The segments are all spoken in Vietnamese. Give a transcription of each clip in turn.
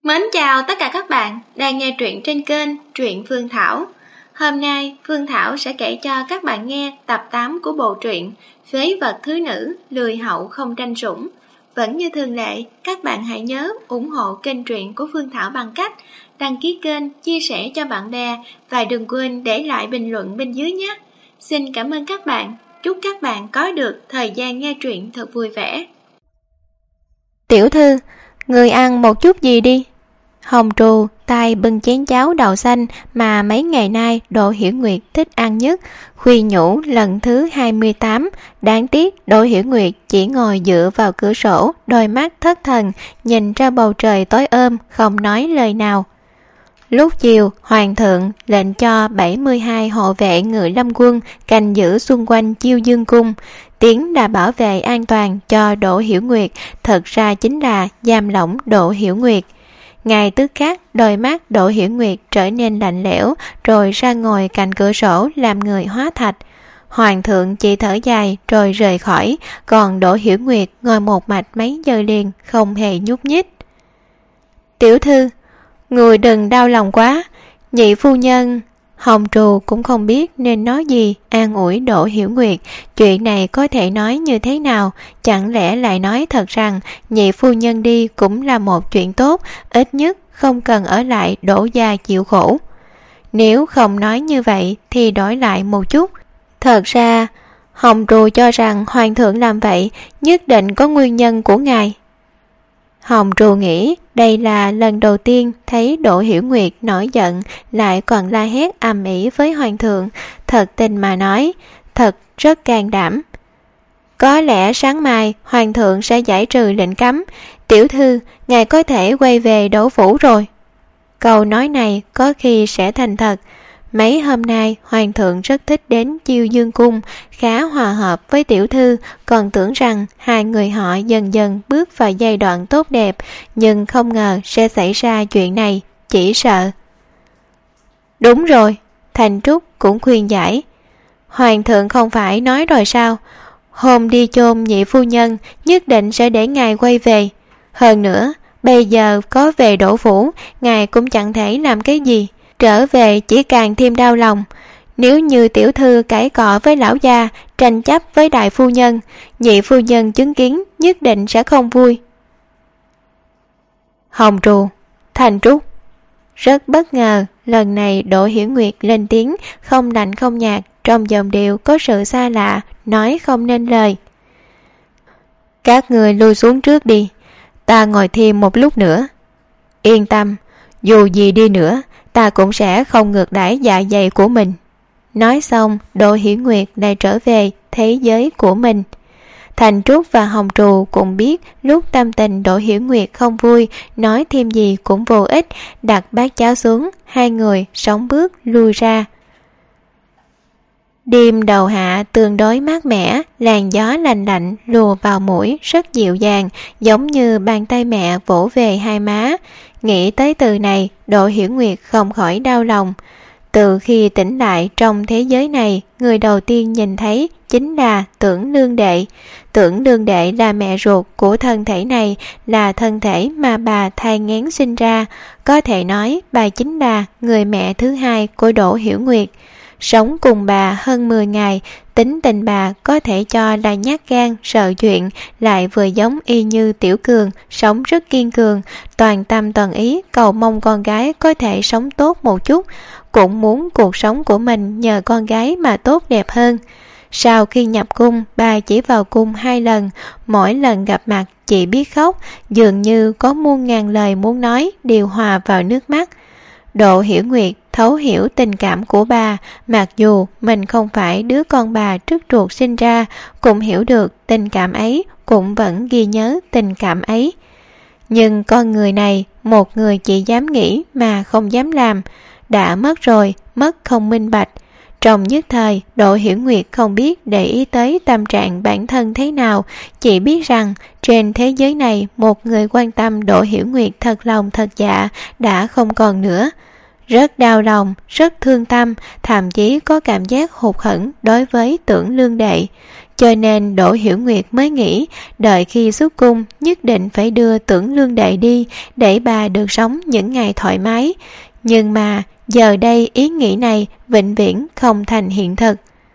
Mến chào tất cả các bạn đang nghe truyện trên kênh Truyện Phương Thảo. Hôm nay Phương Thảo sẽ kể cho các bạn nghe tập 8 của bộ truyện Phế vật thứ nữ, lười hậu không tranh sủng. Vẫn như thường lệ, các bạn hãy nhớ ủng hộ kênh truyện của Phương Thảo bằng cách đăng ký kênh, chia sẻ cho bạn bè và đừng quên để lại bình luận bên dưới nhé. Xin cảm ơn các bạn, chúc các bạn có được thời gian nghe truyện thật vui vẻ. Tiểu thư, người ăn một chút gì đi. Hồng Trù tay bưng chén cháo đậu xanh mà mấy ngày nay Đỗ Hiểu Nguyệt thích ăn nhất, khuyên nhủ lần thứ 28. Đáng tiếc Đỗ Hiểu Nguyệt chỉ ngồi dựa vào cửa sổ, đôi mắt thất thần nhìn ra bầu trời tối ôm, không nói lời nào. Lúc chiều, Hoàng thượng lệnh cho 72 hộ vệ Ngự Lâm quân canh giữ xung quanh Chiêu Dương cung. Tiếng là bảo vệ an toàn cho Đỗ Hiểu Nguyệt, thật ra chính là giam lỏng Đỗ Hiểu Nguyệt. Ngay tức khắc, đôi mắt Đỗ Hiểu Nguyệt trở nên lạnh lẽo, rồi ra ngồi cạnh cửa sổ làm người hóa thạch. Hoàng thượng chỉ thở dài rồi rời khỏi, còn Đỗ Hiểu Nguyệt ngồi một mạch mấy giờ liền, không hề nhúc nhích. Tiểu thư, người đừng đau lòng quá, nhị phu nhân. Hồng Trù cũng không biết nên nói gì an ủi Đỗ Hiểu Nguyệt. Chuyện này có thể nói như thế nào? Chẳng lẽ lại nói thật rằng nhị phu nhân đi cũng là một chuyện tốt, ít nhất không cần ở lại Đỗ gia chịu khổ. Nếu không nói như vậy thì đổi lại một chút. Thật ra Hồng Trù cho rằng hoàng thượng làm vậy nhất định có nguyên nhân của ngài. Hồng Trù nghĩ đây là lần đầu tiên thấy Đỗ Hiểu Nguyệt nổi giận lại còn la hét ầm ĩ với hoàng thượng. Thật tình mà nói, thật rất can đảm. Có lẽ sáng mai hoàng thượng sẽ giải trừ lệnh cấm. Tiểu thư, ngài có thể quay về Đỗ phủ rồi. Câu nói này có khi sẽ thành thật. Mấy hôm nay hoàng thượng rất thích đến Chiêu Dương cung, khá hòa hợp với tiểu thư, còn tưởng rằng hai người họ dần dần bước vào giai đoạn tốt đẹp, nhưng không ngờ sẽ xảy ra chuyện này, chỉ sợ. Đúng rồi, Thành Trúc cũng khuyên giải. Hoàng thượng không phải nói rồi sao, hôm đi chôn nhị phu nhân nhất định sẽ để ngài quay về. Hơn nữa, bây giờ có về Đỗ phủ, ngài cũng chẳng thể làm cái gì, trở về chỉ càng thêm đau lòng. Nếu như tiểu thư cãi cọ với lão gia, tranh chấp với đại phu nhân, nhị phu nhân chứng kiến nhất định sẽ không vui. Hồng Trù, Thành Trúc. Rất bất ngờ, lần này Đỗ Hiểu Nguyệt lên tiếng không lạnh không nhạt, trong giọng điệu có sự xa lạ, nói không nên lời. Các người lui xuống trước đi, ta ngồi thêm một lúc nữa. Yên tâm, dù gì đi nữa ta cũng sẽ không ngược đãi dạ dày của mình. Nói xong, Đỗ Hiểu Nguyệt lại trở về thế giới của mình. Thành Trúc và Hồng Trù cũng biết lúc tâm tình Đỗ Hiểu Nguyệt không vui, nói thêm gì cũng vô ích, đặt bát cháo xuống, hai người sóng bước lui ra. Đêm đầu hạ tương đối mát mẻ, làn gió lành lạnh lùa vào mũi rất dịu dàng, giống như bàn tay mẹ vỗ về hai má. Nghĩ tới từ này, Đỗ Hiểu Nguyệt không khỏi đau lòng. Từ khi tỉnh lại trong thế giới này, người đầu tiên nhìn thấy chính là Tưởng Lương Đệ. Tưởng Lương Đệ là mẹ ruột của thân thể này, là thân thể mà bà thai nghén sinh ra. Có thể nói bà chính là người mẹ thứ hai của Đỗ Hiểu Nguyệt. Sống cùng bà hơn 10 ngày, tính tình bà có thể cho là nhát gan, sợ chuyện, lại vừa giống y như Tiểu Cường, sống rất kiên cường, toàn tâm toàn ý cầu mong con gái có thể sống tốt một chút, cũng muốn cuộc sống của mình nhờ con gái mà tốt đẹp hơn. Sau khi nhập cung, bà chỉ vào cung 2 lần, mỗi lần gặp mặt chỉ biết khóc, dường như có muôn ngàn lời muốn nói đều hòa vào nước mắt. Đỗ Hiểu Nguyệt thấu hiểu tình cảm của bà, mặc dù mình không phải đứa con bà trước ruột sinh ra, cũng hiểu được tình cảm ấy, cũng vẫn ghi nhớ tình cảm ấy. Nhưng con người này, một người chỉ dám nghĩ mà không dám làm, đã mất rồi, mất không minh bạch. Trong nhất thời, Đỗ Hiểu Nguyệt không biết để ý tới tâm trạng bản thân thế nào, chỉ biết rằng trên thế giới này một người quan tâm Đỗ Hiểu Nguyệt thật lòng thật dạ đã không còn nữa. Rất đau lòng, rất thương tâm, thậm chí có cảm giác hụt hẫng đối với Tưởng Lương Đệ. cho nên Đỗ Hiểu Nguyệt mới nghĩ đợi khi xuất cung nhất định phải đưa Tưởng Lương Đệ đi để bà được sống những ngày thoải mái. Nhưng mà giờ đây ý nghĩ này vĩnh viễn không thành hiện thực.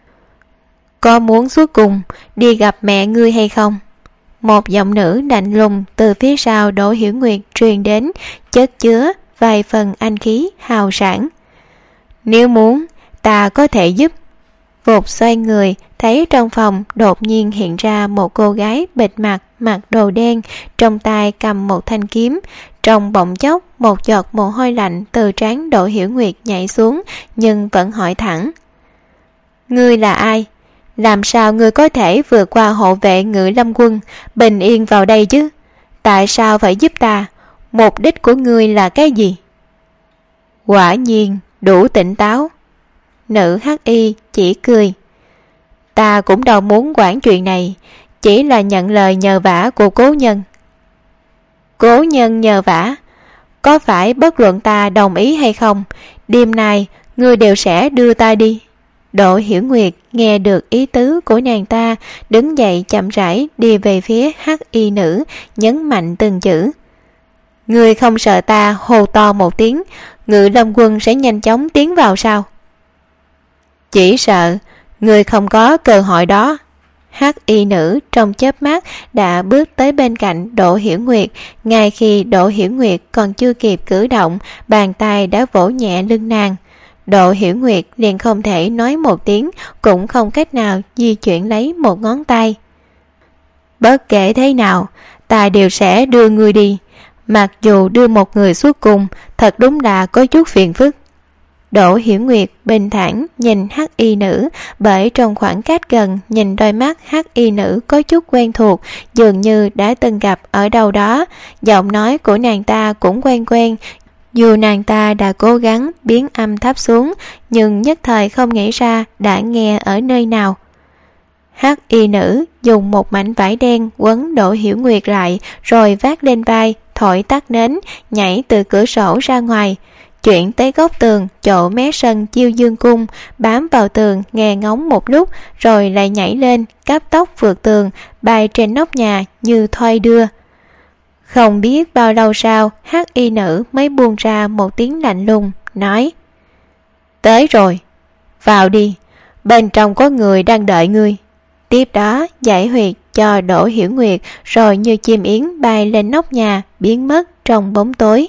Có muốn xuất cung đi gặp mẹ ngươi hay không? Một giọng nữ lạnh lùng từ phía sau Đỗ Hiểu Nguyệt truyền đến, chất chứa vài phần anh khí hào sảng. Nếu muốn, ta có thể giúp. Vụt xoay người, thấy trong phòng đột nhiên hiện ra một cô gái bịt mặt, mặc đồ đen, trong tay cầm một thanh kiếm. Trong bỗng chốc, một giọt mồ hôi lạnh từ trán Đỗ Hiểu Nguyệt nhảy xuống, nhưng vẫn hỏi thẳng. Ngươi là ai? Làm sao ngươi có thể vượt qua hộ vệ Ngự Lâm Quân, bình yên vào đây chứ? Tại sao phải giúp ta? Mục đích của ngươi là cái gì? Quả nhiên, đủ tỉnh táo. Nữ hắc y chỉ cười. Ta cũng đâu muốn quản chuyện này, chỉ là nhận lời nhờ vả của cố nhân. Cố nhân nhờ vả? Có phải bất luận ta đồng ý hay không, đêm nay ngươi đều sẽ đưa ta đi? Đỗ Hiểu Nguyệt nghe được ý tứ của nàng ta, đứng dậy chậm rãi đi về phía hắc y nữ, nhấn mạnh từng chữ. Ngươi không sợ ta hô to một tiếng, Ngự Lâm Quân sẽ nhanh chóng tiến vào sao? Chỉ sợ ngươi không có cơ hội đó. Hắc y nữ trong chớp mắt đã bước tới bên cạnh Đỗ Hiểu Nguyệt. Ngay khi Đỗ Hiểu Nguyệt còn chưa kịp cử động, bàn tay đã vỗ nhẹ lưng nàng. Đỗ Hiểu Nguyệt liền không thể nói một tiếng, cũng không cách nào di chuyển lấy một ngón tay. Bất kể thế nào, ta đều sẽ đưa ngươi đi. Mặc dù đưa một người xuất cung, thật đúng là có chút phiền phức. Đỗ Hiểu Nguyệt bình thản nhìn hắc y nữ, bởi trong khoảng cách gần nhìn đôi mắt hắc y nữ có chút quen thuộc, dường như đã từng gặp ở đâu đó. Giọng nói của nàng ta cũng quen quen. Dù nàng ta đã cố gắng biến âm thấp xuống, nhưng nhất thời không nghĩ ra đã nghe ở nơi nào. Hắc y nữ dùng một mảnh vải đen quấn Đỗ Hiểu Nguyệt lại, rồi vác lên vai, thổi tắt nến, nhảy từ cửa sổ ra ngoài, chuyển tới góc tường chỗ mé sân Chiêu Dương Cung, bám vào tường nghe ngóng một lúc, rồi lại nhảy lên, cấp tốc vượt tường, bay trên nóc nhà như thoi đưa. Không biết bao lâu sau, hắc y nữ mới buông ra một tiếng lạnh lùng, nói: Tới rồi, vào đi, bên trong có người đang đợi ngươi. Tiếp đó giải huyệt cho Đỗ Hiểu Nguyệt, rồi như chim yến bay lên nóc nhà, biến mất trong bóng tối.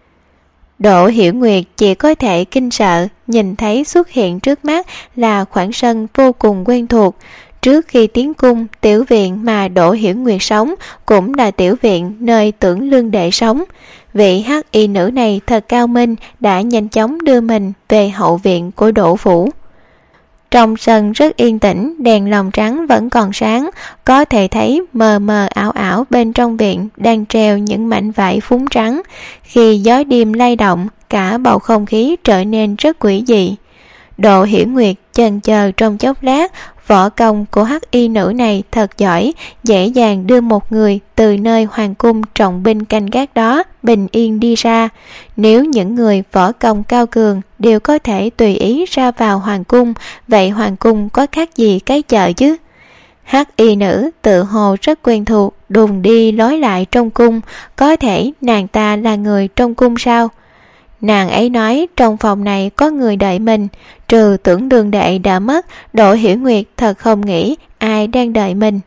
Đỗ Hiểu Nguyệt chỉ có thể kinh sợ nhìn thấy xuất hiện trước mắt là khoảng sân vô cùng quen thuộc. Trước khi tiến cung, tiểu viện mà Đỗ Hiểu Nguyệt sống cũng là tiểu viện nơi Tưởng Lương Đệ sống. Vị hắc y nữ này thật cao minh, đã nhanh chóng đưa mình về hậu viện của Đỗ phủ. Trong sân rất yên tĩnh, đèn lồng trắng vẫn còn sáng, có thể thấy mờ mờ ảo ảo bên trong viện đang treo những mảnh vải phúng trắng. Khi gió đêm lay động, cả bầu không khí trở nên rất quỷ dị. Đỗ Hiểu Nguyệt chần chờ trong chốc lát, võ công của hắc y nữ này thật giỏi, dễ dàng đưa một người từ nơi hoàng cung trọng binh canh gác đó bình yên đi ra. Nếu những người võ công cao cường đều có thể tùy ý ra vào hoàng cung, vậy hoàng cung có khác gì cái chợ chứ? Hắc y nữ tự hồ rất quen thuộc, đùng đi lối lại trong cung. Có thể nàng ta là người trong cung sao? Nàng ấy nói trong phòng này có người đợi mình, trừ Tưởng Lương Đệ đã mất, Đỗ Hiểu Nguyệt thật không nghĩ ai đang đợi mình.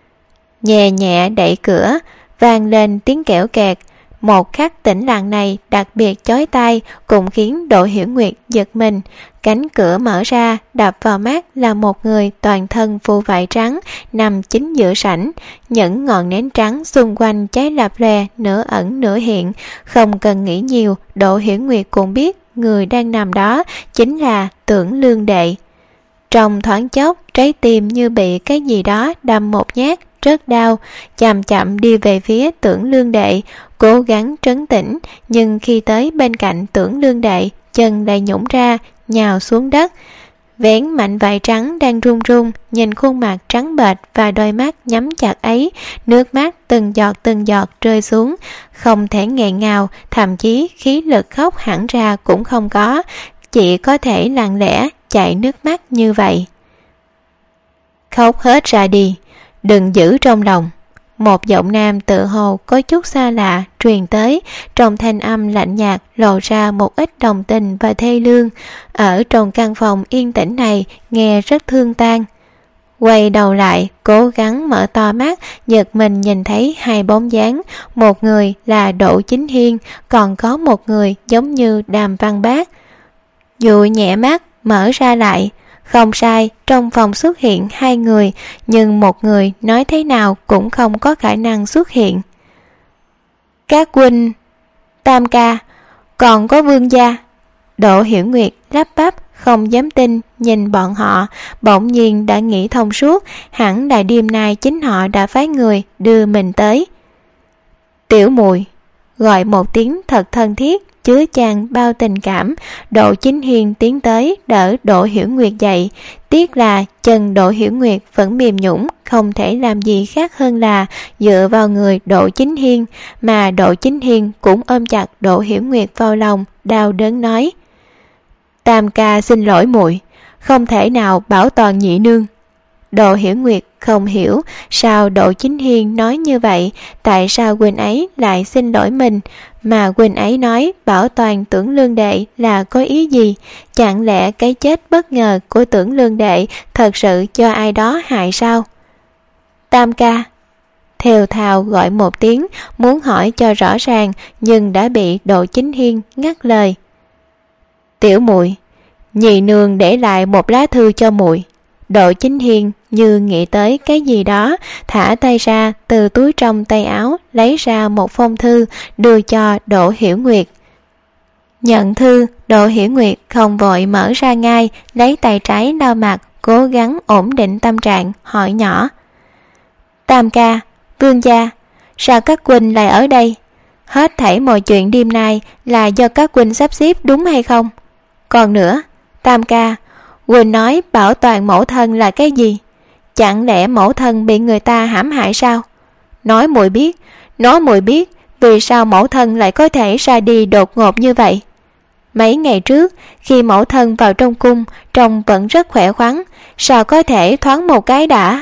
Nhẹ nhẹ đẩy cửa, vang lên tiếng kẽo kẹt. Một khắc tĩnh lặng này đặc biệt chói tai, cũng khiến Đỗ Hiểu Nguyệt giật mình. Cánh cửa mở ra, đập vào mắt là một người toàn thân phủ vải trắng nằm chính giữa sảnh. Những ngọn nến trắng xung quanh cháy lập lòe, nửa ẩn nửa hiện. Không cần nghĩ nhiều, Đỗ Hiểu Nguyệt cũng biết người đang nằm đó chính là Tưởng Lương Đệ. Trong thoáng chốc, trái tim như bị cái gì đó đâm một nhát, rất đau, chậm chậm đi về phía Tưởng Lương Đệ, cố gắng trấn tĩnh, nhưng khi tới bên cạnh Tưởng Lương Đệ, chân lại nhũn ra, nhào xuống đất. Vén mảnh vải trắng đang run run, nhìn khuôn mặt trắng bệch và đôi mắt nhắm chặt ấy, nước mắt từng giọt rơi xuống, không thể nghẹn ngào, thậm chí khí lực khóc hẳn ra cũng không có, chỉ có thể lặng lẽ chảy nước mắt như vậy. khóc hết ra đi, đừng giữ trong lòng. Một giọng nam tự hồ có chút xa lạ truyền tới, trong thanh âm lạnh nhạt lộ ra một ít đồng tình và thê lương. Ở trong căn phòng yên tĩnh này nghe rất thương tan. Quay đầu lại, cố gắng mở to mắt, giật mình nhìn thấy hai bóng dáng. Một người là Đỗ Chính Hiên, còn có một người giống như Đàm Văn Bác. Dụi nhẹ mắt, mở ra lại. Không sai, trong phòng xuất hiện hai người, nhưng một người nói thế nào cũng không có khả năng xuất hiện. Các huynh, Tam ca, còn có Vương gia. Đỗ Hiểu Nguyệt lắp bắp, không dám tin nhìn bọn họ, bỗng nhiên đã nghĩ thông suốt, hẳn đại đêm nay chính họ đã phái người đưa mình tới. Tiểu muội, gọi một tiếng thật thân thiết, chứa chan bao tình cảm. Đỗ Chính Hiên tiến tới đỡ Đỗ Hiểu Nguyệt dậy. Tiếc là chân Đỗ Hiểu Nguyệt vẫn mềm nhũn, không thể làm gì khác hơn là dựa vào người Đỗ Chính Hiên, mà Đỗ Chính Hiên cũng ôm chặt Đỗ Hiểu Nguyệt vào lòng, đau đớn nói: Tam ca xin lỗi muội, không thể nào bảo toàn nhị nương. Đỗ Hiểu Nguyệt không hiểu sao Đỗ Chính Hiên nói như vậy, tại sao huynh ấy lại xin lỗi mình, mà huynh ấy nói bảo toàn Tưởng Lương đệ là có ý gì? Chẳng lẽ cái chết bất ngờ của Tưởng Lương đệ thật sự cho ai đó hại sao? Tam ca, thều thào gọi một tiếng, muốn hỏi cho rõ ràng, nhưng đã bị Đỗ Chính Hiên ngắt lời. Tiểu muội, nhị nương để lại một lá thư cho muội. Đỗ Chính Hiên như nghĩ tới cái gì đó, thả tay ra từ túi trong tay áo, lấy ra một phong thư đưa cho Đỗ Hiểu Nguyệt. Nhận thư, Đỗ Hiểu Nguyệt không vội mở ra ngay, lấy tay trái lau mặt, cố gắng ổn định tâm trạng, hỏi nhỏ: Tam ca, Vương gia, sao các huynh lại ở đây? Hết thảy mọi chuyện đêm nay là do các huynh sắp xếp đúng hay không? Còn nữa, Tam ca, huynh nói bảo toàn mẫu thân là cái gì? Chẳng lẽ mẫu thân bị người ta hãm hại sao? Nói muội biết vì sao mẫu thân lại có thể ra đi đột ngột như vậy. Mấy ngày trước, khi mẫu thân vào trong cung, trông vẫn rất khỏe khoắn, sao có thể thoáng một cái đã?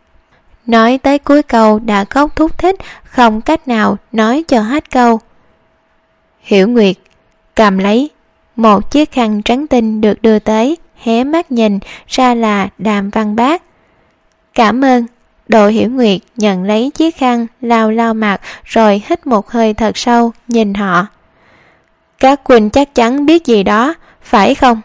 Nói tới cuối câu đã khóc thút thít, không cách nào nói cho hết câu. Hiểu Nguyệt cầm lấy một chiếc khăn trắng tinh được đưa tới, hé mắt nhìn ra là Đàm Văn Bác. Cảm ơn. Đỗ Hiểu Nguyệt nhận lấy chiếc khăn, lau mặt, rồi hít một hơi thật sâu nhìn họ. Các huynh chắc chắn biết gì đó, phải không?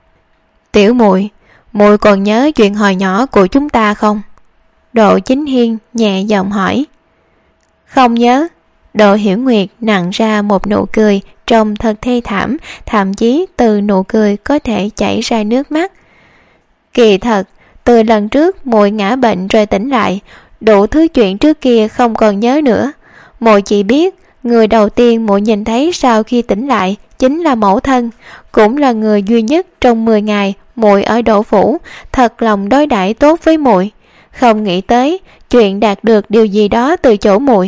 Tiểu muội, muội còn nhớ chuyện hồi nhỏ của chúng ta không? Đỗ Chính Hiên nhẹ giọng hỏi. Không nhớ. Đỗ Hiểu Nguyệt nặn ra một nụ cười trông thật thê thảm, thậm chí từ nụ cười có thể chảy ra nước mắt. Kỳ thật, từ lần trước muội ngã bệnh rồi tỉnh lại, đủ thứ chuyện trước kia không còn nhớ nữa. Muội chỉ biết người đầu tiên muội nhìn thấy sau khi tỉnh lại chính là mẫu thân, cũng là người duy nhất trong 10 ngày muội ở Đỗ phủ thật lòng đối đãi tốt với muội. Không nghĩ tới chuyện đạt được điều gì đó từ chỗ muội.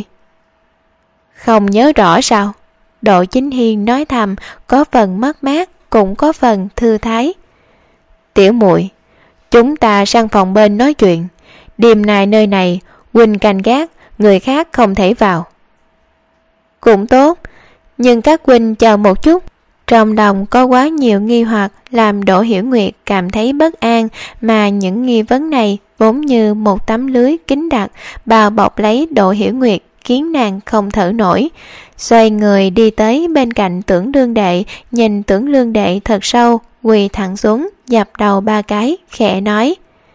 Không nhớ rõ sao? Đỗ Chính Hiên nói thầm, có phần mất mát, cũng có phần thư thái. Tiểu muội, chúng ta sang phòng bên nói chuyện. Đêm nay nơi này, huynh canh gác, người khác không thể vào. Cũng tốt, nhưng các huynh chờ một chút. Trong lòng có quá nhiều nghi hoặc làm Đỗ Hiểu Nguyệt cảm thấy bất an, mà những nghi vấn này vốn như một tấm lưới kín đặc bao bọc lấy Đỗ Hiểu Nguyệt, khiến nàng không thở nổi. Xoay người đi tới bên cạnh Tưởng Lương đệ, nhìn Tưởng Lương đệ thật sâu, quỳ thẳng xuống, dập đầu 3 cái, khẽ nói: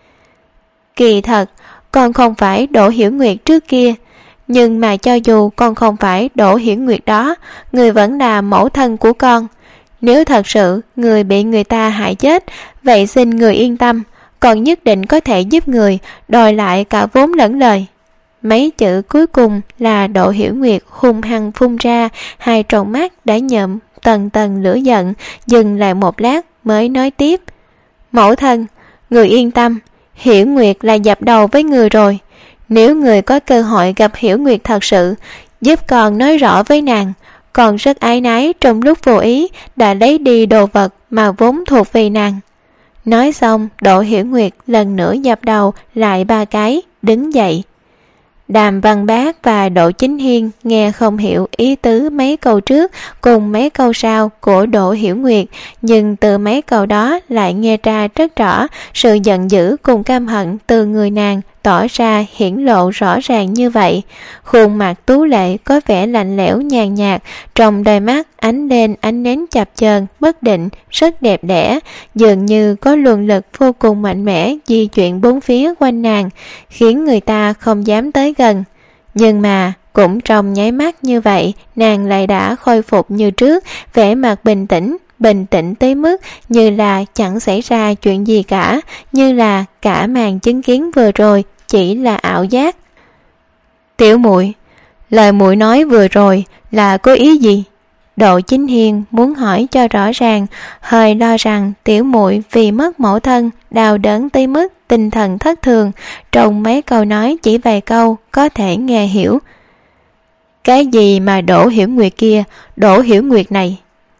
Kỳ thật, con không phải Đỗ Hiểu Nguyệt trước kia, nhưng mà cho dù con không phải Đỗ Hiểu Nguyệt đó, người vẫn là mẫu thân của con. Nếu thật sự người bị người ta hại chết, vậy xin người yên tâm, con nhất định có thể giúp người đòi lại cả vốn lẫn lời. Mấy chữ cuối cùng là Đỗ Hiểu Nguyệt hung hăng phun ra, hai tròng mắt đã nhợm tầng tầng lửa giận, dừng lại một lát mới nói tiếp: Mẫu thân, người yên tâm, Hiểu Nguyệt là dập đầu với người rồi. Nếu người có cơ hội gặp Hiểu Nguyệt thật sự, giúp con nói rõ với nàng. Con rất áy náy trong lúc vô ý đã lấy đi đồ vật mà vốn thuộc về nàng. Nói xong, Đỗ Hiểu Nguyệt lần nữa dập đầu lại 3 cái, đứng dậy. Đàm Văn Bác và Đỗ Chính Hiên nghe không hiểu ý tứ mấy câu trước cùng mấy câu sau của Đỗ Hiểu Nguyệt, nhưng từ mấy câu đó lại nghe ra rất rõ sự giận dữ cùng căm hận từ người nàng tỏ ra hiển lộ rõ ràng như vậy. Khuôn mặt tú lệ có vẻ lạnh lẽo nhàn nhạt, trong đôi mắt ánh lên ánh nến chập chờn bất định, rất đẹp đẽ, dường như có luồng lực vô cùng mạnh mẽ di chuyển bốn phía quanh nàng, khiến người ta không dám tới gần. Nhưng mà cũng trong nháy mắt như vậy, nàng lại đã khôi phục như trước, vẻ mặt bình tĩnh tới mức như là chẳng xảy ra chuyện gì cả, như là cả màn chứng kiến vừa rồi chỉ là ảo giác. Tiểu muội, lời muội nói vừa rồi là có ý gì? Đỗ Chính Hiên muốn hỏi cho rõ ràng, hơi lo rằng tiểu muội vì mất mẫu thân đau đớn tới mức tinh thần thất thường, trong mấy câu nói chỉ vài câu có thể nghe hiểu. Cái gì mà Đỗ Hiểu Nguyệt kia, Đỗ Hiểu Nguyệt này?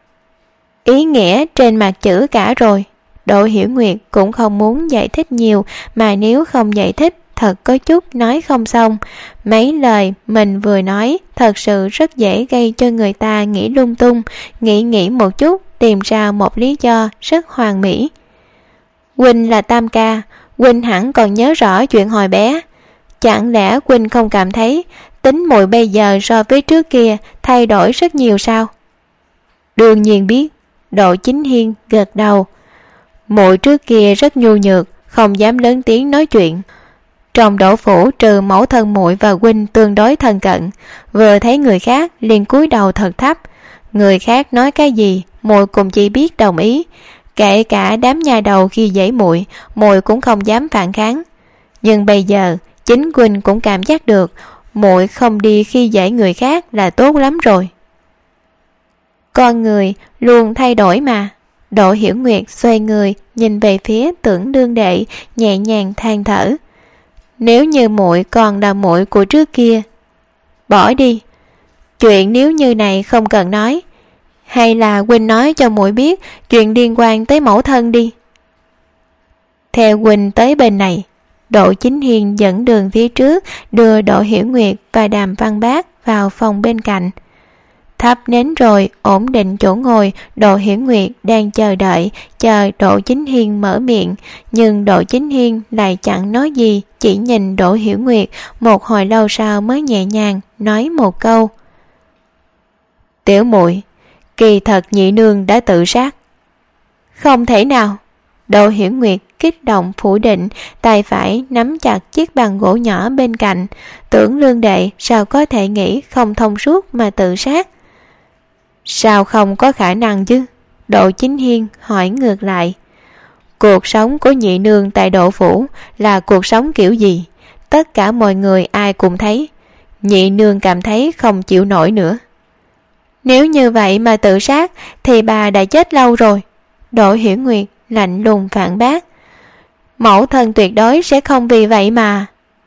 Ý nghĩa trên mặt chữ cả rồi. Đỗ Hiểu Nguyệt cũng không muốn giải thích nhiều, mà nếu không giải thích thật có chút nói không xong. Mấy lời mình vừa nói thật sự rất dễ gây cho người ta nghĩ lung tung, nghĩ một chút tìm ra một lý do rất hoàn mỹ. Huynh là Tam ca, huynh hẳn còn nhớ rõ chuyện hồi bé. Chẳng lẽ huynh không cảm thấy tính muội bây giờ so với trước kia thay đổi rất nhiều sao? Đương nhiên biết. Đỗ Chính Hiên gật đầu. Muội trước kia rất nhu nhược, không dám lớn tiếng nói chuyện. Trong Đỗ phủ trừ mẫu thân muội và huynh tương đối thân cận, vừa thấy người khác liền cúi đầu thật thấp. Người khác nói cái gì muội cũng chỉ biết đồng ý, kể cả đám nha đầu khi dễ muội, muội cũng không dám phản kháng. Nhưng bây giờ chính huynh cũng cảm giác được muội không đi khi dễ người khác là tốt lắm rồi. Con người luôn thay đổi mà. Đỗ Hiểu Nguyệt xoay người nhìn về phía Tưởng Đương Đệ, nhẹ nhàng than thở. Nếu như muội còn là muội của trước kia, bỏ đi. Chuyện nếu như này không cần nói, hay là huynh nói cho muội biết chuyện liên quan tới mẫu thân đi. Theo huynh tới bên này. Đỗ Chính Hiên dẫn đường phía trước, đưa Đỗ Hiểu Nguyệt và Đàm Văn Bác vào phòng bên cạnh. Thắp nến rồi ổn định chỗ ngồi, Đỗ Hiểu Nguyệt đang chờ đợi, chờ Đỗ Chính Hiên mở miệng, nhưng Đỗ Chính Hiên lại chẳng nói gì, chỉ nhìn Đỗ Hiểu Nguyệt, một hồi lâu sau mới nhẹ nhàng nói một câu. Tiểu muội, kỳ thật nhị nương đã tự sát. Không thể nào. Đỗ Hiểu Nguyệt kích động phủ định, tay phải nắm chặt chiếc bàn gỗ nhỏ bên cạnh. Tưởng Lương Đệ sao có thể nghĩ không thông suốt mà tự sát? Sao không có khả năng chứ? Đỗ Chính Hiên hỏi ngược lại. Cuộc sống của nhị nương tại Đỗ phủ là cuộc sống kiểu gì? Tất cả mọi người ai cũng thấy. Nhị nương cảm thấy không chịu nổi nữa. Nếu như vậy mà tự sát thì bà đã chết lâu rồi. Đỗ Hiểu Nguyệt lạnh lùng phản bác. Mẫu thân tuyệt đối sẽ không vì vậy mà.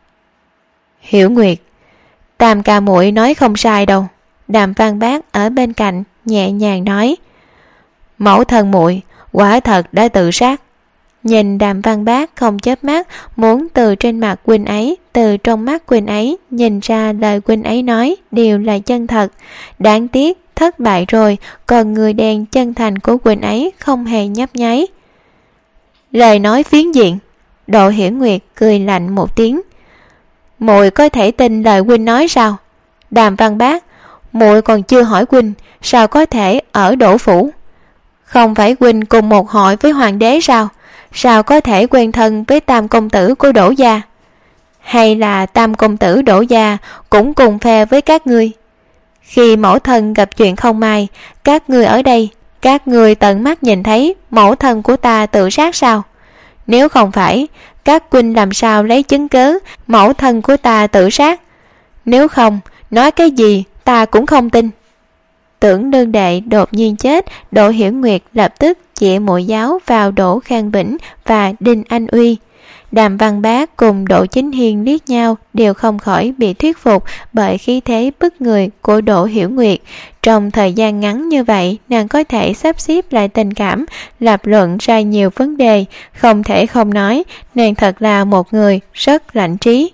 Hiểu Nguyệt, Tam ca muội nói không sai đâu. Đàm Văn Bác ở bên cạnh nhẹ nhàng nói. Mẫu thân muội quả thật đã tự sát. Nhìn Đàm Văn Bác không chớp mắt, muốn từ trên mặt huynh ấy, từ trong mắt huynh ấy nhìn ra lời huynh ấy nói đều là chân thật. Đáng tiếc thất bại rồi, còn người đen chân thành của huynh ấy không hề nhấp nháy. Lời nói phiến diện. Đỗ Hiểu Nguyệt cười lạnh một tiếng. Muội có thể tin lời huynh nói sao? Đàm Văn Bác, muội còn chưa hỏi huynh sao có thể ở Đỗ phủ? Không phải huynh cùng một hội với hoàng đế sao? Sao có thể quen thân với tam công tử của Đỗ gia? Hay là tam công tử Đỗ gia cũng cùng phe với các ngươi? Khi mẫu thân gặp chuyện không may, các ngươi ở đây, các ngươi tận mắt nhìn thấy mẫu thân của ta tự sát sao? Nếu không phải, các huynh làm sao lấy chứng cớ mẫu thân của ta tự sát? Nếu không, nói cái gì ta cũng không tin. Tưởng Đương Đệ đột nhiên chết, Đỗ Hiểu Nguyệt lập tức chĩa mũi giáo vào Đỗ Khang Vĩnh và Đinh Anh Uy. Đàm Văn Bác cùng Đỗ Chính Hiên liếc nhau, đều không khỏi bị thuyết phục bởi khí thế bức người của Đỗ Hiểu Nguyệt. Trong thời gian ngắn như vậy, nàng có thể sắp xếp lại tình cảm, lập luận ra nhiều vấn đề, không thể không nói, nàng thật là một người rất lãnh trí.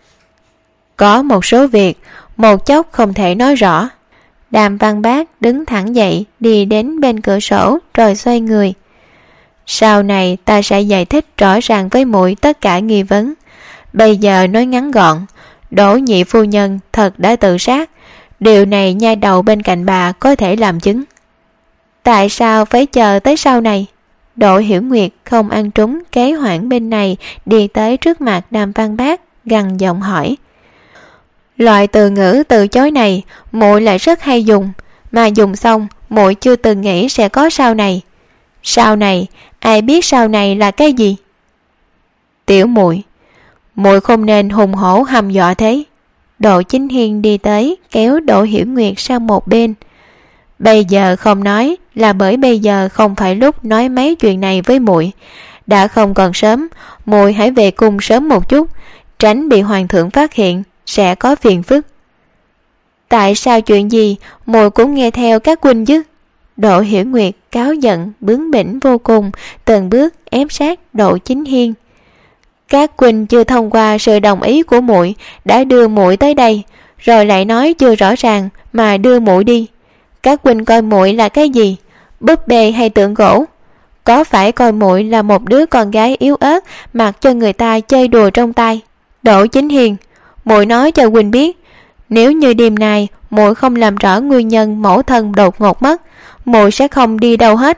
Có một số việc, một chốc không thể nói rõ. Đàm Văn Bác đứng thẳng dậy, đi đến bên cửa sổ rồi xoay người. Sau này ta sẽ giải thích rõ ràng với muội tất cả nghi vấn. Bây giờ nói ngắn gọn, Đỗ nhị phu nhân thật đã tự sát. Điều này nhai đầu bên cạnh bà có thể làm chứng. Tại sao phải chờ tới sau này? Đỗ Hiểu Nguyệt không ăn trúng kế hoãn bên này, đi tới trước mặt Đàm Văn Bác, gằn giọng hỏi. Loại từ ngữ từ chối này muội lại rất hay dùng, mà dùng xong muội chưa từng nghĩ sẽ có sau này. Sau này, ai biết sau này là cái gì? Tiểu muội, muội không nên hùng hổ hăm dọa thế. Đỗ Chính Hiên đi tới, kéo Đỗ Hiểu Nguyệt sang một bên. Bây giờ không nói là bởi bây giờ không phải lúc nói mấy chuyện này với muội. Đã không còn sớm, muội hãy về cung sớm một chút, tránh bị hoàng thượng phát hiện, sẽ có phiền phức. Tại sao chuyện gì muội cũng nghe theo các huynh chứ? Đỗ Hiểu Nguyệt cáu giận bướng bỉnh vô cùng, từng bước ép sát Đỗ Chính Hiên. Các huynh chưa thông qua sự đồng ý của muội đã đưa muội tới đây, rồi lại nói chưa rõ ràng mà đưa muội đi. Các huynh coi muội là cái gì? Búp bê hay tượng gỗ? Có phải coi muội là một đứa con gái yếu ớt mặc cho người ta chơi đùa trong tay? Đỗ Chính Hiên, muội nói cho huynh biết, nếu như đêm nay muội không làm rõ nguyên nhân mẫu thân đột ngột mất, muội sẽ không đi đâu hết.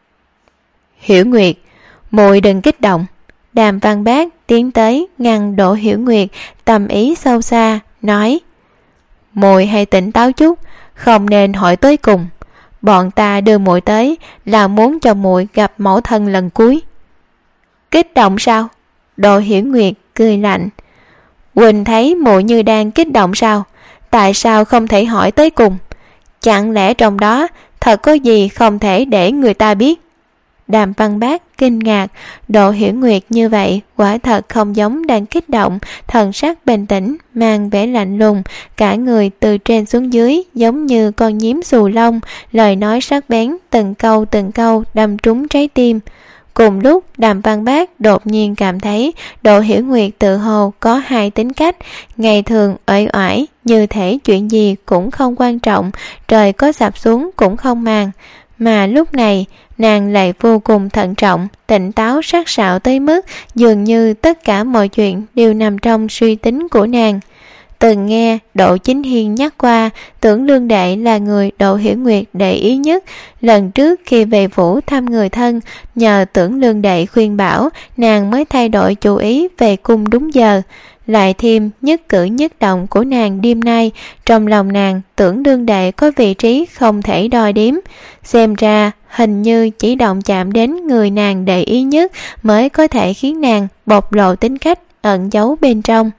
Hiểu Nguyệt, muội đừng kích động. Đàm Văn Bác tiến tới ngăn Đỗ Hiểu Nguyệt, tầm ý sâu xa, nói. Muội hãy tỉnh táo chút, không nên hỏi tới cùng. Bọn ta đưa muội tới là muốn cho muội gặp mẫu thân lần cuối. Kích động sao? Đỗ Hiểu Nguyệt cười lạnh. Huynh thấy muội như đang kích động sao? Tại sao không thể hỏi tới cùng? Chẳng lẽ trong đó thật có gì không thể để người ta biết? Đàm Văn Bác kinh ngạc, Đỗ Hiểu Nguyệt như vậy quả thật không giống đang kích động, thần sắc bình tĩnh, mang vẻ lạnh lùng, cả người từ trên xuống dưới giống như con nhím xù lông, lời nói sắc bén từng câu đâm trúng trái tim. Cùng lúc Đàm Văn Bác đột nhiên cảm thấy Đỗ Hiểu Nguyệt tự hồ có hai tính cách, ngày thường uể oải như thể chuyện gì cũng không quan trọng, trời có sập xuống cũng không màng, mà lúc này nàng lại vô cùng thận trọng, tỉnh táo sắc sảo tới mức dường như tất cả mọi chuyện đều nằm trong suy tính của nàng. Từng nghe Đỗ Chính Hiên nhắc qua, Tưởng Lương Đệ là người Đỗ Hiểu Nguyệt để ý nhất. Lần trước khi về phủ thăm người thân, nhờ Tưởng Lương Đệ khuyên bảo, nàng mới thay đổi chủ ý về cung đúng giờ. Lại thêm nhất cử nhất động của nàng đêm nay, trong lòng nàng Tưởng Lương Đệ có vị trí không thể đo đếm. Xem ra hình như chỉ động chạm đến người nàng để ý nhất mới có thể khiến nàng bộc lộ tính cách ẩn giấu bên trong.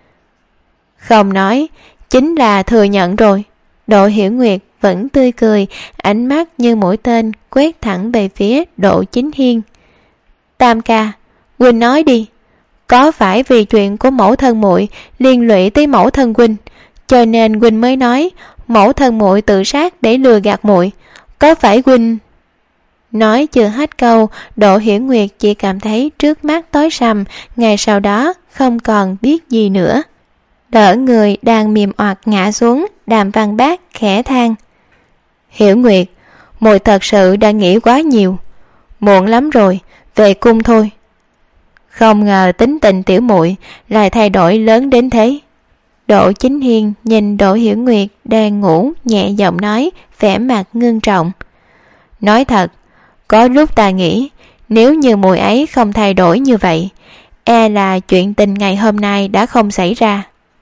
Không nói, chính là thừa nhận rồi. Đỗ Hiểu Nguyệt vẫn tươi cười, ánh mắt như mũi tên quét thẳng về phía Đỗ Chính Hiên. Tam ca, huynh nói đi, có phải vì chuyện của mẫu thân muội liên lụy tới mẫu thân huynh, cho nên huynh mới nói mẫu thân muội tự sát để lừa gạt muội? Có phải huynh? Nói chưa hết câu, Đỗ Hiểu Nguyệt chỉ cảm thấy trước mắt tối sầm, ngày sau đó không còn biết gì nữa. Đỡ người đang mềm oặt ngã xuống, Đàm Văn Bác khẽ than. Hiểu Nguyệt, muội thật sự đã nghĩ quá nhiều. Muộn lắm rồi, về cung thôi. Không ngờ tính tình tiểu muội lại thay đổi lớn đến thế. Đỗ Chính Hiên nhìn Đỗ Hiểu Nguyệt đang ngủ, nhẹ giọng nói, vẻ mặt ngưng trọng. Nói thật, có lúc ta nghĩ nếu như muội ấy không thay đổi như vậy, e là chuyện tình ngày hôm nay đã không xảy ra.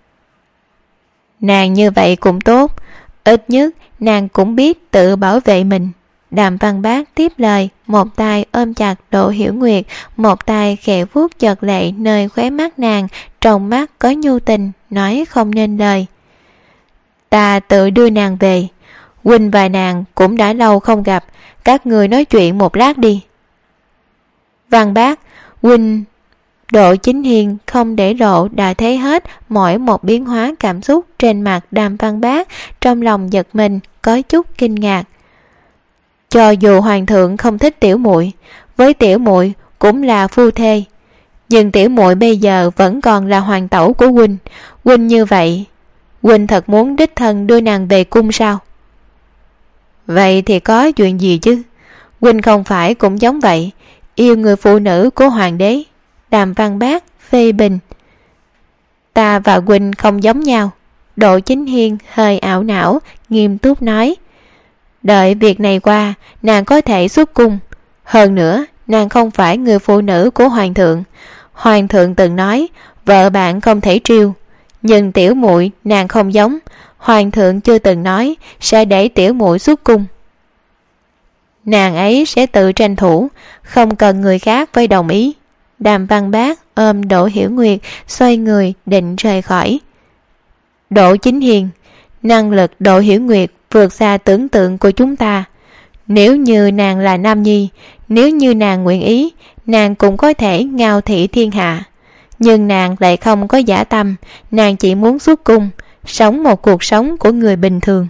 Nàng như vậy cũng tốt, ít nhất nàng cũng biết tự bảo vệ mình. Đàm Văn Bác tiếp lời, một tay ôm chặt Đỗ Hiểu Nguyệt, một tay khẽ vuốt chợt lệ nơi khóe mắt nàng, trong mắt có nhu tình, nói không nên lời. Ta tự đưa nàng về, huynh và nàng cũng đã lâu không gặp, các người nói chuyện một lát đi. Văn Bác, huynh... Đỗ Chính Hiền không để lộ đã thấy hết mỗi một biến hóa cảm xúc trên mặt Đàm Văn Bác, trong lòng giật mình, có chút kinh ngạc. Cho dù hoàng thượng không thích tiểu muội, với tiểu muội cũng là phu thê, nhưng tiểu muội bây giờ vẫn còn là hoàng tẩu của huynh. Huynh như vậy, huynh thật muốn đích thân đưa nàng về cung sao? Vậy thì có chuyện gì chứ? Huynh không phải cũng giống vậy, yêu người phụ nữ của hoàng đế? Đàm Văn Bác phê bình. Ta và huynh không giống nhau. Đỗ Chính Hiên hơi ảo não, nghiêm túc nói. Đợi việc này qua, nàng có thể xuất cung. Hơn nữa, nàng không phải người phụ nữ của hoàng thượng. Hoàng thượng từng nói vợ bạn không thể trêu, nhưng tiểu muội nàng không giống. Hoàng thượng chưa từng nói sẽ để tiểu muội xuất cung. Nàng ấy sẽ tự tranh thủ, không cần người khác phải đồng ý. Đàm Văn Bác ôm Đỗ Hiểu Nguyệt, xoay người định rời khỏi. Đỗ Chính Hiền, năng lực Đỗ Hiểu Nguyệt vượt xa tưởng tượng của chúng ta. Nếu như nàng là nam nhi, nếu như nàng nguyện ý, nàng cũng có thể ngao thị thiên hạ. Nhưng nàng lại không có dã tâm, nàng chỉ muốn xuất cung, sống một cuộc sống của người bình thường.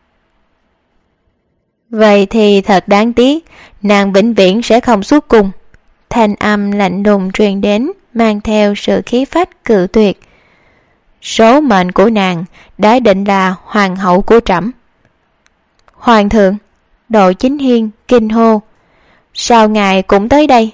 Vậy thì thật đáng tiếc, nàng vĩnh viễn sẽ không xuất cung. Thanh âm lạnh lùng truyền đến, mang theo sự khí phách cự tuyệt. Số mệnh của nàng đã định là hoàng hậu của trẫm. Hoàng thượng! Đỗ Chính Hiên kinh hô. Sao ngài cũng tới đây?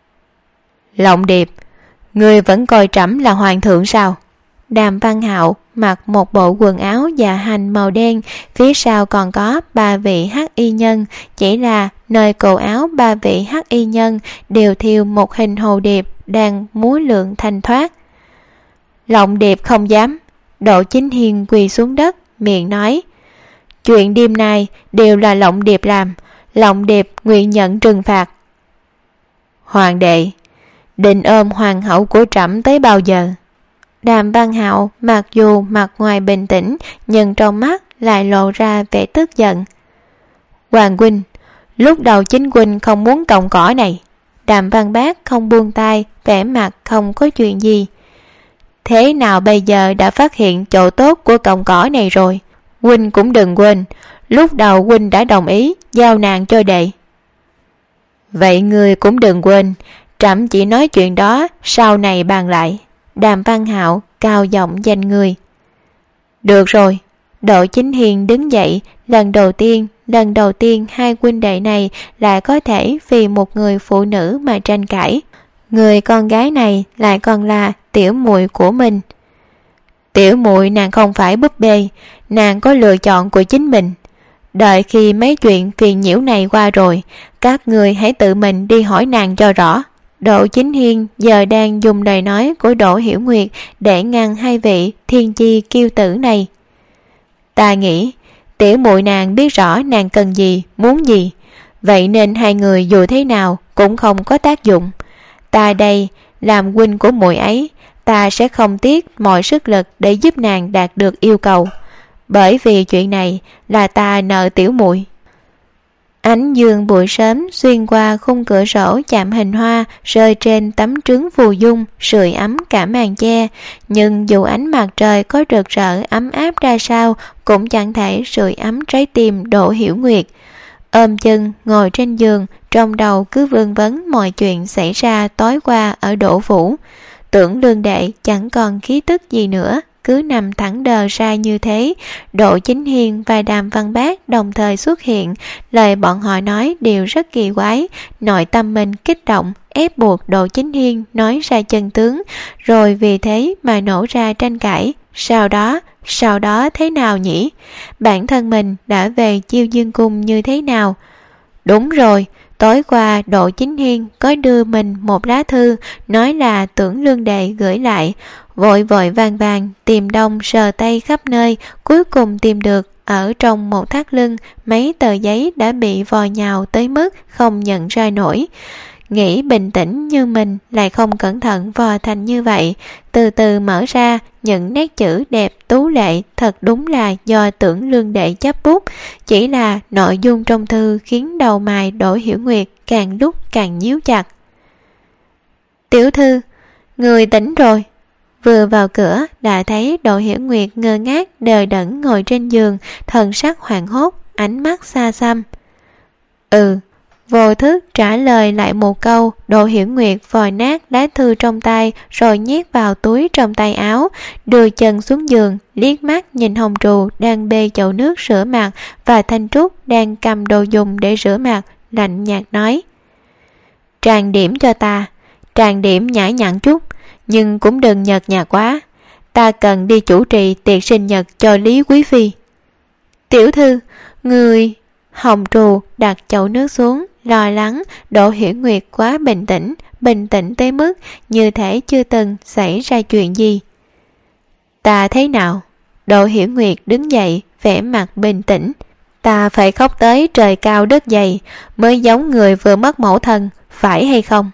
Lộng Điệp, ngươi vẫn coi trẫm là hoàng thượng sao? Đàm Văn Hạo mặc một bộ quần áo dạ hành màu đen, phía sau còn có 3 vị hắc y nhân, chỉ là nơi cổ áo 3 vị hắc y nhân đều thêu một hình hồ điệp đang múa lượn thanh thoát. Lộng Điệp không dám. Đỗ Chính Hiền quỳ xuống đất, miệng nói. Chuyện đêm nay đều là Lộng Điệp làm, Lộng Điệp nguyện nhận trừng phạt. Hoàng đệ, định ôm hoàng hậu của trẫm tới bao giờ? Đàm Văn Hạo mặc dù mặt ngoài bình tĩnh, nhưng trong mắt lại lộ ra vẻ tức giận. Hoàng huynh, lúc đầu chính huynh không muốn cọng cỏ này. Đàm Văn Bác không buông tay, vẻ mặt không có chuyện gì. Thế nào bây giờ đã phát hiện chỗ tốt của cọng cỏ này rồi? Huynh cũng đừng quên, lúc đầu huynh đã đồng ý giao nàng cho đệ. Vậy ngươi cũng đừng quên, trẫm chỉ nói chuyện đó sau này bàn lại. Đàm Văn Hạo cao giọng danh người. Được rồi. Đỗ Chính Hiền đứng dậy. Lần đầu tiên hai huynh đệ này lại có thể vì một người phụ nữ mà tranh cãi. Người con gái này lại còn là tiểu muội của mình. Tiểu muội nàng không phải búp bê, nàng có lựa chọn của chính mình. Đợi khi mấy chuyện phiền nhiễu này qua rồi, các người hãy tự mình đi hỏi nàng cho rõ. Đỗ Chính Hiên giờ đang dùng lời nói của Đỗ Hiểu Nguyệt để ngăn hai vị thiên chi kiêu tử này. Ta nghĩ tiểu muội nàng biết rõ nàng cần gì, muốn gì, vậy nên hai người dù thế nào cũng không có tác dụng. Ta đây làm huynh của muội ấy, ta sẽ không tiếc mọi sức lực để giúp nàng đạt được yêu cầu, bởi vì chuyện này là ta nợ tiểu muội. Ánh dương buổi sớm xuyên qua khung cửa sổ chạm hình hoa, rơi trên tấm trứng phù dung, sưởi ấm cả màn che. Nhưng dù ánh mặt trời có rực rỡ ấm áp ra sao, cũng chẳng thể sưởi ấm trái tim Đỗ Hiểu Nguyệt. Ôm chân ngồi trên giường, trong đầu cứ vương vấn mọi chuyện xảy ra tối qua ở Đỗ phủ. Tưởng Lương đệ chẳng còn khí tức gì nữa, cứ nằm thẳng đờ ra như thế. Đỗ Chính Hiền và Đàm Văn Bác đồng thời xuất hiện, lời bọn họ nói đều rất kỳ quái. Nội tâm mình kích động, ép buộc Đỗ Chính Hiền nói ra chân tướng, rồi vì thế mà nổ ra tranh cãi. Sau đó thế nào nhỉ? Bản thân mình đã về Chiêu Dương Cung như thế nào? Đúng rồi, tối qua Đỗ Chính Hiên có đưa mình một lá thư, nói là Tưởng Lương đệ gửi lại. Vội vàng tìm đông sờ tay khắp nơi, cuối cùng tìm được ở trong một thắt lưng mấy tờ giấy đã bị vò nhào tới mức không nhận ra nổi. Nghĩ bình tĩnh như mình lại không cẩn thận vò thành như vậy. Từ từ mở ra, những nét chữ đẹp tú lệ thật đúng là do Tưởng Lương đệ chấp bút. Chỉ là nội dung trong thư khiến đầu mày Đỗ Hiểu Nguyệt càng lúc càng nhíu chặt. Tiểu thư, người tỉnh rồi. Vừa vào cửa đã thấy Đỗ Hiểu Nguyệt ngơ ngác đờ đẫn ngồi trên giường, thần sắc hoảng hốt, ánh mắt xa xăm. Vô thức trả lời lại một câu. Đỗ Hiểu Nguyệt vò nát lá thư trong tay rồi nhét vào túi trong tay áo, đưa chân xuống giường, liếc mắt nhìn Hồng Trù đang bê chậu nước rửa mặt và Thanh Trúc đang cầm đồ dùng để rửa mặt, lạnh nhạt nói: trang điểm cho ta, trang điểm nhã nhặn chút, nhưng cũng đừng nhợt nhạt quá. Ta cần đi chủ trì tiệc sinh nhật cho Lý Quý Phi. Tiểu thư, người... Hồng Trù đặt chậu nước xuống, lo lắng. Đỗ Hiểu Nguyệt quá bình tĩnh tới mức như thể chưa từng xảy ra chuyện gì. Ta thế nào? Đỗ Hiểu Nguyệt đứng dậy, vẻ mặt bình tĩnh. Ta phải khóc tới trời cao đất dày mới giống người vừa mất mẫu thân, phải hay không?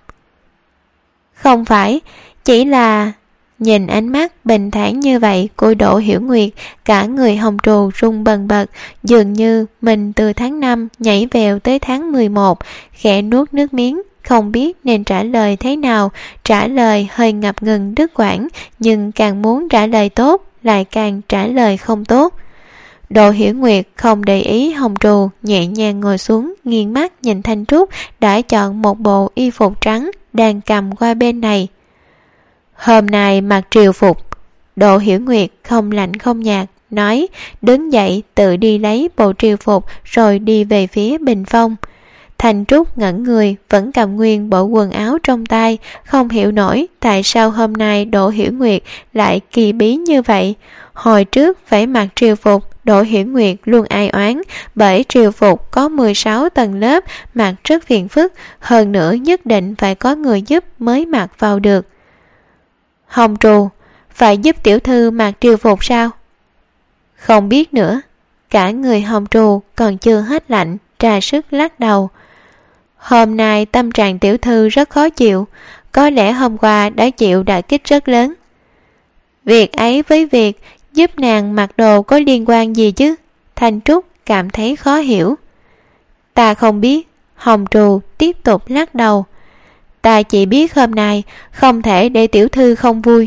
Không phải, chỉ là... Nhìn ánh mắt bình thản như vậy của Đỗ Hiểu Nguyệt, cả người Hồng Trù run bần bật, dường như mình từ tháng 5 nhảy vèo tới tháng 11, khẽ nuốt nước miếng, không biết nên trả lời thế nào. Trả lời hơi ngập ngừng đứt quãng, nhưng càng muốn trả lời tốt lại càng trả lời không tốt. Đỗ Hiểu Nguyệt không để ý Hồng Trù, nhẹ nhàng ngồi xuống, nghiêng mắt nhìn Thanh Trúc đã chọn một bộ y phục trắng đang cầm qua bên này. Hôm nay mặc triều phục. Đỗ Hiểu Nguyệt không lạnh không nhạt nói, đứng dậy tự đi lấy bộ triều phục rồi đi về phía bình phong. Thanh Trúc ngẩn người, vẫn cầm nguyên bộ quần áo trong tay, không hiểu nổi tại sao hôm nay Đỗ Hiểu Nguyệt lại kỳ bí như vậy. Hồi trước phải mặc triều phục, Đỗ Hiểu Nguyệt luôn ai oán bởi triều phục có 16 tầng lớp, mặc rất phiền phức, hơn nữa nhất định phải có người giúp mới mặc vào được. Hồng Trù, phải giúp tiểu thư mặc triều phục sao? Không biết nữa. Cả người Hồng Trù còn chưa hết lạnh, ra sức lắc đầu. Hôm nay tâm trạng tiểu thư rất khó chịu, có lẽ hôm qua đã chịu đả kích rất lớn. Việc ấy với việc giúp nàng mặc đồ có liên quan gì chứ? Thanh Trúc cảm thấy khó hiểu. Ta không biết. Hồng Trù tiếp tục lắc đầu. Ta chỉ biết hôm nay không thể để tiểu thư không vui.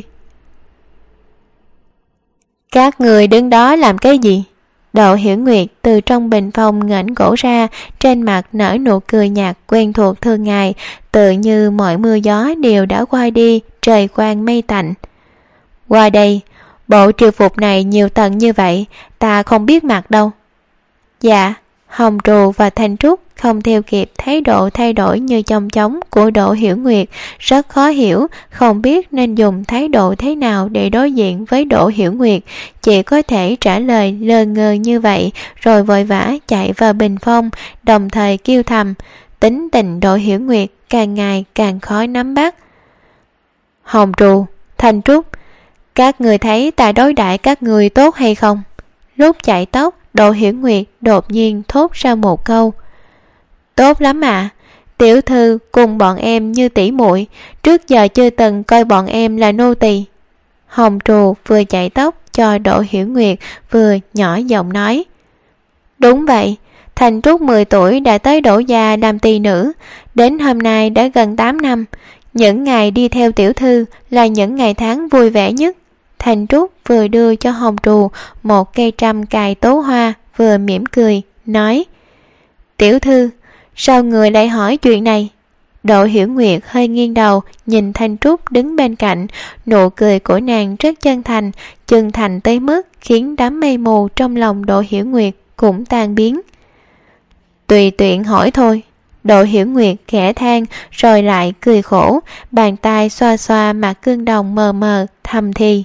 Các người đứng đó làm cái gì? Đỗ Hiểu Nguyệt từ trong bình phong ngẩng cổ ra, trên mặt nở nụ cười nhạt quen thuộc thường ngày, tự như mọi mưa gió đều đã qua đi, trời quang mây tạnh. Qua đây, bộ triều phục này nhiều tầng như vậy, ta không biết mặc đâu. Dạ. Hồng Trù và Thanh Trúc không theo kịp thái độ thay đổi như chong chóng của Đỗ Hiểu Nguyệt, rất khó hiểu, không biết nên dùng thái độ thế nào để đối diện với Đỗ Hiểu Nguyệt, chỉ có thể trả lời lơ ngơ như vậy, rồi vội vã chạy vào bình phong, đồng thời kêu thầm. Tính tình Đỗ Hiểu Nguyệt càng ngày càng khó nắm bắt. Hồng Trù, Thanh Trúc, các người thấy ta đối đãi các người tốt hay không? Lúc chạy tóc, Đỗ Hiểu Nguyệt đột nhiên thốt ra một câu. Tốt lắm ạ. Tiểu thư cùng bọn em như tỷ muội, trước giờ chưa từng coi bọn em là nô tỳ. Hồng Trù vừa chạy tóc cho Đỗ Hiểu Nguyệt, vừa nhỏ giọng nói. Đúng vậy, Thanh Trúc 10 tuổi đã tới Đỗ gia làm tỳ nữ, đến hôm nay đã gần 8 năm. Những ngày đi theo tiểu thư là những ngày tháng vui vẻ nhất. Thanh Trúc vừa đưa cho Hồng Trù một cây trăm cài tố hoa, vừa mỉm cười, nói. Tiểu thư, sao người lại hỏi chuyện này? Đỗ Hiểu Nguyệt hơi nghiêng đầu, nhìn Thanh Trúc đứng bên cạnh, nụ cười của nàng rất chân thành tới mức khiến đám mây mù trong lòng Đỗ Hiểu Nguyệt cũng tan biến. Tùy tiện hỏi thôi. Đỗ Hiểu Nguyệt khẽ than rồi lại cười khổ, bàn tay xoa xoa mặt cương đồng mờ mờ, thầm thì.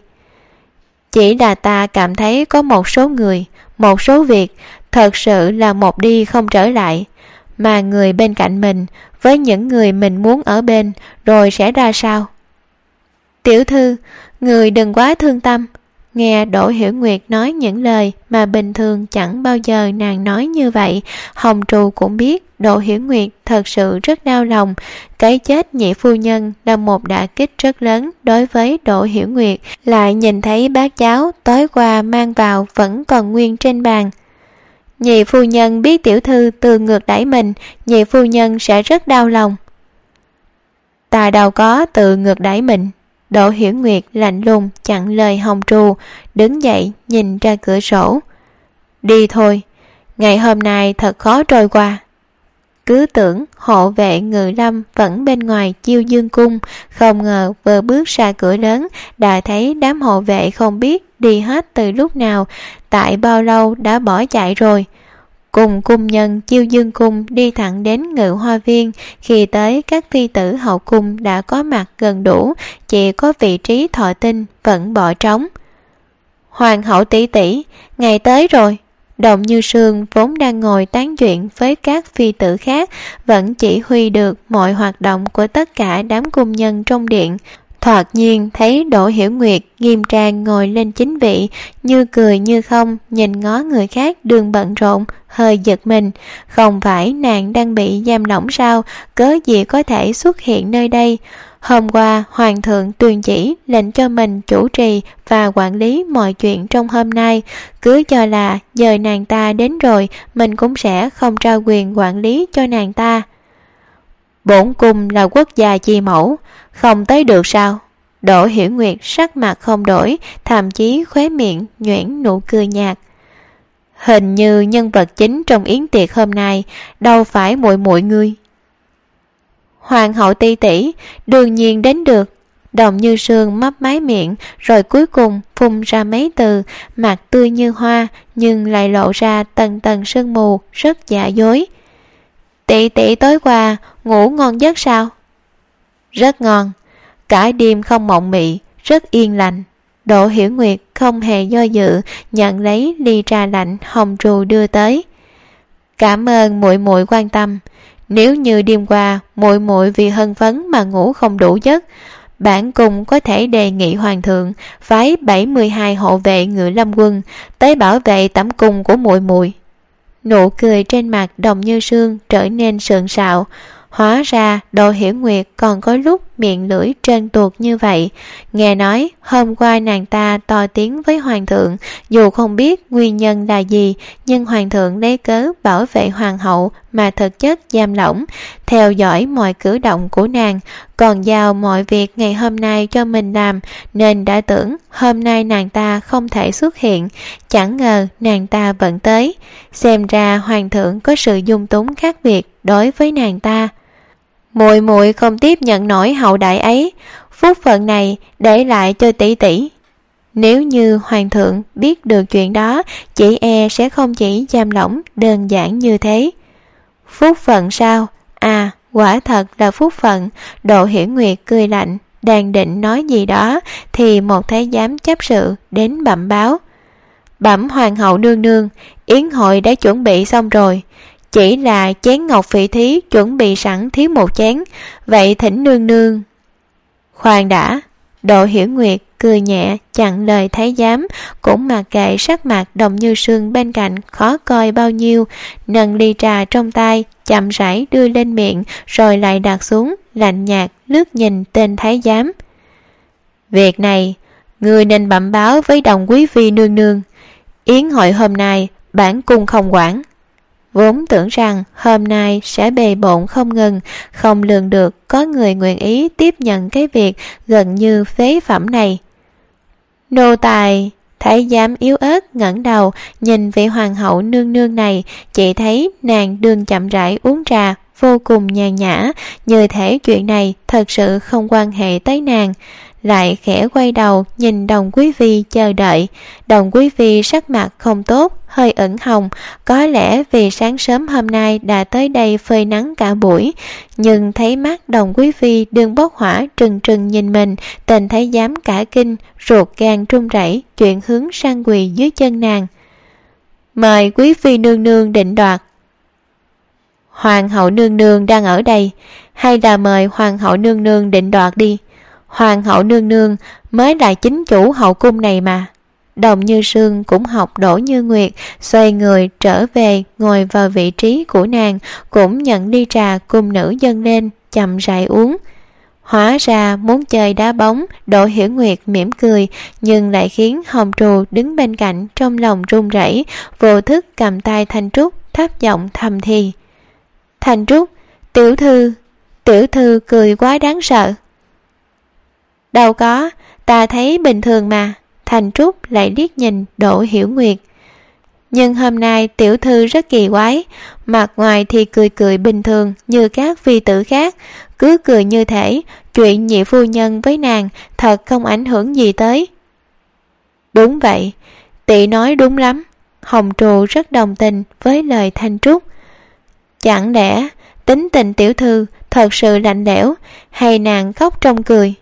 Chỉ là ta cảm thấy có một số người, một số việc thật sự là một đi không trở lại, mà người bên cạnh mình với những người mình muốn ở bên rồi sẽ ra sao? Tiểu thư, người đừng quá thương tâm. Nghe Đỗ Hiểu Nguyệt nói những lời mà bình thường chẳng bao giờ nàng nói như vậy, Hồng Trù cũng biết Đỗ Hiểu Nguyệt thật sự rất đau lòng. Cái chết nhị phu nhân là một đả kích rất lớn đối với Đỗ Hiểu Nguyệt, lại nhìn thấy bát cháo tối qua mang vào vẫn còn nguyên trên bàn. Nhị phu nhân biết tiểu thư từ ngược đãi mình, nhị phu nhân sẽ rất đau lòng. Ta đâu có từ ngược đãi mình. Đỗ Hiểu Nguyệt lạnh lùng chặn lời Hồng Trù, đứng dậy nhìn ra cửa sổ. Đi thôi, ngày hôm nay thật khó trôi qua. Cứ tưởng hộ vệ Ngự Lâm vẫn bên ngoài Chiêu Dương cung, không ngờ vừa bước ra cửa lớn đã thấy đám hộ vệ không biết đi hết từ lúc nào, tại bao lâu đã bỏ chạy rồi. Cùng cung nhân Chiêu Dương cung đi thẳng đến Ngự Hoa viên. Khi tới, các phi tử hậu cung đã có mặt gần đủ, chỉ có vị trí thọ tinh vẫn bỏ trống. Hoàng hậu tỷ tỷ, ngày tới rồi. Đồng Như Sương vốn đang ngồi tán chuyện với các phi tử khác, vẫn chỉ huy được mọi hoạt động của tất cả đám cung nhân trong điện. Thoạt nhiên thấy Đỗ Hiểu Nguyệt nghiêm trang ngồi lên chính vị, như cười như không, nhìn ngó người khác đường bận rộn, hơi giật mình. Không phải nàng đang bị giam lỏng sao, cớ gì có thể xuất hiện nơi đây? Hôm qua hoàng thượng truyền chỉ lệnh cho mình chủ trì và quản lý mọi chuyện trong hôm nay, cứ cho là giờ nàng ta đến rồi mình cũng sẽ không trao quyền quản lý cho nàng ta. Bổn cung là quốc gia chi mẫu, không tới được sao? Đỗ Hiểu Nguyệt sắc mặt không đổi, thậm chí khóe miệng nhoẻn nụ cười nhạt. Hình như nhân vật chính trong yến tiệc hôm nay đâu phải muội muội ngươi. Hoàng hậu tỷ tỷ đương nhiên đến được. Đồng Như Sương mấp máy miệng, rồi cuối cùng phun ra mấy từ, mặt tươi như hoa nhưng lại lộ ra tầng tầng sương mù, rất giả dối. Tỷ tỷ tối qua ngủ ngon giấc sao? Rất ngon, cả đêm không mộng mị, rất yên lành. Đỗ Hiểu Nguyệt không hề do dự, nhận lấy ly trà lạnh Hồng Trù đưa tới. Cảm ơn muội muội quan tâm. Nếu như đêm qua muội muội vì hân phấn mà ngủ không đủ giấc, bản cung có thể đề nghị hoàng thượng phái 72 hộ vệ Ngự Lâm quân tới bảo vệ tẩm cung của muội muội. Nụ cười trên mặt Đồng Như Sương trở nên sượng sạo. Hóa ra Đỗ Hiểu Nguyệt còn có lúc miệng lưỡi trơn tuột như vậy. Nghe nói hôm qua nàng ta to tiếng với hoàng thượng, dù không biết nguyên nhân là gì, nhưng hoàng thượng lấy cớ bảo vệ hoàng hậu mà thực chất giam lỏng, theo dõi mọi cử động của nàng, còn giao mọi việc ngày hôm nay cho mình làm, nên đã tưởng hôm nay nàng ta không thể xuất hiện. Chẳng ngờ nàng ta vẫn tới. Xem ra hoàng thượng có sự dung túng khác biệt đối với nàng ta. Muội muội không tiếp nhận nổi hậu đại ấy, phúc phận này để lại cho tỷ tỷ. Nếu như hoàng thượng biết được chuyện đó, chỉ e sẽ không chỉ giam lỏng đơn giản như thế. Phúc phận sao? À, quả thật là phúc phận. Đỗ Hiểu Nguyệt cười lạnh, đang định nói gì đó thì một thái giám chấp sự đến bẩm báo. Bẩm hoàng hậu nương nương, yến hội đã chuẩn bị xong rồi, chỉ là chén ngọc phỉ thí chuẩn bị sẵn thiếu một chén, vậy thỉnh nương nương. Khoan đã. Đỗ Hiểu Nguyệt cười nhẹ chặn lời thái giám, cũng mặc kệ sắc mặt Đồng Như Sương bên cạnh khó coi bao nhiêu, nâng ly trà trong tay chậm rãi đưa lên miệng, rồi lại đặt xuống, lạnh nhạt lướt nhìn tên thái giám. Việc này người nên bẩm báo với Đồng quý phi nương nương. Yến hội hôm nay bản cung không quản. Vốn tưởng rằng hôm nay sẽ bề bộn không ngừng, không lường được có người nguyện ý tiếp nhận cái việc gần như phế phẩm này. Nô tài. Thái giám yếu ớt ngẩng đầu nhìn vị hoàng hậu nương nương này, chỉ thấy nàng đường chậm rãi uống trà, vô cùng nhàn nhã, như thể chuyện này thật sự không quan hệ tới nàng. Lại khẽ quay đầu nhìn Đồng quý phi chờ đợi. Đồng quý phi sắc mặt không tốt, hơi ửng hồng, có lẽ vì sáng sớm hôm nay đã tới đây phơi nắng cả buổi, nhưng thấy mắt Đồng quý phi đương bốc hỏa trừng trừng nhìn mình, tên thái giám cả kinh, ruột gan run rẩy, chuyển hướng sang quỳ dưới chân nàng. Mời quý phi nương nương định đoạt. Hoàng hậu nương nương đang ở đây, hay là mời hoàng hậu nương nương định đoạt đi. Hoàng hậu nương nương mới là chính chủ hậu cung này mà. Đồng Như Sương cũng học Đỗ Như Nguyệt, xoay người trở về ngồi vào vị trí của nàng, cũng nhận ly trà cùng nữ dâng lên, chậm rãi uống. Hóa ra muốn chơi đá bóng. Đỗ Hiểu Nguyệt mỉm cười, nhưng lại khiến Hồng Trù đứng bên cạnh trong lòng run rẩy, vô thức cầm tay Thanh Trúc, thấp giọng thầm thì. Thanh Trúc, tiểu thư cười quá đáng sợ. Đâu có, ta thấy bình thường mà. Thành Trúc lại liếc nhìn Đỗ Hiểu Nguyệt. Nhưng hôm nay tiểu thư rất kỳ quái, mặt ngoài thì cười cười bình thường như các phi tử khác, cứ cười như thể chuyện nhị phu nhân với nàng thật không ảnh hưởng gì tới. Đúng vậy, tỷ nói đúng lắm. Hồng Trù rất đồng tình với lời Thanh Trúc. Chẳng lẽ tính tình tiểu thư thật sự lạnh lẽo, hay nàng khóc trong cười?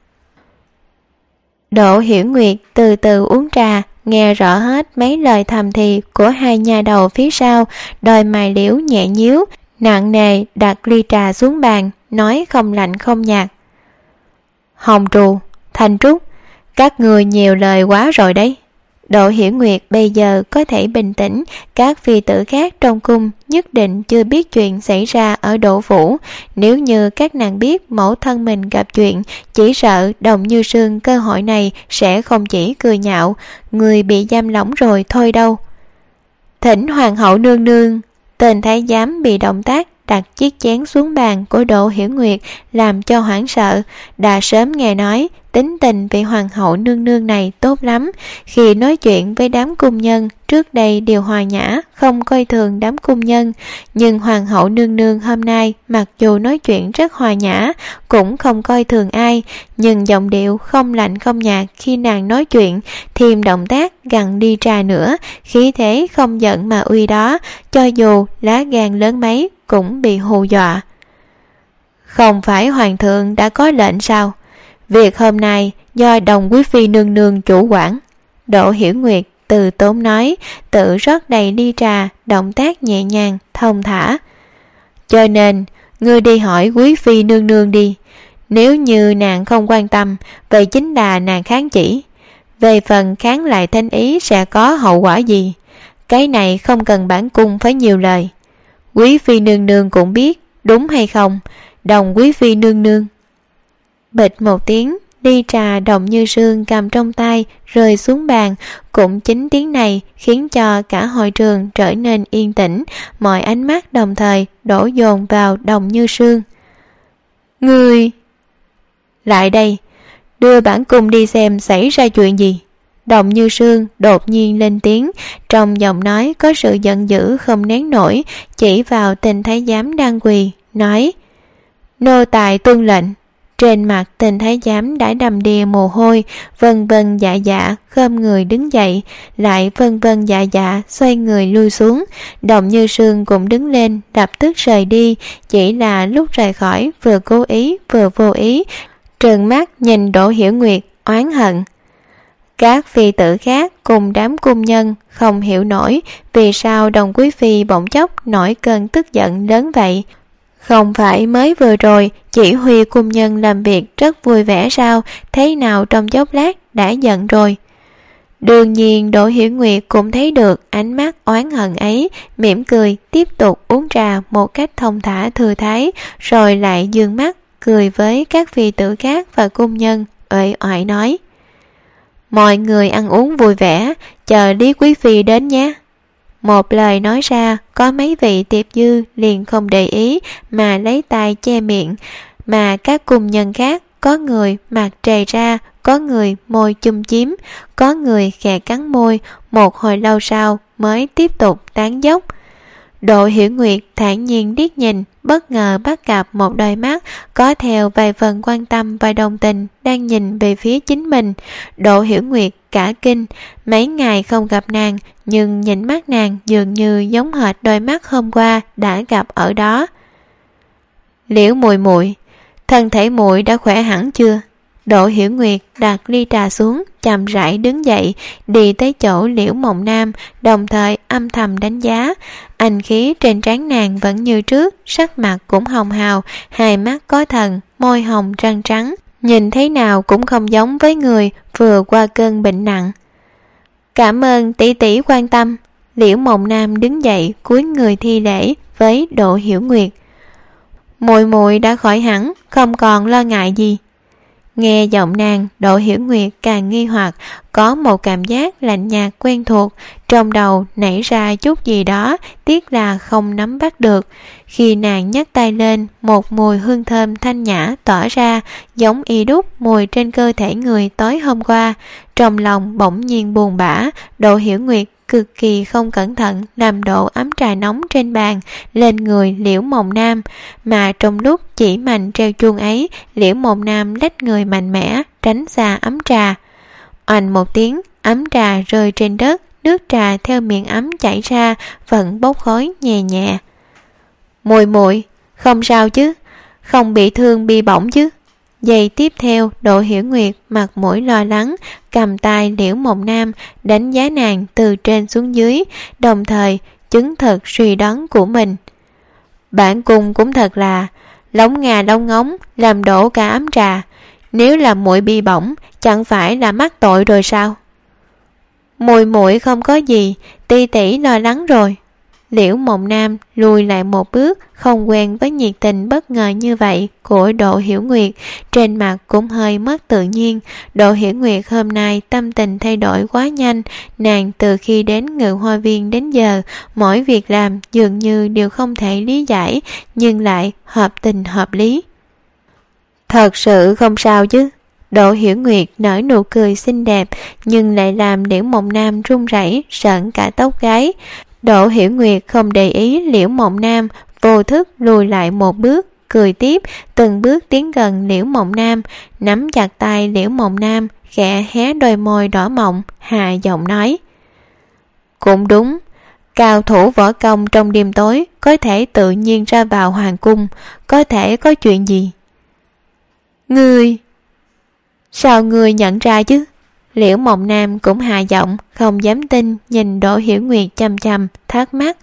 Đỗ Hiểu Nguyệt từ từ uống trà, nghe rõ hết mấy lời thầm thì của hai nha đầu phía sau, đôi mày liễu nhẹ nhíu, nặng nề đặt ly trà xuống bàn, nói không lạnh không nhạt. Hồng Trù, Thanh Trúc, các người nhiều lời quá rồi đấy. Đỗ Hiểu Nguyệt bây giờ có thể bình tĩnh, các phi tử khác trong cung nhất định chưa biết chuyện xảy ra ở Đỗ Phủ. Nếu như các nàng biết mẫu thân mình gặp chuyện, chỉ sợ Đồng Như Sương cơ hội này sẽ không chỉ cười nhạo, người bị giam lỏng rồi thôi đâu. Thỉnh hoàng hậu nương nương. Tên thái giám bị động tác đặt chiếc chén xuống bàn của Đỗ Hiểu Nguyệt làm cho hoảng sợ. Đã sớm nghe nói tính tình vị hoàng hậu nương nương này tốt lắm, khi nói chuyện với đám cung nhân trước đây đều hòa nhã, không coi thường đám cung nhân. Nhưng hoàng hậu nương nương hôm nay mặc dù nói chuyện rất hòa nhã, cũng không coi thường ai, nhưng giọng điệu không lạnh không nhạt khi nàng nói chuyện, thêm động tác gằn đi trà nữa, khí thế không giận mà uy đó, cho dù lá gan lớn mấy cũng bị hù dọa. Không phải hoàng thượng đã có lệnh sao? Việc hôm nay do Đồng quý phi nương nương chủ quản. Đỗ Hiểu Nguyệt từ tốn nói, tự rót đầy ly trà, động tác nhẹ nhàng thông thả. Cho nên ngươi đi hỏi quý phi nương nương đi. Nếu như nàng không quan tâm, vậy chính là nàng kháng chỉ. Về phần kháng lại thánh ý sẽ có hậu quả gì, cái này không cần bản cung phải nhiều lời. Quý phi nương nương cũng biết, đúng hay không, Đồng quý phi nương nương? Bịch một tiếng, ly trà Đồng Như Sương cầm trong tay rơi xuống bàn. Cũng chính tiếng này khiến cho cả hội trường trở nên yên tĩnh, mọi ánh mắt đồng thời đổ dồn vào Đồng Như Sương. Ngươi lại đây, đưa bản cung đi xem xảy ra chuyện gì. Đồng Như Sương đột nhiên lên tiếng, trong giọng nói có sự giận dữ không nén nổi, chỉ vào tên thái giám đang quỳ, nói: Nô tài tuân lệnh. Trên mặt tên thái giám đã đầm đìa mồ hôi, vân vân dạ dạ khom người đứng dậy, lại vân vân dạ dạ xoay người lui xuống. Đồng Như Sương cũng đứng lên lập tức rời đi, chỉ là lúc rời khỏi vừa cố ý vừa vô ý trừng mắt nhìn Đỗ Hiểu Nguyệt oán hận. Các phi tử khác cùng đám cung nhân không hiểu nổi vì sao Đồng quý phi bỗng chốc nổi cơn tức giận lớn vậy. Không phải mới vừa rồi chỉ huy cung nhân làm việc rất vui vẻ sao, thế nào trong chốc lát đã giận rồi? Đương nhiên Đỗ Hiểu Nguyệt cũng thấy được ánh mắt oán hận ấy, mỉm cười tiếp tục uống trà một cách thông thả thư thái, rồi lại dương mắt cười với các phi tử khác và cung nhân, uể oải nói: Mọi người ăn uống vui vẻ, chờ Lý quý phi đến nhé. Một lời nói ra, có mấy vị tiệp dư liền không để ý mà lấy tay che miệng, mà các cung nhân khác có người mặt trề ra, có người môi chum chím, có người khẽ cắn môi, một hồi lâu sau mới tiếp tục tán dốc. Đỗ Hiểu Nguyệt thản nhiên liếc nhìn, bất ngờ bắt gặp một đôi mắt có theo vài phần quan tâm và đồng tình đang nhìn về phía chính mình. Đỗ Hiểu Nguyệt cả kinh, mấy ngày không gặp nàng, nhưng nhìn mắt nàng dường như giống hệt đôi mắt hôm qua đã gặp ở đó. Liễu muội muội, thân thể muội đã khỏe hẳn chưa? Đỗ Hiểu Nguyệt đặt ly trà xuống, chậm rãi đứng dậy, đi tới chỗ Liễu Mộng Nam, đồng thời âm thầm đánh giá. Anh khí trên trán nàng vẫn như trước, sắc mặt cũng hồng hào, hai mắt có thần, môi hồng răng trắng, nhìn thế nào cũng không giống với người vừa qua cơn bệnh nặng. Cảm ơn tỷ tỷ quan tâm. Liễu Mộng Nam đứng dậy cúi người thi lễ với Đỗ Hiểu Nguyệt. Muội muội đã khỏi hẳn, không còn lo ngại gì. Nghe giọng nàng, Đỗ Hiểu Nguyệt càng nghi hoặc, có một cảm giác lạnh nhạt quen thuộc, trong đầu nảy ra chút gì đó, tiếc là không nắm bắt được. Khi nàng nhấc tay lên, một mùi hương thơm thanh nhã tỏa ra, giống y đúc mùi trên cơ thể người tối hôm qua. Trong lòng bỗng nhiên buồn bã, Đỗ Hiểu Nguyệt cực kỳ không cẩn thận làm đổ ấm trà nóng trên bàn lên người Liễu Mộng Nam, mà trong lúc chỉ mạnh treo chuông ấy, Liễu Mộng Nam lách người mạnh mẽ tránh xa ấm trà. Oanh một tiếng, ấm trà rơi trên đất, nước trà theo miệng ấm chảy ra vẫn bốc khói nhẹ nhẹ. Muội muội, không sao chứ, không bị thương bị bỏng chứ? Giây tiếp theo, Đỗ Hiểu Nguyệt mặt mũi lo lắng cầm tay Liễu Mộng Nam đánh giá nàng từ trên xuống dưới, đồng thời chứng thực suy đoán của mình. Bản cung cũng thật là lóng ngà lóng ngóng làm đổ cả ấm trà, nếu là muội bị bỏng chẳng phải là mắc tội rồi sao? Muội muội không có gì, ti tỷ lo lắng rồi. Liễu Mộng Nam lùi lại một bước, không quen với nhiệt tình bất ngờ như vậy của Đỗ Hiểu Nguyệt, trên mặt cũng hơi mất tự nhiên. Đỗ Hiểu Nguyệt hôm nay tâm tình thay đổi quá nhanh, nàng từ khi đến Ngự Hoa Viên đến giờ, mỗi việc làm dường như đều không thể lý giải, nhưng lại hợp tình hợp lý. Thật sự không sao chứ? Đỗ Hiểu Nguyệt nở nụ cười xinh đẹp, nhưng lại làm Liễu Mộng Nam run rẩy sởn cả tóc gáy. Đỗ Hiểu Nguyệt không để ý Liễu Mộng Nam, vô thức lùi lại một bước, cười tiếp, từng bước tiến gần Liễu Mộng Nam, nắm chặt tay Liễu Mộng Nam, khẽ hé đôi môi đỏ mọng, hạ giọng nói. Cũng đúng, cao thủ võ công trong đêm tối có thể tự nhiên ra vào hoàng cung, có thể có chuyện gì? Ngươi... Sao ngươi nhận ra chứ? Liễu Mộng Nam cũng hạ giọng, không dám tin, nhìn Đỗ Hiểu Nguyệt chăm chăm, thắc mắc.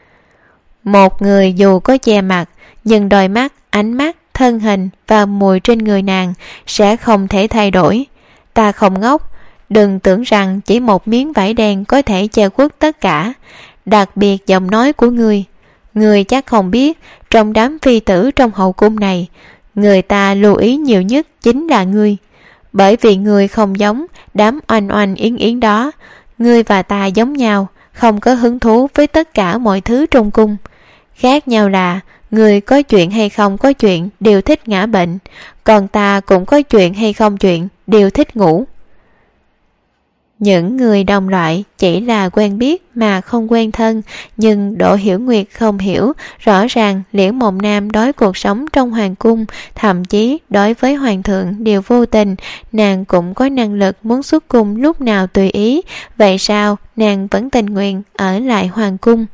Một người dù có che mặt, nhưng đôi mắt, ánh mắt, thân hình và mùi trên người nàng sẽ không thể thay đổi. Ta không ngốc, đừng tưởng rằng chỉ một miếng vải đen có thể che khuất tất cả. Đặc biệt giọng nói của ngươi chắc không biết, trong đám phi tử trong hậu cung này, người ta lưu ý nhiều nhất chính là ngươi. Bởi vì ngươi không giống đám oanh oanh yến yến đó, ngươi và ta giống nhau, không có hứng thú với tất cả mọi thứ trong cung. Khác nhau là ngươi có chuyện hay không có chuyện đều thích ngã bệnh, còn ta cũng có chuyện hay không chuyện đều thích ngủ. Những người đồng loại chỉ là quen biết mà không quen thân, nhưng Đỗ Hiểu Nguyệt không hiểu, rõ ràng Liễu Mộng Nam đối cuộc sống trong hoàng cung, thậm chí đối với hoàng thượng đều vô tình, nàng cũng có năng lực muốn xuất cung lúc nào tùy ý, vậy sao nàng vẫn tình nguyện ở lại hoàng cung?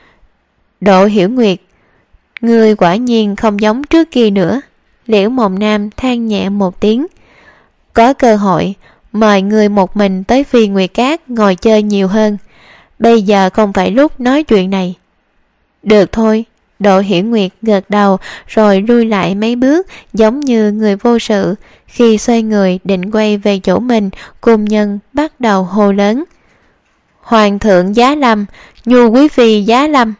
Đỗ Hiểu Nguyệt, ngươi quả nhiên không giống trước kia nữa. Liễu Mộng Nam than nhẹ một tiếng. Có cơ hội mời người một mình tới Phi Nguyệt Cát ngồi chơi nhiều hơn. Bây giờ không phải lúc nói chuyện này. Được thôi. Đỗ Hiểu Nguyệt gật đầu rồi lui lại mấy bước, giống như người vô sự. Khi xoay người định quay về chỗ mình, cung nhân bắt đầu hô lớn. Hoàng thượng giá lâm, Nhu quý phi giá lâm.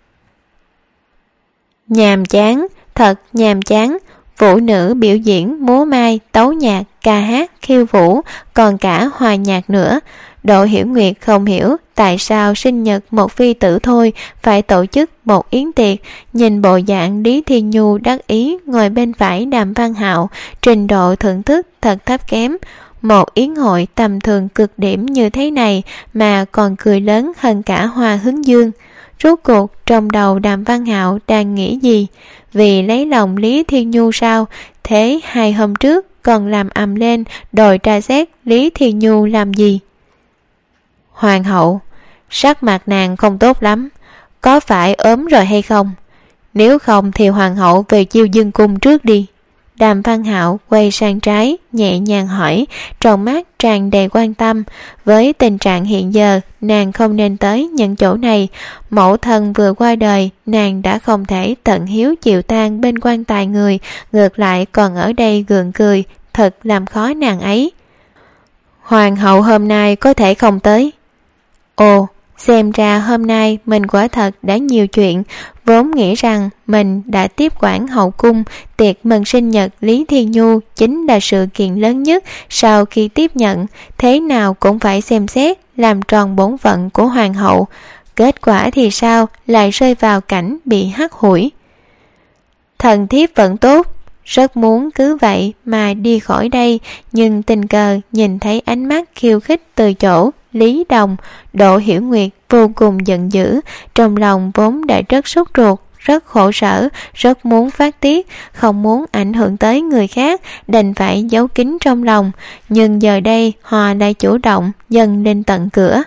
Nhàm chán, thật nhàm chán. Vũ nữ biểu diễn múa mai, tấu nhạc, ca hát, khiêu vũ, còn cả hòa nhạc nữa. Đỗ Hiểu Nguyệt không hiểu tại sao sinh nhật một phi tử thôi phải tổ chức một yến tiệc. Nhìn bộ dạng Lý Thiên Nhu đắc ý ngồi bên phải Đàm Văn Hạo, trình độ thưởng thức thật thấp kém. Một yến hội tầm thường cực điểm như thế này mà còn cười lớn hơn cả Hoa Hướng Dương. Rốt cuộc trong đầu Đàm Văn Hạo đang nghĩ gì? Vì lấy lòng Lý Thiên Nhu sao? Thế 2 hôm trước còn làm ầm lên đòi tra xét Lý Thiên Nhu làm gì? Hoàng hậu, sắc mặt nàng không tốt lắm, có phải ốm rồi hay không? Nếu không thì hoàng hậu về chiêu dương cung trước đi. Đàm Văn Hạo quay sang trái, nhẹ nhàng hỏi, trong mắt tràn đầy quan tâm. Với tình trạng hiện giờ, nàng không nên tới những chỗ này. Mẫu thân vừa qua đời, nàng đã không thể tận hiếu chịu tang bên quan tài người, ngược lại còn ở đây gượng cười, thật làm khó nàng ấy. Hoàng hậu hôm nay có thể không tới. Ồ, Xem ra hôm nay mình quả thật đã nhiều chuyện, vốn nghĩ rằng mình đã tiếp quản hậu cung, tiệc mừng sinh nhật Lý Thiên Nhu chính là sự kiện lớn nhất sau khi tiếp nhận, thế nào cũng phải xem xét, làm tròn bổn phận của hoàng hậu. Kết quả thì sao, lại rơi vào cảnh bị hắt hủi. Thần thiếp vẫn tốt, rất muốn cứ vậy mà đi khỏi đây, nhưng tình cờ nhìn thấy ánh mắt khiêu khích từ chỗ Lý Đồng, Đỗ Hiểu Nguyệt vô cùng giận dữ, trong lòng vốn đã rất sốt ruột, rất khổ sở, rất muốn phát tiết, không muốn ảnh hưởng tới người khác, đành phải giấu kín trong lòng, nhưng giờ đây họ lại chủ động dâng lên tận cửa.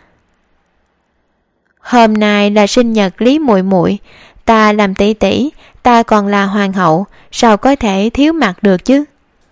Hôm nay là sinh nhật Lý muội muội, ta làm tỷ tỷ, ta còn là hoàng hậu, sao có thể thiếu mặt được chứ?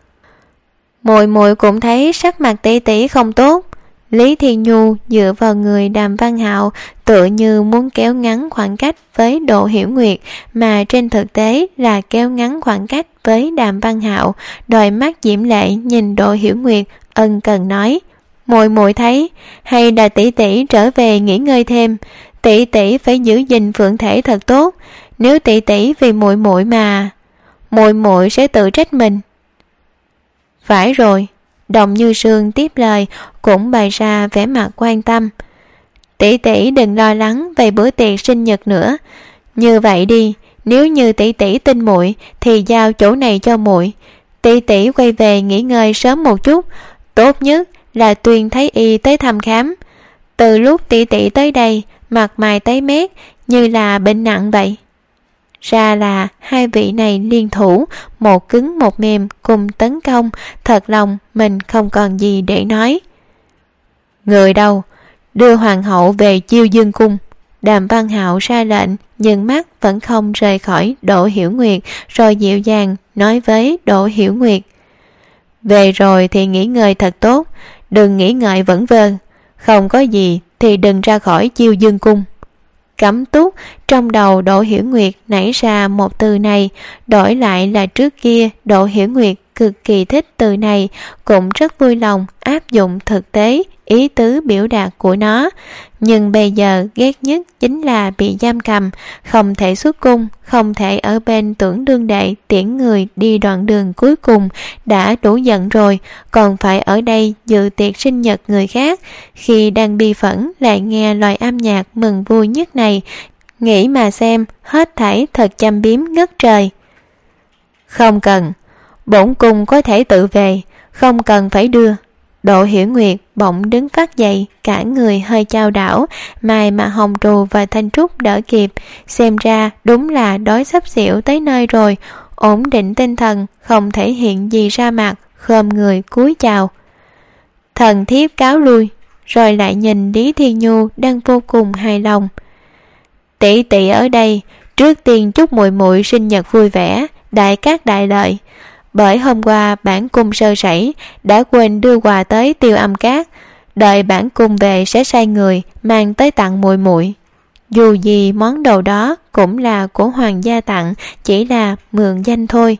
Muội muội cũng thấy sắc mặt tỷ tỷ không tốt. Lý Thiên Nhu dựa vào người Đàm Văn Hạo, tựa như muốn kéo ngắn khoảng cách với Đỗ Hiểu Nguyệt, mà trên thực tế là kéo ngắn khoảng cách với Đàm Văn Hạo. Đôi mắt diễm lệ nhìn Đỗ Hiểu Nguyệt, ân cần nói: muội muội thấy, hay là tỷ tỷ trở về nghỉ ngơi thêm, tỷ tỷ phải giữ gìn phượng thể thật tốt, nếu tỷ tỷ vì muội muội mà, muội muội sẽ tự trách mình. Phải rồi, Đồng Như Sương tiếp lời, cũng bày ra vẻ mặt quan tâm. Tỷ tỷ đừng lo lắng về bữa tiệc sinh nhật nữa. Như vậy đi, nếu như tỷ tỷ tin muội thì giao chỗ này cho muội. Tỷ tỷ quay về nghỉ ngơi sớm một chút, tốt nhất là Tuyên Thái Y tới thăm khám. Từ lúc tỷ tỷ tới đây, mặt mày tái mét như là bệnh nặng vậy. Ra là hai vị này liên thủ, một cứng một mềm cùng tấn công, thật lòng mình không còn gì để nói. Người đâu? Đưa hoàng hậu về Chiêu Dương cung. Đàm Văn Hạo ra lệnh, nhưng mắt vẫn không rời khỏi Đỗ Hiểu Nguyệt, rồi dịu dàng nói với Đỗ Hiểu Nguyệt: về rồi thì nghỉ ngơi thật tốt, đừng nghĩ ngợi vẩn vơ, không có gì thì đừng ra khỏi Chiêu Dương cung. Cấm túc, trong đầu Đỗ Hiểu Nguyệt nảy ra một từ này, đổi lại là trước kia Đỗ Hiểu Nguyệt cực kỳ thích từ này, cũng rất vui lòng áp dụng thực tế ý tứ biểu đạt của nó. Nhưng bây giờ ghét nhất chính là bị giam cầm, không thể xuất cung, không thể ở bên Tưởng Đương Đệ tiễn người đi đoạn đường cuối cùng, đã đủ giận rồi, còn phải ở đây dự tiệc sinh nhật người khác. Khi đang bi phẫn lại nghe loại âm nhạc mừng vui nhất này, nghĩ mà xem, hết thảy thật châm biếm ngất trời. Không cần, bổn cung có thể tự về, không cần phải đưa. Đỗ Hiểu Nguyệt bỗng đứng phát dậy, cả người hơi chao đảo, mai mà Hồng Trù và Thanh Trúc đỡ kịp, xem ra đúng là đói xấp xỉu tới nơi rồi. Ổn định tinh thần, không thể hiện gì ra mặt, khom người cúi chào. Thần thiếp cáo lui, rồi lại nhìn Lý Thiên Nhu đang vô cùng hài lòng. Tỷ tỷ ở đây, trước tiên chúc muội muội sinh nhật vui vẻ, đại cát đại lợi. Bởi hôm qua bản cung sơ sẩy, đã quên đưa quà tới Tiêu Âm Cát, đợi bản cung về sẽ sai người mang tới tặng muội muội. Dù gì món đồ đó cũng là của hoàng gia tặng, chỉ là mượn danh thôi.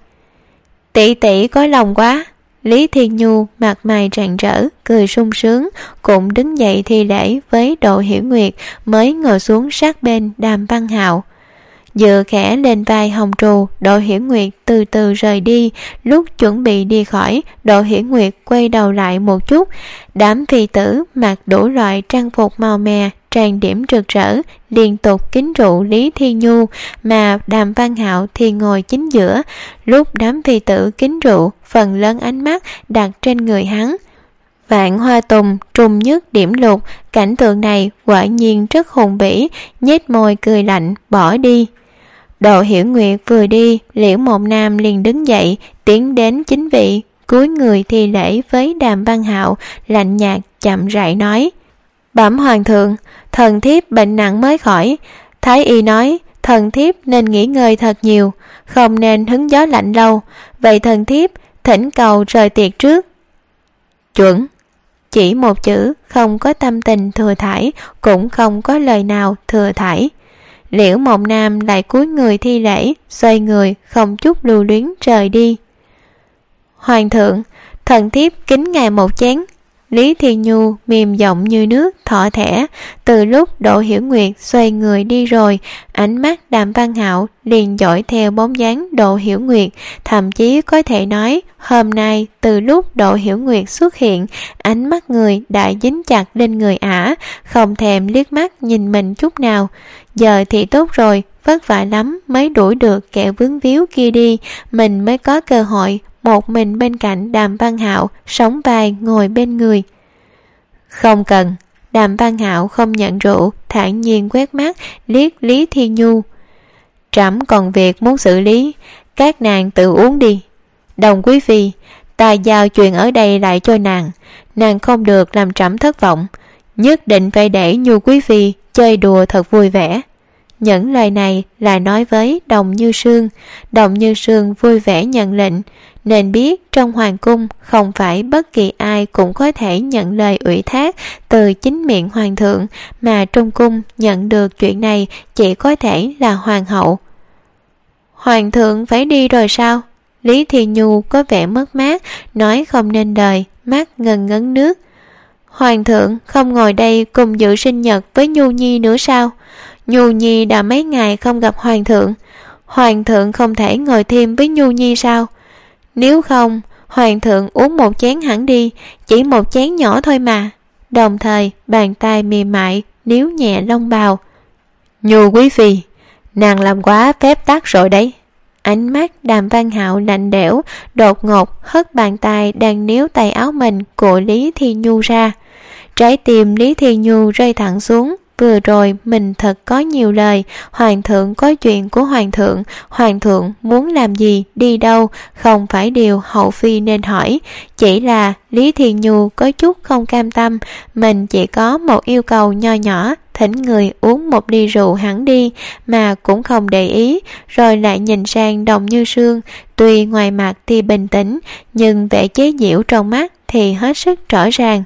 Tỷ tỷ có lòng quá. Lý Thiên Nhu mặt mày rạng rỡ, cười sung sướng, cũng đứng dậy thi lễ với Đỗ Hiểu Nguyệt, mới ngồi xuống sát bên Đàm Văn Hạo. Dựa khẽ lên vai Hồng Trù, Đỗ Hiểu Nguyệt từ từ rời đi. Lúc chuẩn bị đi khỏi, Đỗ Hiểu Nguyệt quay đầu lại một chút. Đám phi tử mặc đủ loại trang phục màu mè, trang điểm rực rỡ, liên tục kính rượu Lý Thiên Nhu, mà Đàm Văn Hạo thì ngồi chính giữa. Lúc đám phi tử kính rượu, phần lớn ánh mắt đặt trên người hắn. Vạn hoa tùng, trùng nhất điểm lục, cảnh tượng này quả nhiên rất hùng vĩ, nhếch môi cười lạnh, bỏ đi. Đỗ Hiểu Nguyệt vừa đi, Liễu Mộng Nam liền đứng dậy, tiến đến chính vị, cúi người thi lễ với Đàm Văn Hạo, lạnh nhạt chậm rãi nói: bẩm hoàng thượng, thần thiếp bệnh nặng mới khỏi, thái y nói thần thiếp nên nghỉ ngơi thật nhiều, không nên hứng gió lạnh lâu, vậy thần thiếp thỉnh cầu rời tiệc trước. Chuẩn. Chỉ một chữ, không có tâm tình thừa thãi, cũng không có lời nào thừa thãi. Liễu Mộng Nam lại cúi người thi lễ, xoay người không chút lưu luyến rời đi. Hoàng thượng, thần thiếp kính ngài một chén. Lý Thiên Nhu mềm giọng như nước thỏ thẻ. Từ lúc Đỗ Hiểu Nguyệt xoay người đi rồi, ánh mắt Đàm Văn Hạo liền dõi theo bóng dáng Đỗ Hiểu Nguyệt. Thậm chí có thể nói hôm nay từ lúc Đỗ Hiểu Nguyệt xuất hiện, ánh mắt người đã dính chặt lên người ả, không thèm liếc mắt nhìn mình chút nào. Giờ thì tốt rồi, vất vả lắm mới đuổi được kẻ vướng víu kia đi, mình mới có cơ hội một mình bên cạnh Đàm Văn Hạo, sóng vai ngồi bên người. Không cần. Đàm Văn Hạo không nhận rượu, thản nhiên quét mắt liếc Lý Thiên Nhu. Trẫm còn việc muốn xử lý, các nàng tự uống đi. Đồng quý phi, ta giao chuyện ở đây lại cho nàng không được làm trẫm thất vọng, nhất định phải để Nhu quý phi chơi đùa thật vui vẻ. Những lời này là nói với Đồng Như Sương. Đồng Như Sương vui vẻ nhận lệnh, nên biết trong hoàng cung không phải bất kỳ ai cũng có thể nhận lời ủy thác từ chính miệng hoàng thượng, mà trong cung nhận được chuyện này chỉ có thể là hoàng hậu. Hoàng thượng phải đi rồi sao? Lý Thiên Nhu có vẻ mất mát, nói không nên lời, mắt ngần ngấn nước. Hoàng thượng không ngồi đây cùng dự sinh nhật với Nhu Nhi nữa sao? Nhu Nhi đã mấy ngày không gặp hoàng thượng không thể ngồi thêm với Nhu Nhi sao? Nếu không, hoàng thượng uống một chén hẳn đi, chỉ một chén nhỏ thôi mà. Đồng thời bàn tay mềm mại níu nhẹ lông bào. Nhu quý phi, nàng làm quá phép tắc rồi đấy. Ánh mắt Đàm Văn Hạo lạnh lẽo, đột ngột hất bàn tay đang níu tay áo mình của Lý Thiên Nhu ra. Trái tim Lý Thiên Nhu rơi thẳng xuống. Vừa rồi mình thật có nhiều lời, hoàng thượng có chuyện của hoàng thượng muốn làm gì, đi đâu, không phải điều hậu phi nên hỏi. Chỉ là Lý Thiên Nhu có chút không cam tâm, mình chỉ có một yêu cầu nho nhỏ, thỉnh người uống một ly rượu hẳn đi, mà cũng không để ý, rồi lại nhìn sang Đồng Như Sương. Tuy ngoài mặt thì bình tĩnh, nhưng vẻ chế giễu trong mắt thì hết sức rõ ràng.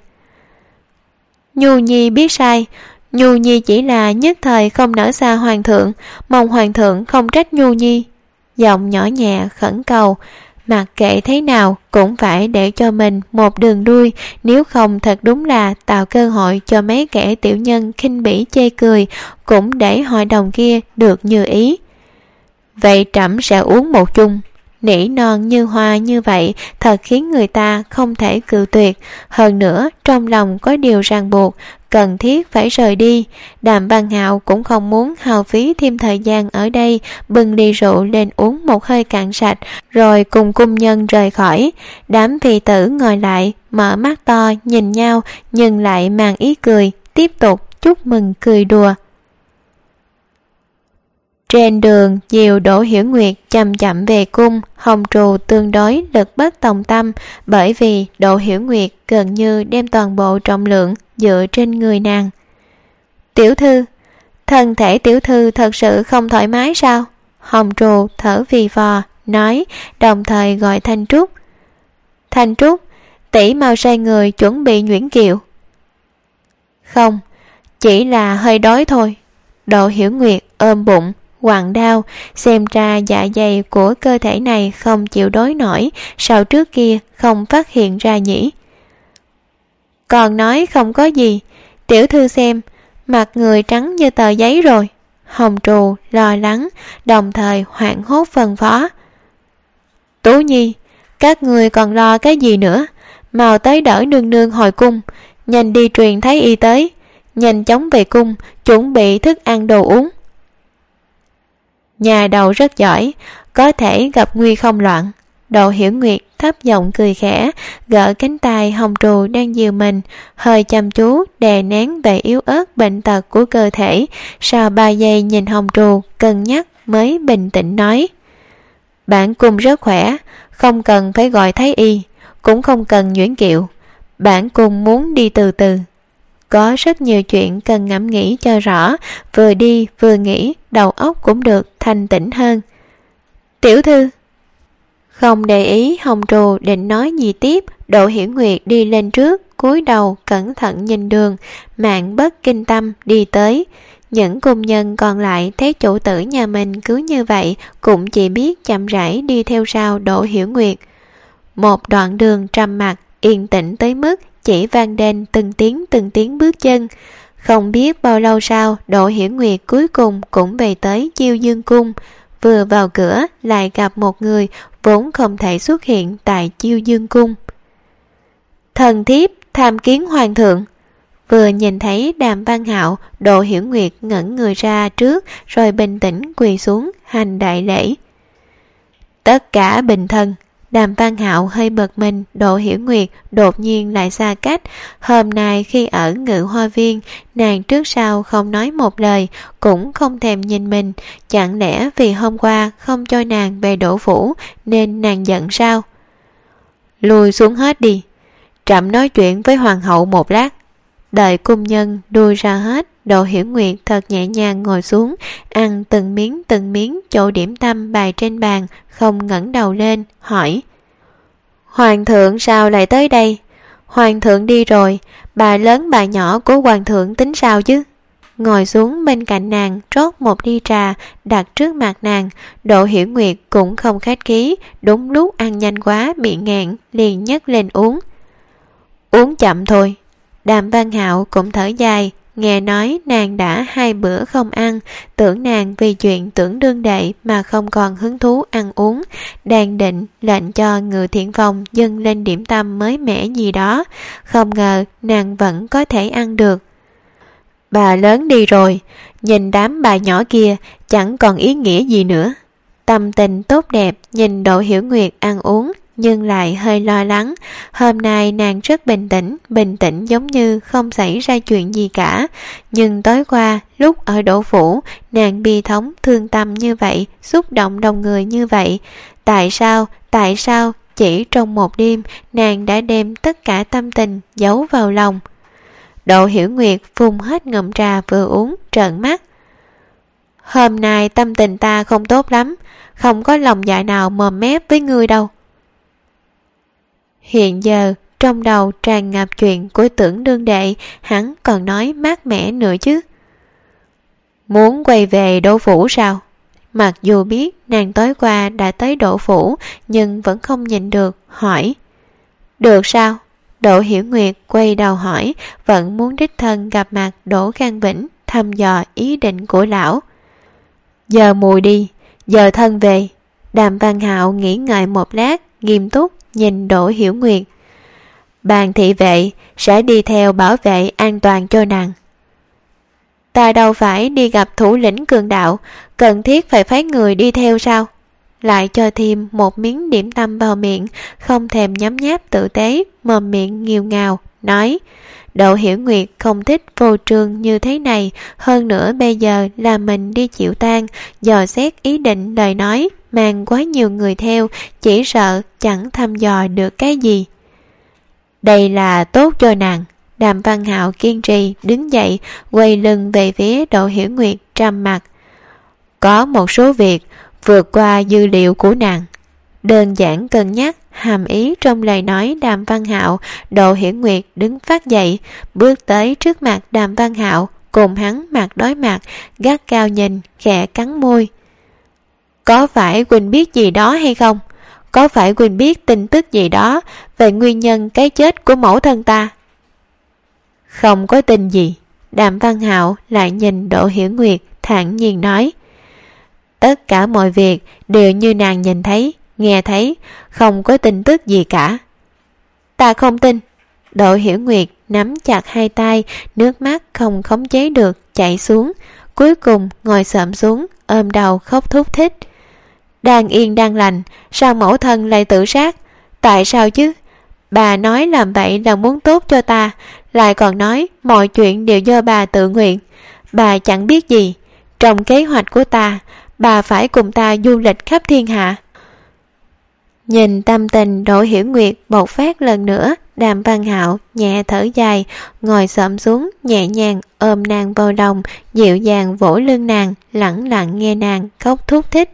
Nhu Nhi biết sai, Nhu Nhi chỉ là nhất thời không nỡ xa hoàng thượng, mong hoàng thượng không trách Nhu Nhi. Giọng nhỏ nhẹ khẩn cầu, mặc kệ thế nào cũng phải để cho mình một đường đuôi, nếu không thật đúng là tạo cơ hội cho mấy kẻ tiểu nhân khinh bỉ chê cười, cũng để hội đồng kia được như ý. Vậy trẫm sẽ uống một chung. Nỉ non như hoa như vậy thật khiến người ta không thể cự tuyệt. Hơn nữa trong lòng có điều ràng buộc, cần thiết phải rời đi. Đàm Văn Hạo cũng không muốn hao phí thêm thời gian ở đây, bưng ly rượu lên uống một hơi cạn sạch, rồi cùng cung nhân rời khỏi. Đám phi tử ngồi lại, mở mắt to nhìn nhau, nhưng lại mang ý cười, tiếp tục chúc mừng cười đùa. Trên đường dìu Đỗ Hiểu Nguyệt chậm chậm về cung, Hồng Trù tương đối lực bất tòng tâm, bởi vì Đỗ Hiểu Nguyệt gần như đem toàn bộ trọng lượng dựa trên người nàng. Tiểu thư, thân thể tiểu thư thật sự không thoải mái sao? Hồng Trù thở phì phò nói, đồng thời gọi Thanh Trúc. Thanh Trúc, tỷ mau sai người chuẩn bị nhuyễn kiệu. Không, chỉ là hơi đói thôi. Đỗ Hiểu Nguyệt ôm bụng quặn đau, xem ra dạ dày của cơ thể này không chịu đói nổi, sao trước kia không phát hiện ra nhỉ? Còn nói không có gì, tiểu thư xem, mặt người trắng như tờ giấy rồi. Hồng Trù lo lắng, đồng thời hoảng hốt phân phó. Tú Nhi, các người còn lo cái gì nữa? Mau tới đỡ nương nương hồi cung, nhanh đi truyền thái y tới, nhanh chóng về cung, chuẩn bị thức ăn đồ uống. Nhà đầu rất giỏi, có thể gặp nguy không loạn. Đỗ Hiểu Nguyệt thấp giọng cười khẽ, gỡ cánh tay Hồng Trù đang dìu mình, hơi chăm chú đè nén về yếu ớt bệnh tật của cơ thể. Sau 3 giây nhìn Hồng Trù cân nhắc mới bình tĩnh nói, bản cung rất khỏe, không cần phải gọi thái y, cũng không cần nhuyễn kiệu, bản cung muốn đi từ từ. Có rất nhiều chuyện cần ngẫm nghĩ cho rõ, vừa đi vừa nghĩ, đầu óc cũng được thanh tĩnh hơn. Tiểu thư. Không để ý Hồng Trù định nói gì tiếp, Đỗ Hiểu Nguyệt đi lên trước, cúi đầu cẩn thận nhìn đường, mạng bất kinh tâm đi tới. Những cung nhân còn lại thấy chủ tử nhà mình cứ như vậy, cũng chỉ biết chậm rãi đi theo sau Đỗ Hiểu Nguyệt. Một đoạn đường trầm mặc, yên tĩnh tới mức chỉ vang lên từng tiếng bước chân. Không biết bao lâu sau, Đỗ Hiểu Nguyệt cuối cùng cũng về tới Chiêu Dương Cung. Vừa vào cửa lại gặp một người vốn không thể xuất hiện tại Chiêu Dương Cung. Thần thiếp tham kiến hoàng thượng. Vừa nhìn thấy Đàm Văn Hạo, Đỗ Hiểu Nguyệt ngẩng người ra trước rồi bình tĩnh quỳ xuống hành đại lễ. Tất cả bình thân. Đàm Văn Hạo hơi bực mình, Đỗ Hiểu Nguyệt đột nhiên lại xa cách. Hôm nay khi ở Ngự Hoa Viên, nàng trước sau không nói một lời, cũng không thèm nhìn mình. Chẳng lẽ vì hôm qua không cho nàng về Đỗ phủ nên nàng giận sao? Lùi xuống hết đi, trẫm nói chuyện với hoàng hậu một lát. Đợi cung nhân đuôi ra hết, Đỗ Hiểu Nguyệt thật nhẹ nhàng ngồi xuống, ăn từng miếng chỗ điểm tâm bày trên bàn, không ngẩng đầu lên, hỏi: Hoàng thượng sao lại tới đây? Hoàng thượng đi rồi, bà lớn bà nhỏ của hoàng thượng tính sao chứ? Ngồi xuống bên cạnh nàng, rót một ly trà đặt trước mặt nàng. Đỗ Hiểu Nguyệt cũng không khách khí, đúng lúc ăn nhanh quá bị nghẹn, liền nhấc lên uống. Uống chậm thôi. Đàm Văn Hạo cũng thở dài, nghe nói nàng đã 2 bữa không ăn, tưởng nàng vì chuyện tưởng đương đệ mà không còn hứng thú ăn uống, đang định lệnh cho Ngự Thiện Phòng dâng lên điểm tâm mới mẻ gì đó, không ngờ nàng vẫn có thể ăn được. Bà lớn đi rồi, nhìn đám bà nhỏ kia chẳng còn ý nghĩa gì nữa. Tâm tình tốt đẹp nhìn Đỗ Hiểu Nguyệt ăn uống, nhưng lại hơi lo lắng. Hôm nay nàng rất bình tĩnh giống như không xảy ra chuyện gì cả. Nhưng tối qua, lúc ở Đỗ phủ, nàng bi thống thương tâm như vậy, xúc động lòng người như vậy. Tại sao chỉ trong một đêm nàng đã đem tất cả tâm tình giấu vào lòng? Đỗ Hiểu Nguyệt phun hết ngụm trà vừa uống, trợn mắt. Hôm nay tâm tình ta không tốt lắm, không có lòng dạ nào mồm mép với ngươi đâu. Hiện giờ trong đầu tràn ngập chuyện của tưởng đương đệ, hắn còn nói mát mẻ nữa chứ. Muốn quay về Đỗ phủ sao? Mặc dù biết nàng tối qua đã tới Đỗ phủ, nhưng vẫn không nhìn được, hỏi. Được sao? Đỗ Hiểu Nguyệt quay đầu hỏi, vẫn muốn đích thân gặp mặt Đỗ Khang Vĩnh, thăm dò ý định của lão. Giờ mùi đi, giờ thân về. Đàm Văn Hạo nghĩ ngợi một lát, nghiêm túc nhìn Đỗ Hiểu Nguyệt. Bàn thị vệ sẽ đi theo bảo vệ an toàn cho nàng. Ta đâu phải đi gặp thủ lĩnh cường đạo, cần thiết phải phái người đi theo sao? Lại cho thêm một miếng điểm tâm vào miệng, không thèm nhấm nháp tử tế, mồm miệng nghiêu ngào, nói. Đỗ Hiểu Nguyệt không thích vô trương như thế này, hơn nữa bây giờ là mình đi chịu tang, dò xét ý định lời nói, mang quá nhiều người theo, chỉ sợ chẳng thăm dò được cái gì. Đây là tốt cho nàng. Đàm Văn Hạo kiên trì đứng dậy, quay lưng về phía Đỗ Hiểu Nguyệt, trầm mặt. Có một số việc vượt qua dữ liệu của nàng. Đơn giản cân nhắc hàm ý trong lời nói Đàm Văn Hạo, Đỗ Hiểu Nguyệt đứng phát dậy, bước tới trước mặt Đàm Văn Hạo, cùng hắn mặt đối mặt, gắt cao nhìn, khẽ cắn môi. Có phải Quỳnh biết gì đó hay không? Có phải Quỳnh biết tin tức gì đó về nguyên nhân cái chết của mẫu thân ta? Không có tin gì. Đàm Văn Hạo lại nhìn Đỗ Hiểu Nguyệt, thản nhiên nói. Tất cả mọi việc đều như nàng nhìn thấy, nghe thấy, không có tin tức gì cả. Ta không tin. Đỗ Hiểu Nguyệt nắm chặt hai tay, nước mắt không khống chế được chảy xuống, cuối cùng ngồi xổm xuống, ôm đầu khóc thút thít. Đang yên đang lành, sao mẫu thân lại tự sát? Tại sao chứ? Bà nói làm vậy là muốn tốt cho ta, lại còn nói mọi chuyện đều do bà tự nguyện. Bà chẳng biết gì. Trong kế hoạch của ta, bà phải cùng ta du lịch khắp thiên hạ. Nhìn tâm tình Đỗ Hiểu Nguyệt bộc phát lần nữa, Đàm Văn Hạo nhẹ thở dài, ngồi xổm xuống nhẹ nhàng ôm nàng vào lòng, dịu dàng vỗ lưng nàng, lẳng lặng nghe nàng khóc thút thít.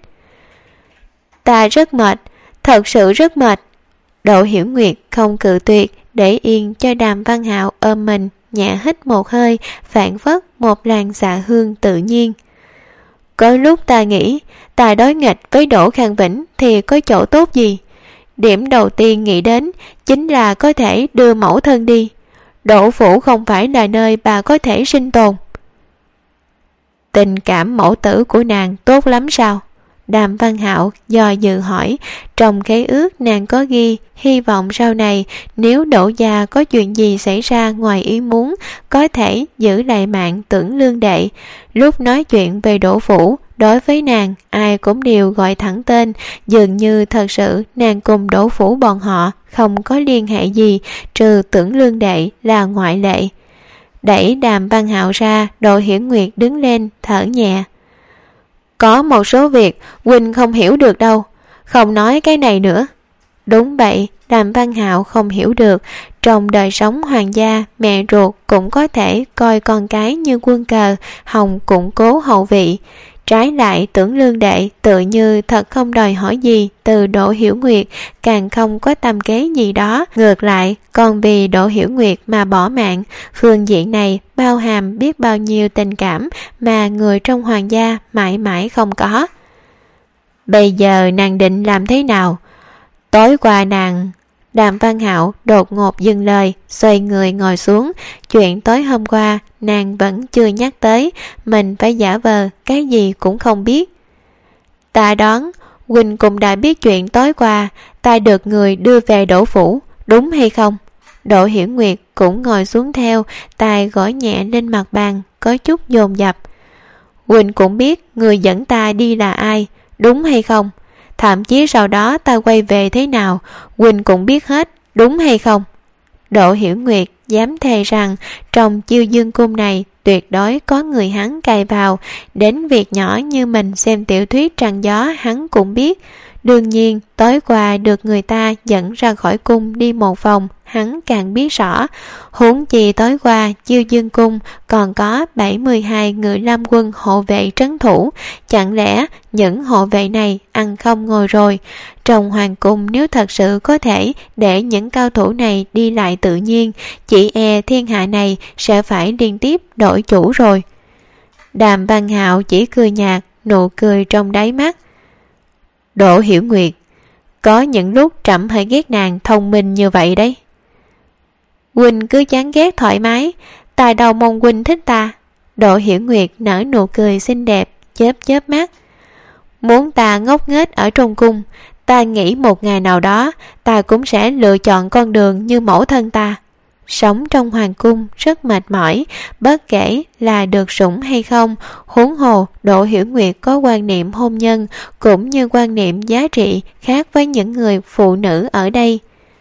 Ta rất mệt, thật sự rất mệt. Đỗ Hiểu Nguyệt không cự tuyệt, để yên cho Đàm Văn Hạo ôm mình, nhẹ hít một hơi, phảng phất một làn xạ hương tự nhiên. Có lúc ta nghĩ, ta đối nghịch với Đỗ Khang Vĩnh thì có chỗ tốt gì? Điểm đầu tiên nghĩ đến chính là có thể đưa mẫu thân đi. Đỗ phủ không phải là nơi bà có thể sinh tồn. Tình cảm mẫu tử của nàng tốt lắm sao? Đàm Văn Hạo do dự hỏi. Trong khế ước nàng có ghi hy vọng sau này nếu Đỗ gia có chuyện gì xảy ra ngoài ý muốn có thể giữ lại mạng Tưởng Lương đệ. Lúc nói chuyện về Đỗ phủ, đối với nàng ai cũng đều gọi thẳng tên, dường như thật sự nàng cùng Đỗ phủ bọn họ không có liên hệ gì, trừ Tưởng Lương đệ là ngoại lệ. Đẩy Đàm Văn Hạo ra, Đỗ Hiểu Nguyệt đứng lên thở nhẹ. Có một số việc huynh không hiểu được đâu, không nói cái này nữa. Đúng vậy, Đàm Văn Hạo không hiểu được. Trong đời sống hoàng gia, mẹ ruột cũng có thể coi con cái như quân cờ, hòng củng cố hậu vị. Trái lại Tưởng Lương đệ tự như thật không đòi hỏi gì từ Đỗ Hiểu Nguyệt, càng không có tâm kế gì đó, ngược lại còn vì Đỗ Hiểu Nguyệt mà bỏ mạng. Phương diện này bao hàm biết bao nhiêu tình cảm mà người trong hoàng gia mãi mãi không có. Bây giờ nàng định làm thế nào? Tối qua nàng... Đàm Văn Hạo đột ngột dừng lời, xoay người ngồi xuống. Chuyện tối hôm qua nàng vẫn chưa nhắc tới, mình phải giả vờ cái gì cũng không biết. Ta đoán huynh cũng đã biết chuyện tối qua ta được người đưa về Đỗ phủ, đúng hay không? Đỗ Hiểu Nguyệt cũng ngồi xuống theo, tay gõ nhẹ lên mặt bàn, có chút dồn dập. Huynh cũng biết người dẫn ta đi là ai, đúng hay không? Thậm chí sau đó ta quay về thế nào, huynh cũng biết hết, đúng hay không? Đỗ Hiểu Nguyệt dám thề rằng trong Chiêu Dương cung này tuyệt đối có người hắn cài vào, đến việc nhỏ như mình xem tiểu thuyết trăng gió hắn cũng biết. Đương nhiên tối qua được người ta dẫn ra khỏi cung đi một vòng hắn càng biết rõ. Huống chi tối qua Chiêu Dương cung còn có 72 ngự lâm quân hộ vệ trấn thủ, chẳng lẽ những hộ vệ này ăn không ngồi rồi? Trong hoàng cung nếu thật sự có thể để những cao thủ này đi lại tự nhiên, chỉ e thiên hạ này sẽ phải liên tiếp đổi chủ rồi. Đàm Văn Hạo chỉ cười nhạt, nụ cười trong đáy mắt. Đỗ Hiểu Nguyệt, có những lúc trẫm hơi ghét nàng thông minh như vậy đấy. Huynh cứ chán ghét thoải mái, ta đâu mong huynh thích ta. Đỗ Hiểu Nguyệt nở nụ cười xinh đẹp, chớp chớp mắt. Muốn ta ngốc nghếch ở trong cung, ta nghĩ một ngày nào đó ta cũng sẽ lựa chọn con đường như mẫu thân ta. Sống trong hoàng cung rất mệt mỏi, bất kể là được sủng hay không. Huống hồ Đỗ Hiểu Nguyệt có quan niệm hôn nhân cũng như quan niệm giá trị khác với những người phụ nữ ở đây.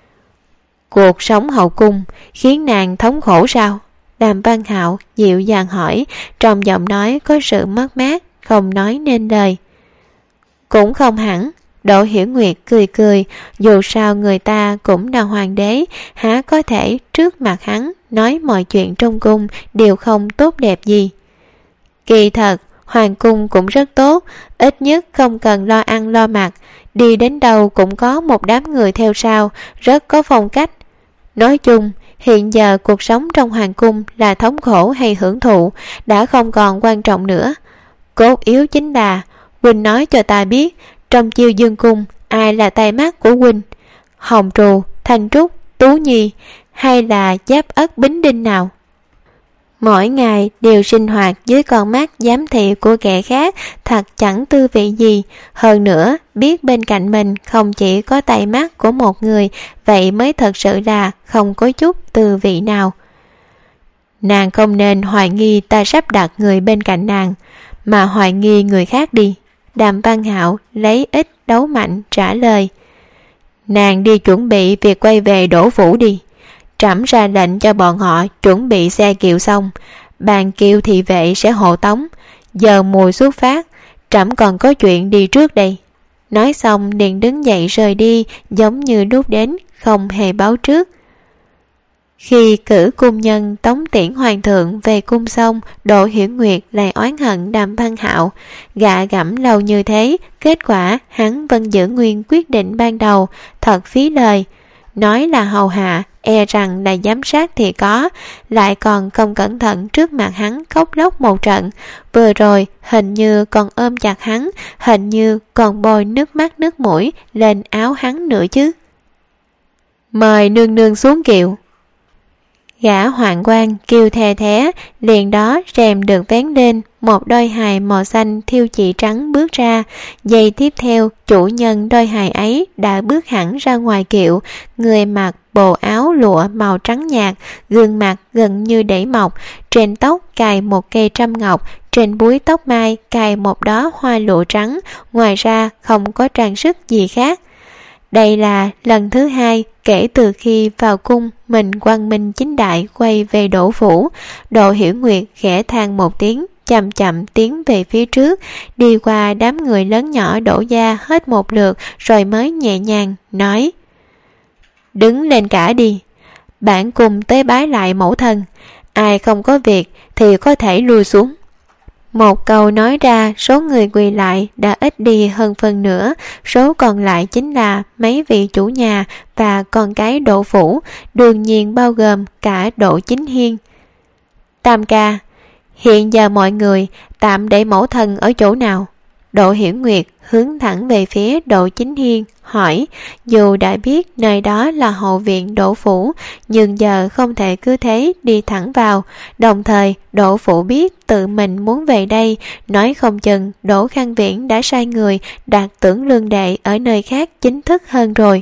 Cuộc sống hậu cung khiến nàng thống khổ sao? Đàm Văn Hạo dịu dàng hỏi, trong giọng nói có sự mất mát, không nói nên lời. Cũng không hẳn. Đỗ Hiểu Nguyệt cười cười, dù sao người ta cũng là hoàng đế, há có thể trước mặt hắn nói mọi chuyện trong cung đều không tốt đẹp gì. Kỳ thật hoàng cung cũng rất tốt, ít nhất không cần lo ăn lo mặc, đi đến đâu cũng có một đám người theo sau, rất có phong cách. Nói chung hiện giờ cuộc sống trong hoàng cung là thống khổ hay hưởng thụ đã không còn quan trọng nữa. Cốt yếu chính là huynh nói cho ta biết trong Chiêu Dương cung ai là tay mắt của huynh? Hồng Trù, Thanh Trúc, Tú Nhi hay là Giáp Ất Bính Đinh nào? Mỗi ngày đều sinh hoạt dưới con mắt giám thị của kẻ khác, thật chẳng tư vị gì. Hơn nữa biết bên cạnh mình không chỉ có tay mắt của một người, vậy mới thật sự là không có chút tư vị nào. Nàng không nên hoài nghi ta sắp đặt người bên cạnh nàng, mà hoài nghi người khác đi. Đàm Văn Hạo lấy ít đấu mạnh trả lời. Nàng đi chuẩn bị việc quay về Đỗ phủ đi. Trẫm ra lệnh cho bọn họ chuẩn bị xe kiệu xong, bàn kiệu thị vệ sẽ hộ tống. Giờ mùi xuất phát, trẫm còn có chuyện đi trước đây. Nói xong liền đứng dậy rời đi, giống như lúc đến không hề báo trước. Khi cử cung nhân tống tiễn hoàng thượng về cung xong, Đỗ Hiểu Nguyệt lại oán hận Đàm Văn Hạo. Gạ gẫm lâu như thế, kết quả hắn vẫn giữ nguyên quyết định ban đầu, thật phí lời. Nói là hầu hạ, e rằng là giám sát thì có, lại còn không cẩn thận trước mặt hắn khóc lóc một trận. Vừa rồi hình như còn ôm chặt hắn, hình như còn bôi nước mắt nước mũi lên áo hắn nữa chứ. Mời nương nương xuống kiệu. Gã hoạn quan kêu the thé, liền đó rèm được vén lên, một đôi hài màu xanh thiêu chỉ trắng bước ra. Giây tiếp theo, chủ nhân đôi hài ấy đã bước hẳn ra ngoài kiệu, người mặc bộ áo lụa màu trắng nhạt, gương mặt gần như để mọc, trên tóc cài một cây trâm ngọc, trên búi tóc mai cài một đóa hoa lụa trắng, ngoài ra không có trang sức gì khác. Đây là lần thứ hai kể từ khi vào cung mình quang minh chính đại quay về Đỗ phủ. Đỗ Hiểu Nguyệt khẽ than một tiếng, chậm chậm tiến về phía trước, đi qua đám người lớn nhỏ Đỗ gia hết một lượt rồi mới nhẹ nhàng nói: Đứng lên cả đi, bản cùng tới bái lại mẫu thân, ai không có việc thì có thể lui xuống. Một câu nói ra, số người quỳ lại đã ít đi hơn phần nửa, số còn lại chính là mấy vị chủ nhà và con cái Đỗ phủ, đương nhiên bao gồm cả Đỗ Chính Hiên. Tam ca, hiện giờ mọi người tạm để mẫu thân ở chỗ nào? Đỗ Hiểu Nguyệt hướng thẳng về phía Đỗ Chính Hiên hỏi, dù đã biết nơi đó là hậu viện Đỗ phủ, nhưng giờ không thể cứ thế đi thẳng vào. Đồng thời Đỗ phủ biết tự mình muốn về đây, nói không chừng Đỗ Khang Viễn đã sai người đặt Tưởng Lương đệ ở nơi khác chính thức hơn rồi.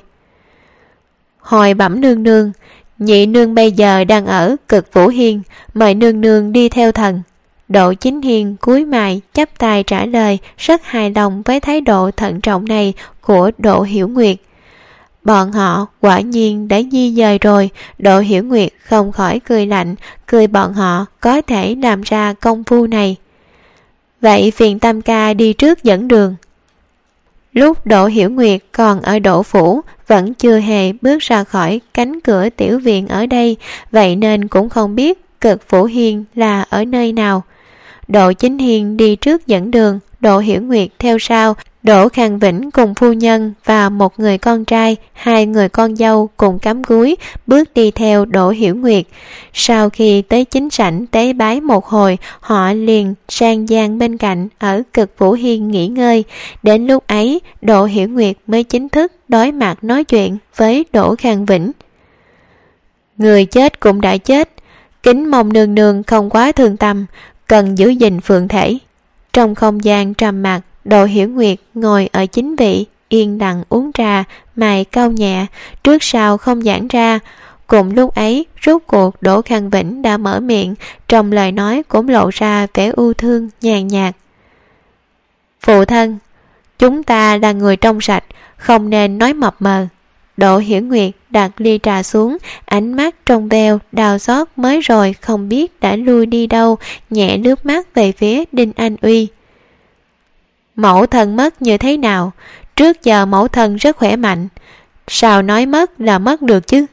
Hồi bẩm nương nương, nhị nương bây giờ đang ở Cực Vũ Hiên, mời nương nương đi theo thần. Đỗ Chính Hiên cúi mày chắp tay trả lời, rất hài lòng với thái độ thận trọng này của Đỗ Hiểu Nguyệt. Bọn họ quả nhiên đã di dời rồi. Đỗ Hiểu Nguyệt không khỏi cười lạnh, cười bọn họ có thể làm ra công phu này. Vậy phiền tam ca đi trước dẫn đường. Lúc Đỗ Hiểu Nguyệt còn ở Đỗ phủ, vẫn chưa hề bước ra khỏi cánh cửa tiểu viện ở đây, vậy nên cũng không biết Cực Vũ Hiên là ở nơi nào. Đỗ Chính Hiên đi trước dẫn đường, Đỗ Hiểu Nguyệt theo sau. Đỗ Khang Vĩnh cùng phu nhân và một người con trai, hai người con dâu cùng cắm cúi bước đi theo Đỗ Hiểu Nguyệt. Sau khi tới chính sảnh tế bái một hồi, họ liền sang gian bên cạnh ở Cực Vũ Hiên nghỉ ngơi. Đến lúc ấy, Đỗ Hiểu Nguyệt mới chính thức đối mặt nói chuyện với Đỗ Khang Vĩnh. Người chết cũng đã chết, kính mong nương nương không quá thương tâm, cần giữ gìn phượng thể. Trong không gian trầm mặc, Đỗ Hiểu Nguyệt ngồi ở chính vị, yên lặng uống trà, mày cau nhẹ, trước sau không giãn ra. Cùng lúc ấy, rốt cuộc Đỗ Khang Vĩnh đã mở miệng, trong lời nói cũng lộ ra vẻ ưu thương nhàn nhạt. Phụ thân, chúng ta là người trong sạch, không nên nói mập mờ. Đỗ Hiểu Nguyệt đặt ly trà xuống, ánh mắt trong veo đau xót mới rồi không biết đã lui đi đâu, nhẹ lướt mắt về phía Đinh Anh Uy. Mẫu thân mất như thế nào? Trước giờ mẫu thân rất khỏe mạnh, sao nói mất là mất được chứ?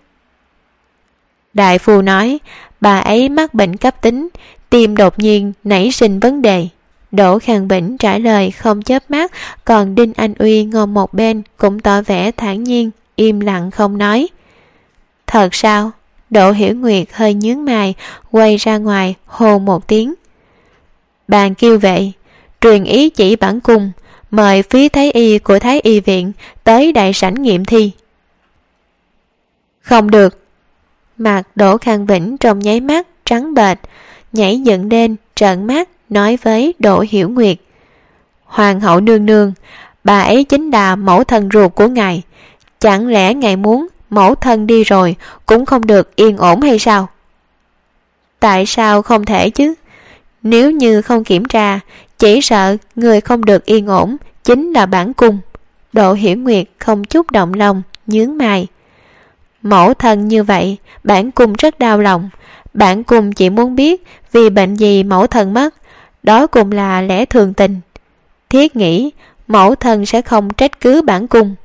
Đại phu nói bà ấy mắc bệnh cấp tính, tim đột nhiên nảy sinh vấn đề. Đỗ Khang Vĩnh trả lời không chớp mắt, còn Đinh Anh Uy ngồi một bên cũng tỏ vẻ thản nhiên, im lặng không nói. Thật sao? Đỗ Hiểu Nguyệt hơi nhướng mày, quay ra ngoài hô một tiếng. Bàn kêu vệ, truyền ý chỉ bản cung, mời phí thái y của Thái y viện tới đại sảnh nghiệm thi. Không được. Mặt Đỗ Khang Vĩnh trong nháy mắt trắng bệch, nhảy dựng lên trợn mắt nói với Đỗ Hiểu Nguyệt. Hoàng hậu nương nương, bà ấy chính là mẫu thân ruột của ngài, chẳng lẽ ngài muốn mẫu thân đi rồi cũng không được yên ổn hay sao? Tại sao không thể chứ? Nếu như không kiểm tra, chỉ sợ người không được yên ổn chính là bản cung. Đỗ Hiểu Nguyệt không chút động lòng, nhướng mày. Mẫu thân như vậy, bản cung rất đau lòng. Bản cung chỉ muốn biết vì bệnh gì mẫu thân mất, đó cũng là lẽ thường tình. Thiết nghĩ mẫu thân sẽ không trách cứ bản cung.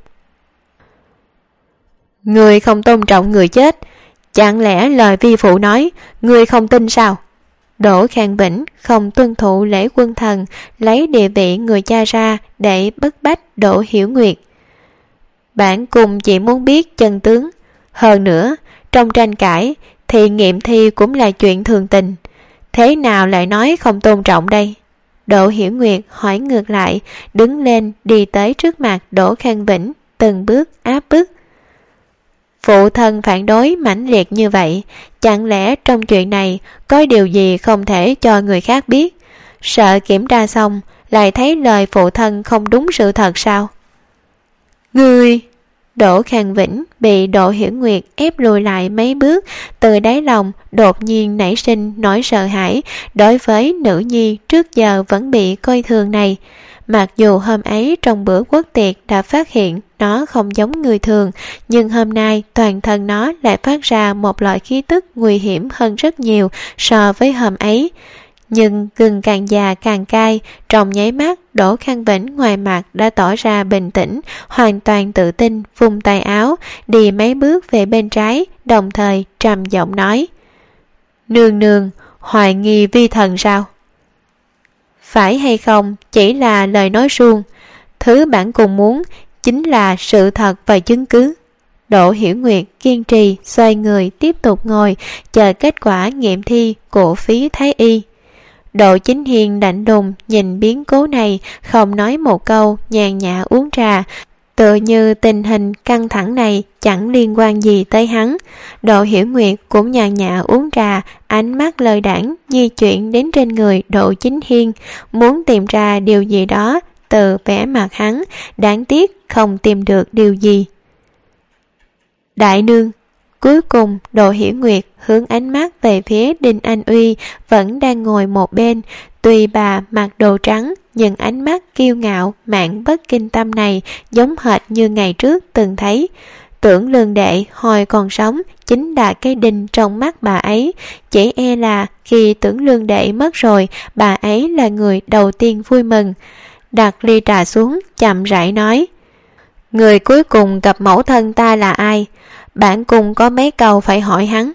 Người không tôn trọng người chết, chẳng lẽ lời vi phụ nói người không tin sao? Đỗ Khang Vĩnh không tuân thụ lễ quân thần, lấy địa vị người cha ra để bức bách Đỗ Hiểu Nguyệt. Bản cung chỉ muốn biết chân tướng. Hơn nữa, trong tranh cãi thì nghiệm thi cũng là chuyện thường tình, thế nào lại nói không tôn trọng đây? Đỗ Hiểu Nguyệt hỏi ngược lại, đứng lên đi tới trước mặt Đỗ Khang Vĩnh, từng bước áp bức. Phụ thân phản đối mãnh liệt như vậy, chẳng lẽ trong chuyện này có điều gì không thể cho người khác biết? Sợ kiểm tra xong lại thấy lời phụ thân không đúng sự thật sao? Ngươi! Đỗ Khang Vĩnh bị Đỗ Hiểu Nguyệt ép lùi lại mấy bước, từ đáy lòng đột nhiên nảy sinh nỗi sợ hãi đối với nữ nhi trước giờ vẫn bị coi thường này. Mặc dù hôm ấy trong bữa quốc tiệc đã phát hiện nó không giống người thường, nhưng hôm nay toàn thân nó lại phát ra một loại khí tức nguy hiểm hơn rất nhiều so với hôm ấy. Nhưng gừng càng già càng cay, trong nháy mắt Đỗ Khang Vĩnh ngoài mặt đã tỏ ra bình tĩnh, hoàn toàn tự tin, vung tay áo đi mấy bước về bên trái, đồng thời trầm giọng nói: Nương nương, hoài nghi vi thần sao? Phải hay không chỉ là lời nói suông, thứ bản cung muốn chính là sự thật và chứng cứ. Đỗ Hiểu Nguyệt kiên trì xoay người tiếp tục ngồi chờ kết quả nghiệm thi của Phí Thái Y. Đỗ Chính Hiền lạnh lùng nhìn biến cố này, không nói một câu, nhàn nhã uống trà, tựa như tình hình căng thẳng này chẳng liên quan gì tới hắn. Đỗ Hiểu Nguyệt cũng nhàn nhã uống trà, ánh mắt lơ đãng di chuyển đến trên người Đỗ Chính Hiên, muốn tìm ra điều gì đó từ vẻ mặt hắn, đáng tiếc không tìm được điều gì. Đại nương! Cuối cùng Đỗ Hiểu Nguyệt hướng ánh mắt về phía Đinh Anh Uy vẫn đang ngồi một bên. Tuy bà mặc đồ trắng, nhưng ánh mắt kiêu ngạo mạn bất kinh tâm này giống hệt như ngày trước từng thấy. Tưởng Lương Đệ hồi còn sống chính là cái đinh trong mắt bà ấy, chỉ e là khi Tưởng Lương Đệ mất rồi, bà ấy là người đầu tiên vui mừng. Đặt ly trà xuống, chậm rãi nói: Người cuối cùng gặp mẫu thân ta là ai? Bản cung có mấy câu phải hỏi hắn.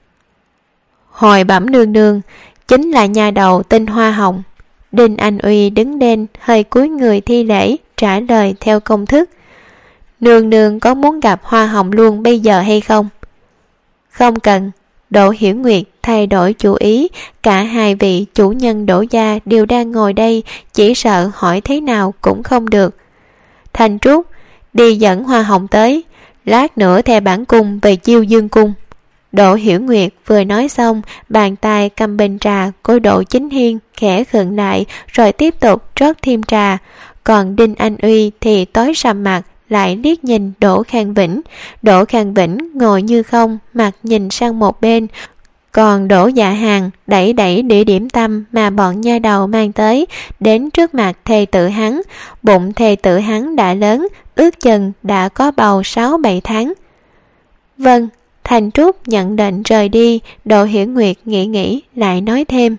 Hồi bẩm nương nương, chính là nhà đầu tên Hoa Hồng. Đinh Anh Uy đứng lên, hơi cúi người thi lễ, trả lời theo công thức. Nương nương có muốn gặp Hoa Hồng luôn bây giờ hay không? Không cần. Đỗ Hiểu Nguyệt thay đổi chủ ý, cả hai vị chủ nhân Đỗ gia đều đang ngồi đây, chỉ sợ hỏi thế nào cũng không được. Thành Trúc, đi dẫn Hoa Hồng tới, lát nữa theo bản cung về Chiêu Dương cung. Đỗ Hiểu Nguyệt vừa nói xong, bàn tay cầm bình trà của Đỗ Chính Hiên khẽ khựng lại, rồi tiếp tục rót thêm trà. Còn Đinh Anh Uy thì tối sầm mặt, lại liếc nhìn Đỗ Khang Vĩnh. Đỗ Khang Vĩnh ngồi như không, mặt nhìn sang một bên. Còn Đỗ Dạ Hàn đẩy đĩa điểm tâm mà bọn nha đầu mang tới đến trước mặt thê tử hắn. Bụng thê tử hắn đã lớn, ước chừng đã có bầu 6-7 tháng. Vâng. Thành Trúc nhận định rời đi. Đỗ Hiểu Nguyệt nghĩ lại nói thêm: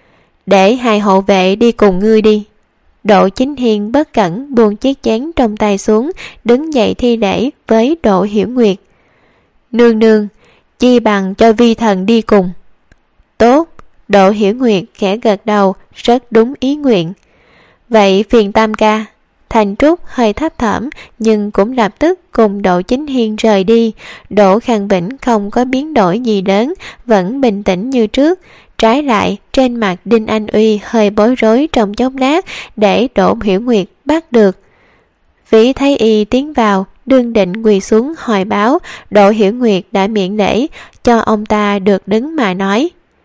Để hai hộ vệ đi cùng ngươi đi. Đỗ Chính Hiên bất cẩn buông chiếc chén trong tay xuống, đứng dậy thi lễ với Đỗ Hiểu Nguyệt. Nương nương, chi bằng cho vi thần đi cùng. Tốt. Đỗ Hiểu Nguyệt khẽ gật đầu, rất đúng ý nguyện. Vậy phiền tam ca. Thành Trúc hơi thấp thỏm nhưng cũng lập tức cùng Đỗ Chính Hiên rời đi. Đỗ Khang Vĩnh không có biến đổi gì lớn, vẫn bình tĩnh như trước. Trái lại, trên mặt Đinh Anh Uy hơi bối rối trong chốc lát, để Đỗ Hiểu Nguyệt bắt được. Phí Thái Y tiến vào, đương định quỳ xuống hỏi báo, Đỗ Hiểu Nguyệt đã miễn lễ cho ông ta được đứng mà nói.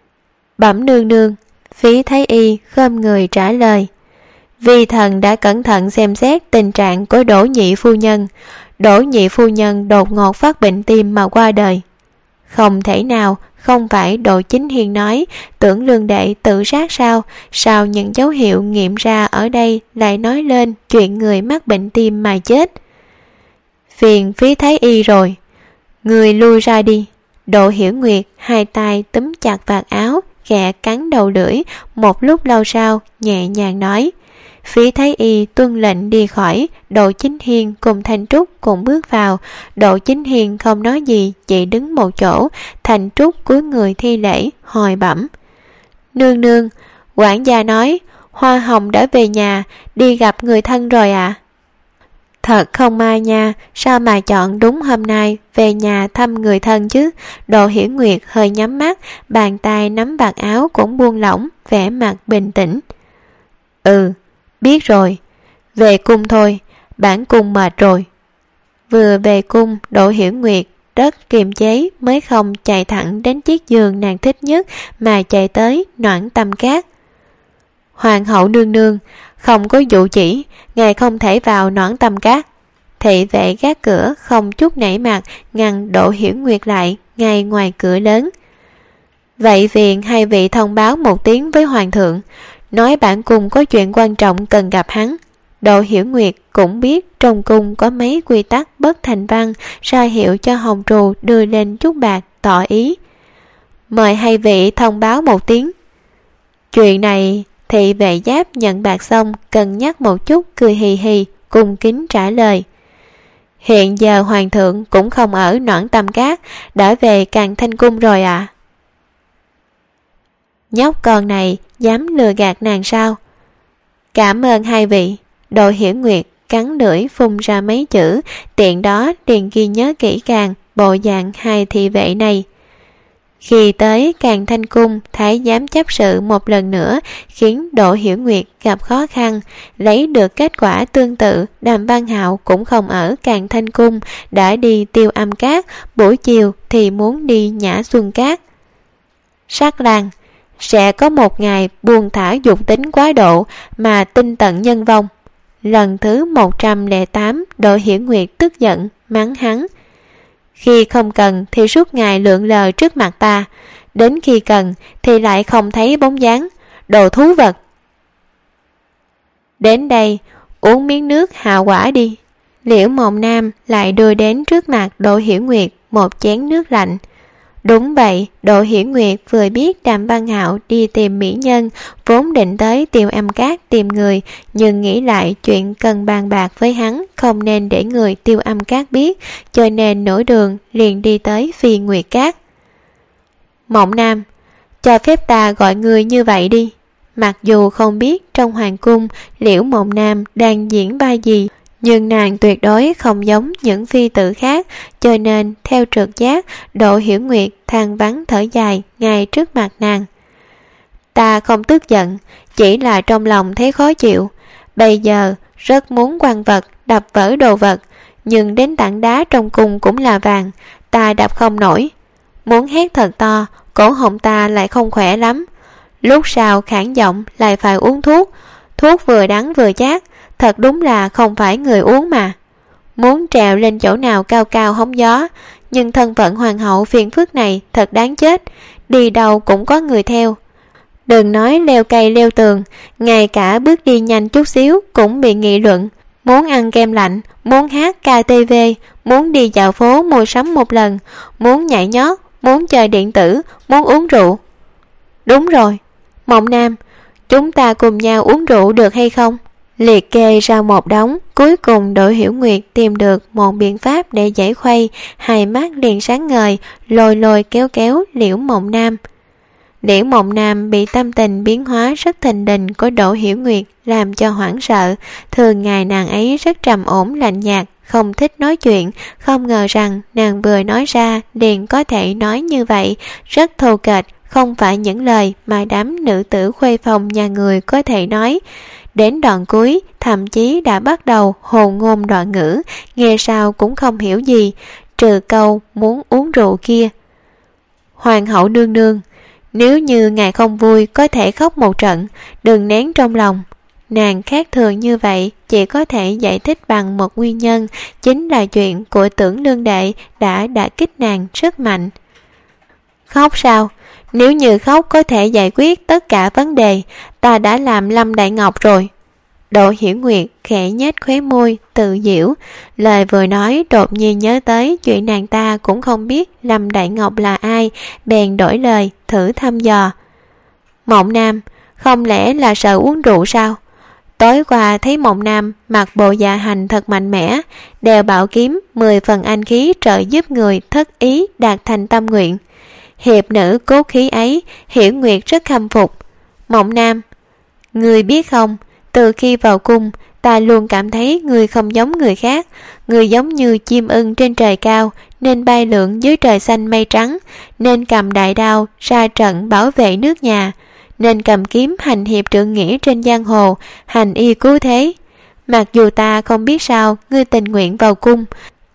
Bẩm nương nương. Phí Thái Y khom người trả lời. Vi thần đã cẩn thận xem xét tình trạng của Đỗ nhị phu nhân. Đỗ nhị phu nhân đột ngột phát bệnh tim mà qua đời. Không thể nào, không phải Đỗ Chính Hiên nói Tưởng Lương Đệ tự sát sao? Sao những dấu hiệu nghiệm ra ở đây lại nói lên chuyện người mắc bệnh tim mà chết? Phiền Phí Thái Y rồi. Người lui ra đi. Đỗ Hiểu Nguyệt hai tay túm chặt vạt áo, khẽ cắn đầu lưỡi, một lúc lâu sau nhẹ nhàng nói. Phí Thái Y tuân lệnh đi khỏi. Đỗ Chính Hiên cùng Thành Trúc cùng bước vào. Đỗ Chính Hiên không nói gì, chỉ đứng một chỗ. Thành Trúc cúi người thi lễ hồi bẩm. Nương nương, quản gia nói Hoa Hồng đã về nhà, đi gặp người thân rồi ạ. Thật không may nha, sao mà chọn đúng hôm nay về nhà thăm người thân chứ? Đỗ Hiểu Nguyệt hơi nhắm mắt, bàn tay nắm vạt áo cũng buông lỏng, vẻ mặt bình tĩnh. Biết rồi, về cung thôi, bản cung mệt rồi. Vừa về cung, Đỗ Hiểu Nguyệt rất kiềm chế mới không chạy thẳng đến chiếc giường nàng thích nhất mà chạy tới Noãn Tâm Cát. Hoàng hậu nương nương, không có dụ chỉ, ngài không thể vào Noãn Tâm Cát. Thị vệ gác cửa không chút nể mặt ngăn Đỗ Hiểu Nguyệt lại ngay ngoài cửa lớn. Vậy phiền hai vị thông báo một tiếng với hoàng thượng, nói bản cung có chuyện quan trọng cần gặp hắn. Đỗ Hiểu Nguyệt cũng biết trong cung có mấy quy tắc bất thành văn, ra hiệu cho Hồng Trù đưa lên chút bạc tỏ ý. Mời hai vị thông báo một tiếng. Chuyện này, thị vệ giáp nhận bạc xong cân nhắc một chút, cười hì hì cung kính trả lời. Hiện giờ hoàng thượng cũng không ở Noãn Tâm Cát, đã về Càn Thanh Cung rồi ạ. Nhóc con này dám lừa gạt nàng sao? Cảm ơn hai vị. Đỗ Hiểu Nguyệt cắn lưỡi phun ra mấy chữ, tiện đó liền ghi nhớ kỹ càng bộ dạng hai thị vệ này. Khi tới Càn Thanh Cung, thái giám chấp sự một lần nữa khiến Đỗ Hiểu Nguyệt gặp khó khăn, lấy được kết quả tương tự. Đàm Văn Hạo cũng không ở Càn Thanh Cung, đã đi Tiêu Âm Cát, buổi chiều thì muốn đi Nhã Xuân Cát. Sắc Lang, sẽ có một ngày buông thả dục tính quá độ mà tinh tận nhân vong. Lần thứ 108, Đỗ Hiểu Nguyệt tức giận mắng hắn. Khi không cần thì suốt ngày lượn lờ trước mặt ta, đến khi cần thì lại không thấy bóng dáng, đồ thú vật. Đến đây, uống miếng nước hạ quả đi. Liễu Mộng Nam lại đưa đến trước mặt Đỗ Hiểu Nguyệt một chén nước lạnh. Đúng vậy, Đỗ Hiểu Nguyệt vừa biết Đàm Văn Hạo đi tìm mỹ nhân, vốn định tới Tiêu Âm Cát tìm người, nhưng nghĩ lại chuyện cần bàn bạc với hắn không nên để người Tiêu Âm Cát biết, cho nên nửa đường liền đi tới Phi Nguyệt Cát. Mộng Nam, cho phép ta gọi người như vậy đi. Mặc dù không biết trong hoàng cung Liễu Mộng Nam đang diễn vai gì, nhưng nàng tuyệt đối không giống những phi tử khác, cho nên theo trực giác, Đỗ Hiểu Nguyệt than vãn thở dài ngay trước mặt nàng. Ta không tức giận, chỉ là trong lòng thấy khó chịu. Bây giờ rất muốn quăng vật, đập vỡ đồ vật, nhưng đến tảng đá trong cung cũng là vàng, ta đập không nổi. Muốn hét thật to, cổ họng ta lại không khỏe lắm. Lúc sau khản giọng lại phải uống thuốc, thuốc vừa đắng vừa chát, thật đúng là không phải người uống mà. Muốn trèo lên chỗ nào cao cao hóng gió, nhưng thân phận hoàng hậu phiền phức này thật đáng chết, đi đâu cũng có người theo. Đừng nói leo cây leo tường, ngay cả bước đi nhanh chút xíu cũng bị nghị luận. Muốn ăn kem lạnh, muốn hát KTV, muốn đi dạo phố mua sắm một lần, muốn nhảy nhót, muốn chơi điện tử, muốn uống rượu. Đúng rồi, Mộng Nam, chúng ta cùng nhau uống rượu được hay không? Liệt kê ra một đống, cuối cùng Đỗ Hiểu Nguyệt tìm được một biện pháp để giải khuây, hai mắt liền sáng ngời, lôi lôi kéo kéo Liễu Mộng Nam. Liễu Mộng Nam bị tâm tình biến hóa rất thình lình của Đỗ Hiểu Nguyệt làm cho hoảng sợ. Thường ngày nàng ấy rất trầm ổn lạnh nhạt, không thích nói chuyện, không ngờ rằng nàng vừa nói ra liền có thể nói như vậy, rất thô kệch, không phải những lời mà đám nữ tử khuê phòng nhà người có thể nói. Đến đoạn cuối, thậm chí đã bắt đầu hồ ngôn loạn ngữ, nghe sao cũng không hiểu gì, trừ câu muốn uống rượu kia. Hoàng hậu nương nương, nếu như ngài không vui có thể khóc một trận, đừng nén trong lòng. Nàng khác thường như vậy chỉ có thể giải thích bằng một nguyên nhân, chính là chuyện của Tưởng Lương Đệ đã đả kích nàng rất mạnh. Khóc sao? Nếu như khóc có thể giải quyết tất cả vấn đề, ta đã làm Lâm Đại Ngọc rồi. Đỗ Hiểu Nguyệt khẽ nhếch khóe môi tự giễu, lời vừa nói đột nhiên nhớ tới chuyện nàng ta cũng không biết Lâm Đại Ngọc là ai, bèn đổi lời thử thăm dò. Mộng Nam, không lẽ là sợ uống rượu sao? Tối qua thấy Mộng Nam mặc bộ dạ hành thật mạnh mẽ, đeo bảo kiếm 10 phần anh khí trợ giúp người thất ý đạt thành tâm nguyện. Hiệp nữ cố khí ấy, Hiểu Nguyệt rất khâm phục. Mộng Nam, người biết không, từ khi vào cung, ta luôn cảm thấy người không giống người khác. Người giống như chim ưng trên trời cao, nên bay lượn dưới trời xanh mây trắng, nên cầm đại đao ra trận bảo vệ nước nhà, nên cầm kiếm hành hiệp trượng nghĩa trên giang hồ, hành y cứu thế. Mặc dù ta không biết sao ngươi tình nguyện vào cung,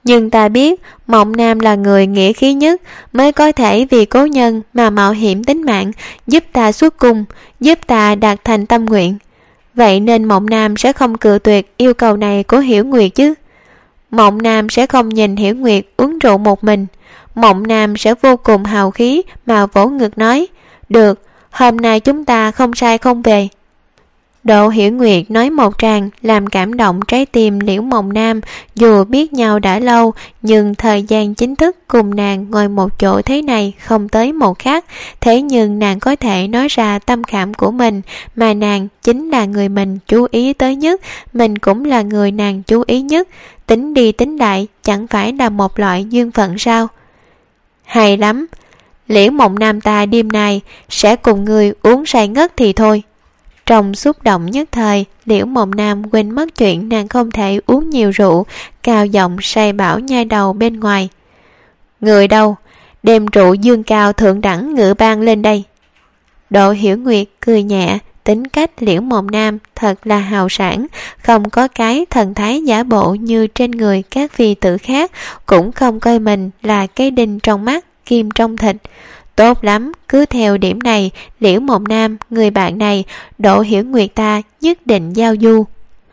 Nhưng ta biết Mộng Nam là người nghĩa khí nhất, mới có thể vì cố nhân mà mạo hiểm tính mạng, giúp ta xuất cung, giúp ta đạt thành tâm nguyện. Vậy nên Mộng Nam sẽ không cự tuyệt yêu cầu này của Hiểu Nguyệt chứ. Mộng Nam sẽ không nhìn Hiểu Nguyệt uống rượu một mình. Mộng Nam sẽ vô cùng hào khí mà vỗ ngực nói: được, hôm nay chúng ta không sai không về. Độ Hiểu Nguyệt nói một tràng làm cảm động trái tim Liễu Mộng Nam. Dù biết nhau đã lâu, nhưng thời gian chính thức cùng nàng ngồi một chỗ thế này không tới một khắc. Thế nhưng nàng có thể nói ra tâm cảm của mình, mà nàng chính là người mình chú ý tới nhất, mình cũng là người nàng chú ý nhất. Tính đi tính lại, chẳng phải là một loại duyên phận sao? Hay lắm, Liễu Mộng Nam ta đêm nay sẽ cùng người uống say ngất thì thôi. Trong xúc động nhất thời, Liễu Mộng Nam quên mất chuyện nàng không thể uống nhiều rượu, cao giọng say bảo nhai đầu bên ngoài: người đâu, đem rượu dương cao thượng đẳng ngự ban lên đây. Độ Hiểu Nguyệt cười nhẹ, tính cách Liễu Mộng Nam thật là hào sảng, không có cái thần thái giả bộ như trên người các phi tử khác, cũng không coi mình là cái đinh trong mắt, kim trong thịt. Tốt lắm, cứ theo điểm này, Liễu Mộng Nam, người bạn này, Độ Hiểu Nguyệt ta nhất định giao du.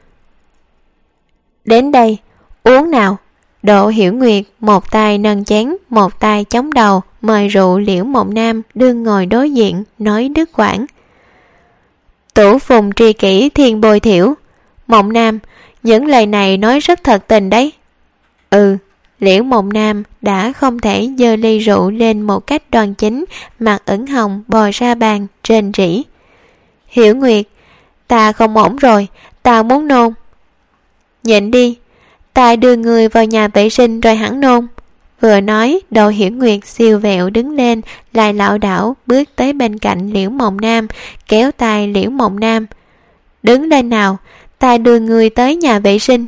Đến đây, uống nào. Độ Hiểu Nguyệt một tay nâng chén, một tay chống đầu, mời rượu Liễu Mộng Nam đương ngồi đối diện, nói đứt quãng: Tủ phùng tri kỷ thiên bồi thiểu. Mộng Nam, những lời này nói rất thật tình đấy. Liễu Mộng Nam đã không thể giơ ly rượu lên một cách đoan chính, mặt ửng hồng bò ra bàn, rên rỉ: Hiểu Nguyệt, ta không ổn rồi, ta muốn nôn. Nhịn đi, ta đưa người vào nhà vệ sinh rồi hẳn nôn. Vừa nói, Độ Hiểu Nguyệt siêu vẹo đứng lên, lại lảo đảo bước tới bên cạnh Liễu Mộng Nam, kéo tay Liễu Mộng Nam: Đứng lên nào, ta đưa người tới nhà vệ sinh.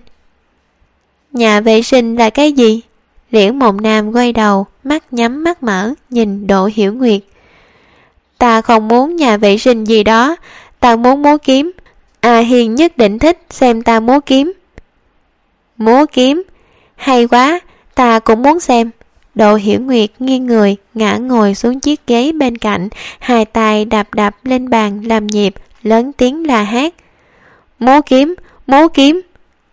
Nhà vệ sinh là cái gì? Liễu Mộng Nam quay đầu, mắt nhắm mắt mở, nhìn Độ Hiểu Nguyệt. Ta không muốn nhà vệ sinh gì đó, ta muốn múa kiếm. A Hiền nhất định thích xem ta múa kiếm. Múa kiếm? Hay quá, ta cũng muốn xem. Độ Hiểu Nguyệt nghiêng người, ngã ngồi xuống chiếc ghế bên cạnh, hai tay đạp đạp lên bàn làm nhịp, lớn tiếng la hét: Múa kiếm, múa kiếm.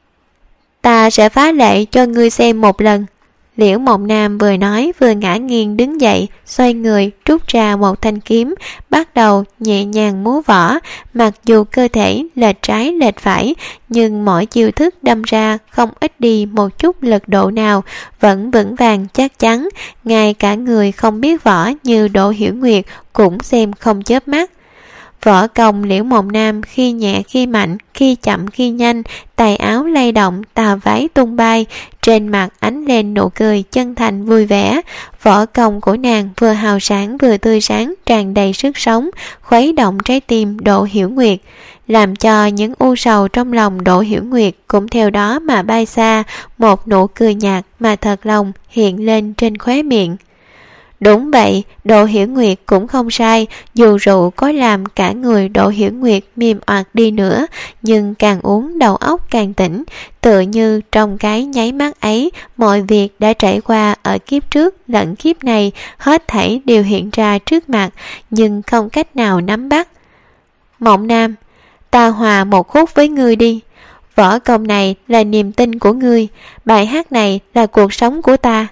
Ta sẽ phá lệ cho ngươi xem một lần. Liễu Mộng Nam vừa nói vừa ngã nghiêng đứng dậy, xoay người rút ra một thanh kiếm, bắt đầu nhẹ nhàng múa võ. Mặc dù cơ thể lệch trái lệch phải, nhưng mỗi chiêu thức đâm ra không ít đi một chút lực độ nào, vẫn vững vàng chắc chắn. Ngay cả người không biết võ như Độ Hiểu Nguyệt cũng xem không chớp mắt. Võ công Liễu Mộng Nam khi nhẹ khi mạnh, khi chậm khi nhanh, tay áo lay động, tà váy tung bay, trên mặt ánh lên nụ cười chân thành vui vẻ. Võ công của nàng vừa hào sáng vừa tươi sáng, tràn đầy sức sống, khuấy động trái tim Độ Hiểu Nguyệt, làm cho những u sầu trong lòng Độ Hiểu Nguyệt cũng theo đó mà bay xa. Một nụ cười nhạt mà thật lòng hiện lên trên khóe miệng. Đúng vậy, Độ Hiểu Nguyệt cũng không sai, dù rượu có làm cả người Độ Hiểu Nguyệt mềm oạt đi nữa, nhưng càng uống đầu óc càng tỉnh, tựa như trong cái nháy mắt ấy, mọi việc đã trải qua ở kiếp trước lẫn kiếp này, hết thảy đều hiện ra trước mặt, nhưng không cách nào nắm bắt. Mộng Nam, ta hòa một khúc với ngươi đi. Võ công này là niềm tin của ngươi, bài hát này là cuộc sống của ta.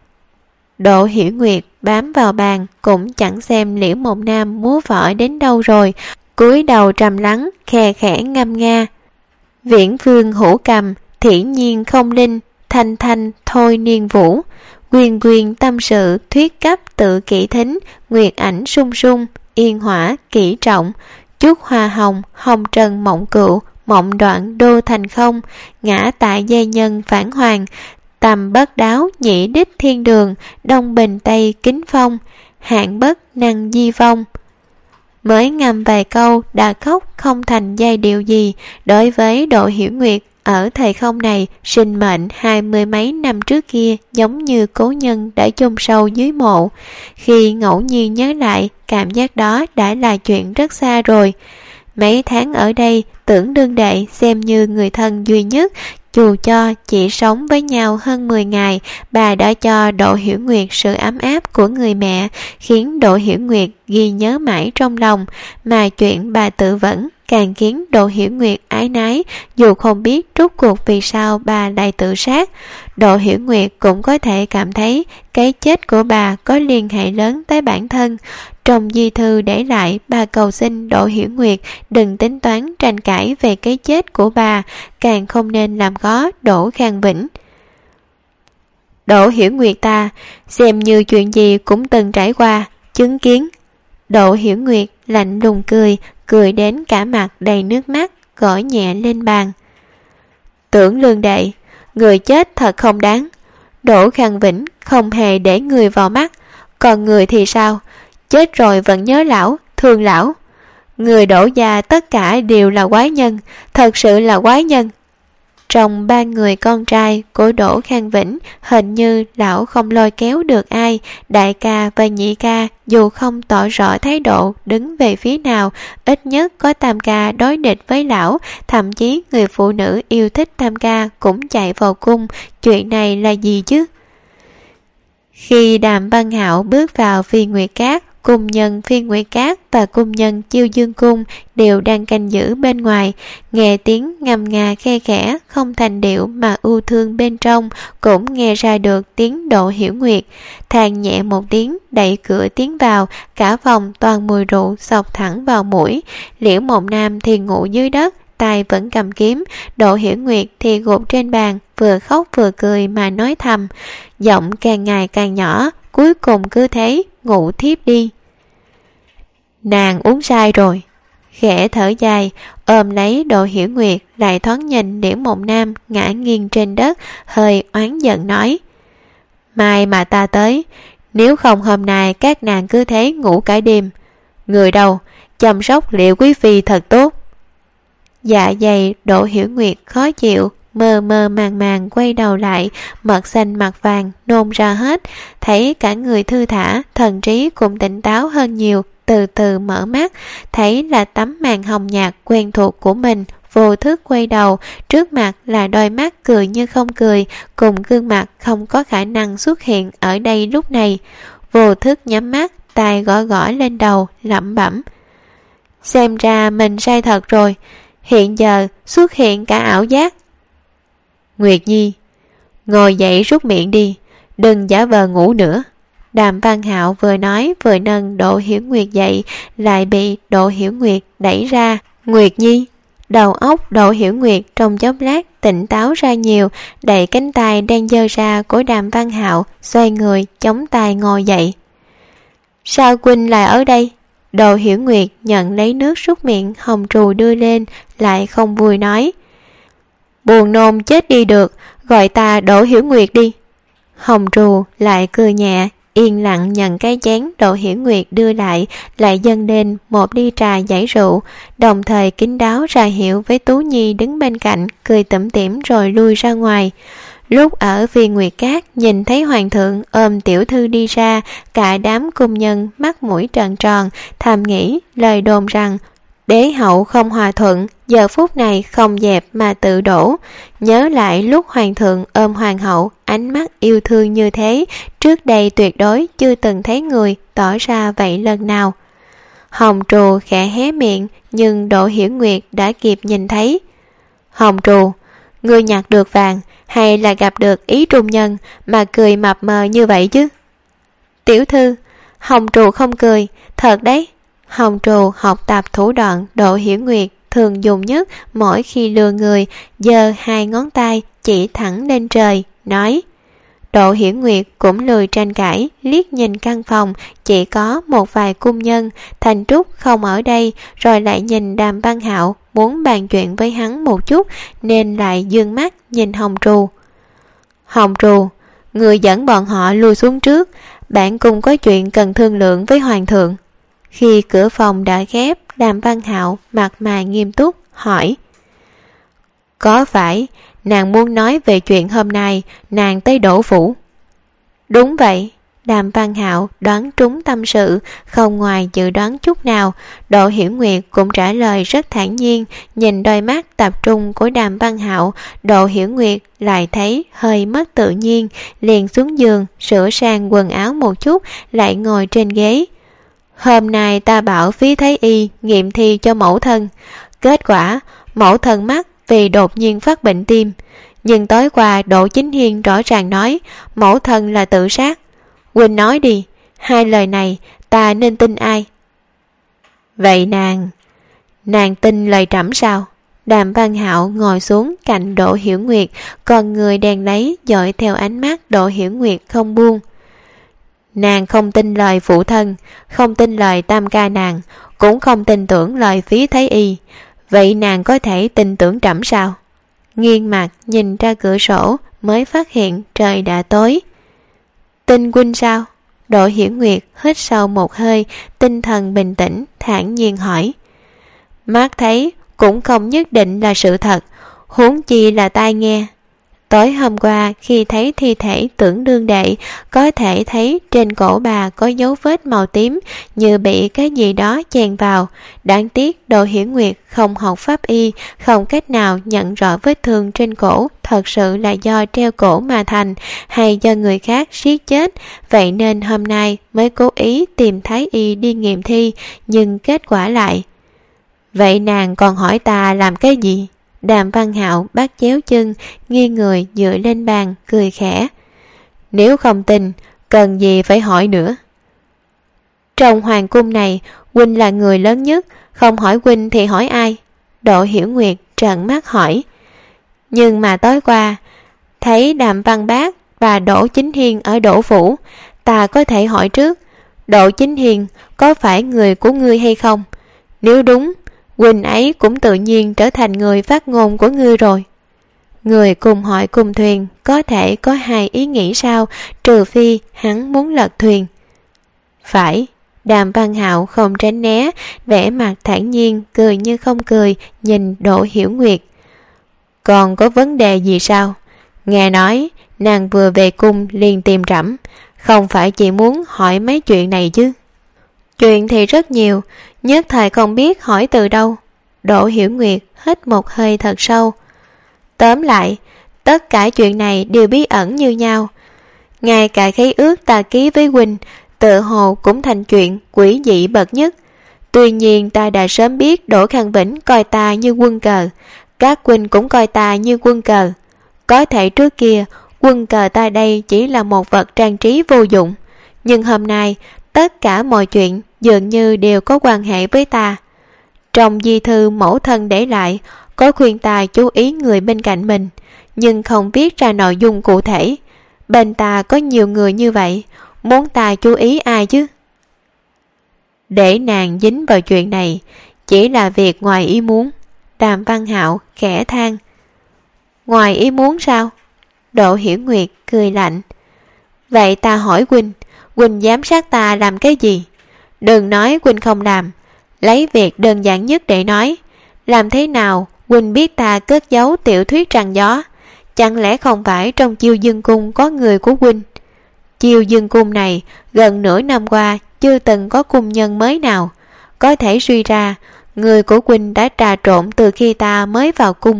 Độ Hiểu Nguyệt bám vào bàn, cũng chẳng xem Liễu Mộng Nam múa võ đến đâu rồi, cúi đầu trầm lắng, khe khẽ ngâm nga: Viễn phương hữu cầm, thỉ nhiên không linh, thanh thanh thôi niên vũ. Quyền quyền tâm sự, thuyết cấp tự kỷ thính, nguyệt ảnh sung sung, yên hỏa kỹ trọng. Chút hoa hồng, hồng trần mộng cựu, mộng đoạn đô thành không. Ngã tại dây nhân phản hoàng, tầm bất đáo nhị đích thiên đường, đông bình tây kính phong, hạng bất năng di vong. Mới ngâm vài câu đã khóc không thành giai điệu gì. Đối với Độ Hiểu Nguyệt, ở thời không này, sinh mệnh 20 mấy năm trước kia giống như cố nhân đã chôn sâu dưới mộ. Khi ngẫu nhiên nhớ lại, cảm giác đó đã là chuyện rất xa rồi. Mấy tháng ở đây, tưởng đương đệ xem như người thân duy nhất, Dù cho chỉ sống với nhau hơn 10 ngày, bà đã cho Đỗ Hiểu Nguyệt sự ấm áp của người mẹ, khiến Đỗ Hiểu Nguyệt ghi nhớ mãi trong lòng, mà chuyện bà tự vẫn càng khiến Đỗ Hiểu Nguyệt ái nái, dù không biết rốt cuộc vì sao bà lại tự sát. Đỗ Hiểu Nguyệt cũng có thể cảm thấy cái chết của bà có liên hệ lớn tới bản thân. Trong di thư để lại, bà cầu xin Đỗ Hiểu Nguyệt đừng tính toán tranh cãi về cái chết của bà, càng không nên làm khó Đỗ Khang Vĩnh. Đỗ Hiểu Nguyệt ta, xem như chuyện gì cũng từng trải qua, chứng kiến. Đỗ Hiểu Nguyệt lạnh lùng cười đến cả mặt đầy nước mắt, gõ nhẹ lên bàn. Tưởng Lương đệ, người chết thật không đáng. Đỗ Khang Vĩnh không hề để người vào mắt, còn người thì sao? Chết rồi vẫn nhớ lão, thương lão. Người Đỗ gia tất cả đều là quái nhân, thật sự là quái nhân. Trong 3 người con trai của Đỗ Khang Vĩnh, hình như lão không lôi kéo được ai. Đại ca và nhị ca dù không tỏ rõ thái độ đứng về phía nào, ít nhất có tam ca đối địch với lão. Thậm chí người phụ nữ yêu thích tam ca cũng chạy vào cung. Chuyện này là gì chứ? Khi Đàm Văn Hạo bước vào Phi Nguyệt Cát, cung nhân Phi Nguyệt Cát và cung nhân Chiêu Dương Cung đều đang canh giữ bên ngoài, nghe tiếng ngâm nga khe khẽ không thành điệu mà ưu thương bên trong, cũng nghe ra được tiếng Đỗ Hiểu Nguyệt than nhẹ một tiếng, đẩy cửa tiến vào. Cả phòng toàn mùi rượu xộc thẳng vào mũi. Liễu Mộng Nam thì ngủ dưới đất, tay vẫn cầm kiếm. Đỗ Hiểu Nguyệt thì gục trên bàn, vừa khóc vừa cười mà nói thầm, giọng càng ngày càng nhỏ, cuối cùng cứ thế ngủ thiếp đi. Nàng uống sai rồi. Khẽ thở dài, ôm lấy Đỗ Hiểu Nguyệt, lại thoáng nhìn Liễu Mộng Nam ngã nghiêng trên đất, hơi oán giận nói, mai mà ta tới, nếu không hôm nay các nàng cứ thế ngủ cả đêm. Người đâu, chăm sóc Liễu quý phi thật tốt. Dạ dày Đỗ Hiểu Nguyệt khó chịu, mơ mơ màng màng quay đầu lại, mặt xanh mặt vàng, nôn ra hết. Thấy cả người thư thả, thần trí cũng tỉnh táo hơn nhiều, từ từ mở mắt, thấy là tấm màn hồng nhạt quen thuộc của mình. Vô thức quay đầu, trước mặt là đôi mắt cười như không cười, cùng gương mặt không có khả năng xuất hiện ở đây lúc này. Vô thức nhắm mắt, tay gõ gõ lên đầu, lẩm bẩm, xem ra mình sai thật rồi, hiện giờ xuất hiện cả ảo giác. Nguyệt Nhi, ngồi dậy rút miệng đi, đừng giả vờ ngủ nữa. Đàm Văn Hạo vừa nói vừa nâng Đỗ Hiểu Nguyệt dậy, lại bị Đỗ Hiểu Nguyệt đẩy ra. Nguyệt Nhi. Đầu óc Đỗ Hiểu Nguyệt trong chốc lát tỉnh táo ra nhiều, đẩy cánh tay đang giơ ra của Đàm Văn Hạo, xoay người chống tay ngồi dậy. Sao huynh lại ở đây? Đỗ Hiểu Nguyệt nhận lấy nước súc miệng hồng trù đưa lên, lại không vui nói, buồn nôn chết đi được, gọi ta Đỗ Hiểu Nguyệt đi. Hồng trù lại cười nhẹ, yên lặng nhận cái chén Đỗ Hiểu Nguyệt đưa lại, lại dâng lên một ly trà giải rượu, đồng thời kín đáo ra hiệu với Tú Nhi đứng bên cạnh, cười tủm tỉm rồi lui ra ngoài. Lúc ở Phi Nguyệt Cát nhìn thấy hoàng thượng ôm tiểu thư đi ra, cả đám cung nhân mắt mũi tròn tròn, thầm nghĩ lời đồn rằng đế hậu không hòa thuận, giờ phút này không dẹp mà tự đổ. Nhớ lại lúc hoàng thượng ôm hoàng hậu, ánh mắt yêu thương như thế, trước đây tuyệt đối chưa từng thấy người tỏ ra vậy lần nào. Hồng trù khẽ hé miệng, nhưng Đỗ Hiểu Nguyệt đã kịp nhìn thấy. Hồng trù, ngươi nhặt được vàng hay là gặp được ý trung nhân mà cười mập mờ như vậy chứ? Tiểu thư, Hồng trù không cười, thật đấy. Hồng trù học tập thủ đoạn Đỗ Hiểu Nguyệt thường dùng nhất mỗi khi lừa người, giơ 2 ngón tay chỉ thẳng lên trời, nói. Đỗ Hiểu Nguyệt cũng lười tranh cãi, liếc nhìn căn phòng chỉ có một vài cung nhân, Thành Trúc không ở đây, rồi lại nhìn Đàm Văn Hạo, muốn bàn chuyện với hắn một chút nên lại dương mắt nhìn Hồng trù. Hồng trù, người dẫn bọn họ lui xuống trước, bản cung có chuyện cần thương lượng với hoàng thượng. Khi cửa phòng đã khép, Đàm Văn Hạo mặt mày nghiêm túc hỏi, có phải nàng muốn nói về chuyện hôm nay nàng tới Đỗ phủ? Đúng vậy. Đàm Văn Hạo đoán trúng tâm sự, không ngoài dự đoán chút nào. Đỗ Hiểu Nguyệt cũng trả lời rất thản nhiên. Nhìn đôi mắt tập trung của Đàm Văn Hạo, Đỗ Hiểu Nguyệt lại thấy hơi mất tự nhiên, liền xuống giường sửa sang quần áo một chút, lại ngồi trên ghế. Hôm nay ta bảo Phí Thái Y nghiệm thi cho mẫu thân. Kết quả mẫu thân mắc vì đột nhiên phát bệnh tim, nhưng tối qua Đỗ Chính Hiên rõ ràng nói mẫu thân là tự sát. Huynh nói đi, hai lời này ta nên tin ai? Vậy nàng tin lời trẫm sao? Đàm Văn Hạo ngồi xuống cạnh Đỗ Hiểu Nguyệt, còn người đèn lấy dõi theo ánh mắt Đỗ Hiểu Nguyệt không buông. Nàng không tin lời phụ thân, không tin lời tam ca nàng, cũng không tin tưởng lời Phí Thái Y. Vậy nàng có thể tin tưởng trẫm sao? Nghiêng mặt nhìn ra cửa sổ mới phát hiện trời đã tối. Tin huynh sao? Đỗ Hiểu Nguyệt hít sâu một hơi, tinh thần bình tĩnh, thản nhiên hỏi. Mắt thấy cũng không nhất định là sự thật, huống chi là tai nghe. Tối hôm qua khi thấy thi thể Tưởng đương đệ, có thể thấy trên cổ bà có dấu vết màu tím như bị cái gì đó chèn vào. Đáng tiếc Đỗ Hiểu Nguyệt không học pháp y, không cách nào nhận rõ vết thương trên cổ thật sự là do treo cổ mà thành hay do người khác siết chết. Vậy nên hôm nay mới cố ý tìm Thái Y đi nghiệm thi, nhưng kết quả lại. Vậy nàng còn hỏi ta làm cái gì? Đàm Văn Hạo bắt chéo chân, nghiêng người dựa lên bàn, cười khẽ. Nếu không tin, cần gì phải hỏi nữa. Trong hoàng cung này, huynh là người lớn nhất, không hỏi huynh thì hỏi ai? Đỗ Hiểu Nguyệt trợn mắt hỏi. Nhưng mà tối qua, thấy Đàm Văn Bác và Đỗ Chính Hiên ở Đỗ Phủ, ta có thể hỏi trước, Đỗ Chính Hiên có phải người của ngươi hay không? Nếu đúng, huynh ấy cũng tự nhiên trở thành người phát ngôn của ngươi rồi. Người cùng hỏi cùng thuyền có thể có hai ý nghĩ sao, trừ phi hắn muốn lật thuyền. Phải. Đàm Văn Hạo không tránh né, vẻ mặt thản nhiên, cười như không cười, nhìn Đỗ Hiểu Nguyệt. Còn có vấn đề gì sao? Nghe nói nàng vừa về cung liền tìm trẫm, không phải chỉ muốn hỏi mấy chuyện này chứ? Chuyện thì rất nhiều, nhất thời không biết hỏi từ đâu. Đỗ Hiểu Nguyệt hít một hơi thật sâu. Tóm lại, tất cả chuyện này đều bí ẩn như nhau. Ngay cả khế ước ta ký với huynh, tự hồ cũng thành chuyện quỷ dị bậc nhất. Tuy nhiên ta đã sớm biết Đỗ Khang Vĩnh coi ta như quân cờ, các huynh cũng coi ta như quân cờ. Có thể trước kia, quân cờ ta đây chỉ là một vật trang trí vô dụng, nhưng hôm nay tất cả mọi chuyện dường như đều có quan hệ với ta. Trong di thư mẫu thân để lại, có khuyên ta chú ý người bên cạnh mình, nhưng không viết ra nội dung cụ thể. Bên ta có nhiều người như vậy, muốn ta chú ý ai chứ? Để nàng dính vào chuyện này chỉ là việc ngoài ý muốn. Đàm Văn Hạo khẽ than. Ngoài ý muốn sao? Đỗ Hiểu Nguyệt cười lạnh. Vậy ta hỏi huynh giám sát ta làm cái gì? Đừng nói huynh không làm, lấy việc đơn giản nhất để nói. Làm thế nào huynh biết ta cất giấu tiểu thuyết trăng gió? Chẳng lẽ không phải trong Chiêu Dương Cung có người của huynh? Chiêu Dương Cung này gần nửa năm qua chưa từng có cung nhân mới nào, có thể suy ra người của huynh đã trà trộn từ khi ta mới vào cung.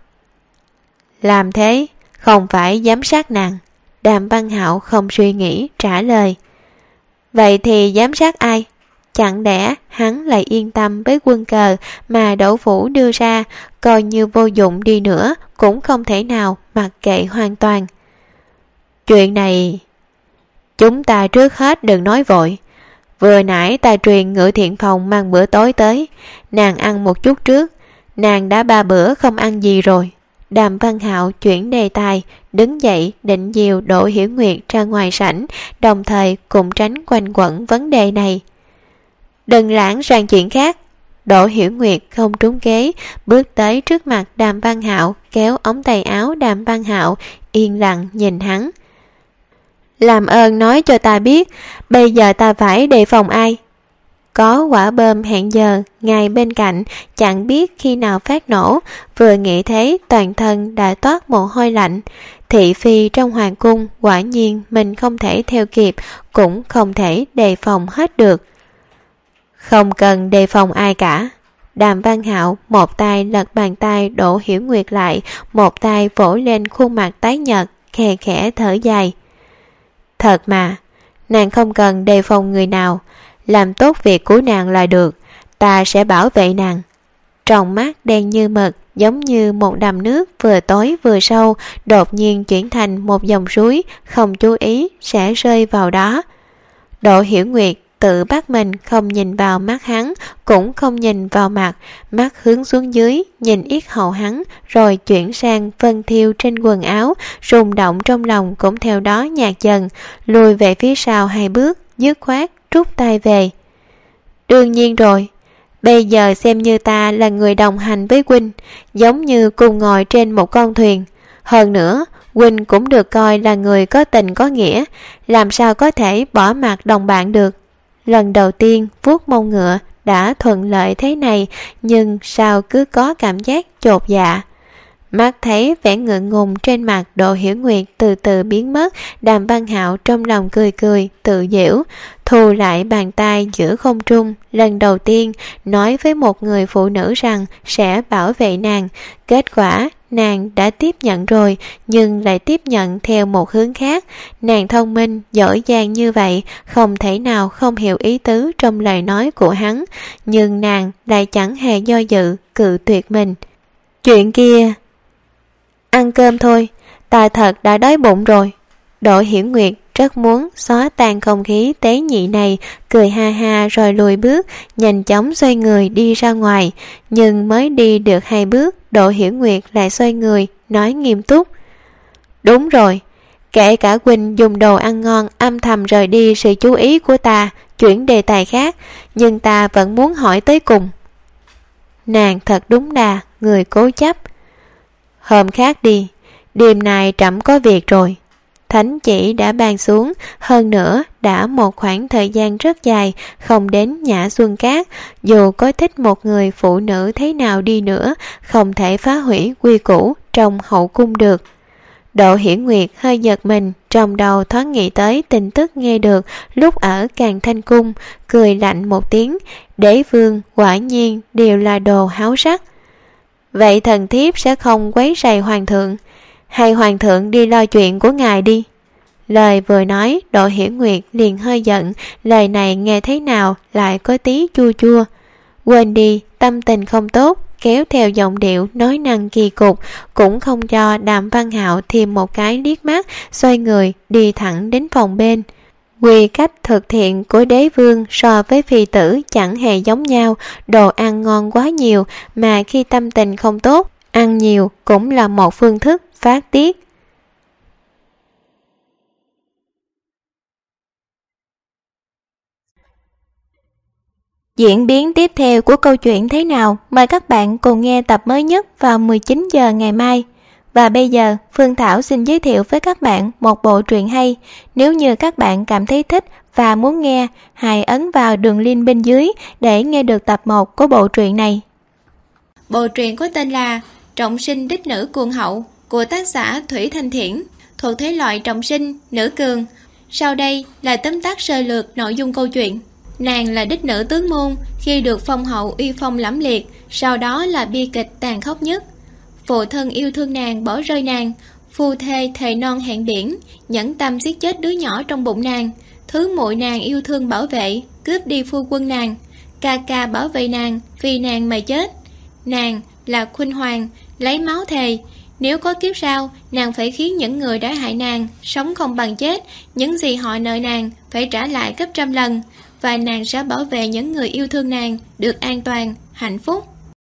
Làm thế không phải giám sát nàng. Đàm Văn Hạo không suy nghĩ trả lời. Vậy thì giám sát ai? Chẳng lẽ hắn lại yên tâm với quân cờ mà Đỗ Phủ đưa ra, coi như vô dụng đi nữa cũng không thể nào mặc kệ hoàn toàn. Chuyện này chúng ta trước hết đừng nói vội. Vừa nãy ta truyền Ngự Thiện Phòng mang bữa tối tới, nàng ăn một chút trước. Nàng đã 3 bữa không ăn gì rồi. Đàm Văn Hạo chuyển đề tài, đứng dậy định dìu Đỗ Hiểu Nguyệt ra ngoài sảnh, đồng thời cùng tránh quanh quẩn vấn đề này. Đừng lãng sang chuyện khác. Đỗ Hiểu Nguyệt không trúng kế, bước tới trước mặt Đàm Văn Hạo, kéo ống tay áo Đàm Văn Hạo, yên lặng nhìn hắn. Làm ơn nói cho ta biết, bây giờ ta phải đề phòng ai? Có quả bom hẹn giờ ngay bên cạnh, chẳng biết khi nào phát nổ. Vừa nghĩ thế toàn thân đã toát mồ hôi lạnh. Thị phi trong hoàng cung quả nhiên mình không thể theo kịp, cũng không thể đề phòng hết được. Không cần đề phòng ai cả. Đàm Văn Hạo một tay lật bàn tay Đỗ Hiểu Nguyệt lại, một tay vỗ lên khuôn mặt tái nhợt, khe khẽ thở dài. Thật mà, nàng không cần đề phòng người nào, làm tốt việc của nàng là được, ta sẽ bảo vệ nàng. Trong mắt đen như mực, giống như một đầm nước vừa tối vừa sâu, đột nhiên chuyển thành một dòng suối, không chú ý sẽ rơi vào đó. Đỗ Hiểu Nguyệt tự bắt mình không nhìn vào mắt hắn, cũng không nhìn vào mặt, mắt hướng xuống dưới, nhìn yết hầu hắn, rồi chuyển sang vân thiêu trên quần áo, rung động trong lòng cũng theo đó nhạt dần, lùi về phía sau 2 bước, dứt khoát rút tay về. Đương nhiên rồi, bây giờ xem như ta là người đồng hành với huynh, giống như cùng ngồi trên một con thuyền. Hơn nữa, huynh cũng được coi là người có tình có nghĩa, làm sao có thể bỏ mặt đồng bạn được. Lần đầu tiên vuốt mông ngựa đã thuận lợi thế này, nhưng sao cứ có cảm giác chột dạ. Mắt thấy vẻ ngượng ngùng trên mặt Đỗ Hiểu Nguyệt từ từ biến mất, Đàm Văn Hạo trong lòng cười cười tự giễu, thu lại bàn tay giữa không trung, lần đầu tiên nói với một người phụ nữ rằng sẽ bảo vệ nàng. Kết quả nàng đã tiếp nhận rồi, nhưng lại tiếp nhận theo một hướng khác. Nàng thông minh, giỏi giang như vậy, không thể nào không hiểu ý tứ trong lời nói của hắn, nhưng nàng lại chẳng hề do dự, cự tuyệt mình. Chuyện kia... Ăn cơm thôi, ta thật đã đói bụng rồi. Đỗ Hiểu Nguyệt rất muốn xóa tan không khí tế nhị này, cười ha ha rồi lùi bước, nhanh chóng xoay người đi ra ngoài. Nhưng mới đi được 2 bước, Đỗ Hiểu Nguyệt lại xoay người, nói nghiêm túc. Đúng rồi, kể cả huynh dùng đồ ăn ngon âm thầm rời đi sự chú ý của ta, chuyển đề tài khác, nhưng ta vẫn muốn hỏi tới cùng. Nàng thật đúng là người cố chấp. Hôm khác đi, đêm nay trẫm có việc rồi. Thánh chỉ đã ban xuống, hơn nữa đã một khoảng thời gian rất dài không đến Nhã Xuân Cát, dù có thích một người phụ nữ thế nào đi nữa, không thể phá hủy quy củ trong hậu cung được. Đỗ Hiểu Nguyệt hơi giật mình, trong đầu thoáng nghĩ tới tin tức nghe được lúc ở Càn Thanh Cung, cười lạnh một tiếng. Đế vương quả nhiên đều là đồ háo sắc. Vậy thần thiếp sẽ không quấy rầy hoàng thượng, hay hoàng thượng đi lo chuyện của ngài đi. Lời vừa nói, Đỗ Hiểu Nguyệt liền hơi giận, lời này nghe thế nào lại có tí chua chua. Quên đi, tâm tình không tốt, kéo theo giọng điệu nói năng kỳ cục, cũng không cho Đàm Văn Hạo thêm một cái liếc mắt, xoay người đi thẳng đến phòng bên. Quy cách thực thiện của đế vương so với phi tử chẳng hề giống nhau, đồ ăn ngon quá nhiều, mà khi tâm tình không tốt, ăn nhiều cũng là một phương thức phát tiết. Diễn biến tiếp theo của câu chuyện thế nào? Mời các bạn cùng nghe tập mới nhất vào 19 giờ ngày mai. Và bây giờ, Phương Thảo xin giới thiệu với các bạn một bộ truyện hay. Nếu như các bạn cảm thấy thích và muốn nghe, hãy ấn vào đường link bên dưới để nghe được tập 1 của bộ truyện này. Bộ truyện có tên là Trọng sinh đích nữ cuồng hậu của tác giả Thủy Thanh Thiển, thuộc thể loại trọng sinh, nữ cường. Sau đây là tóm tắt sơ lược nội dung câu chuyện. Nàng là đích nữ tướng môn, khi được phong hậu uy phong lẫm liệt, sau đó là bi kịch tàn khốc nhất. Phụ thân yêu thương nàng bỏ rơi nàng, phu thê thề non hẹn biển, nhẫn tâm giết chết đứa nhỏ trong bụng nàng. Thứ muội nàng yêu thương bảo vệ, cướp đi phu quân nàng. Ca ca bảo vệ nàng, vì nàng mà chết. Nàng là khuynh hoàng, lấy máu thề, nếu có kiếp sau, nàng phải khiến những người đã hại nàng sống không bằng chết, những gì họ nợ nàng phải trả lại gấp trăm lần, và nàng sẽ bảo vệ những người yêu thương nàng được an toàn, hạnh phúc.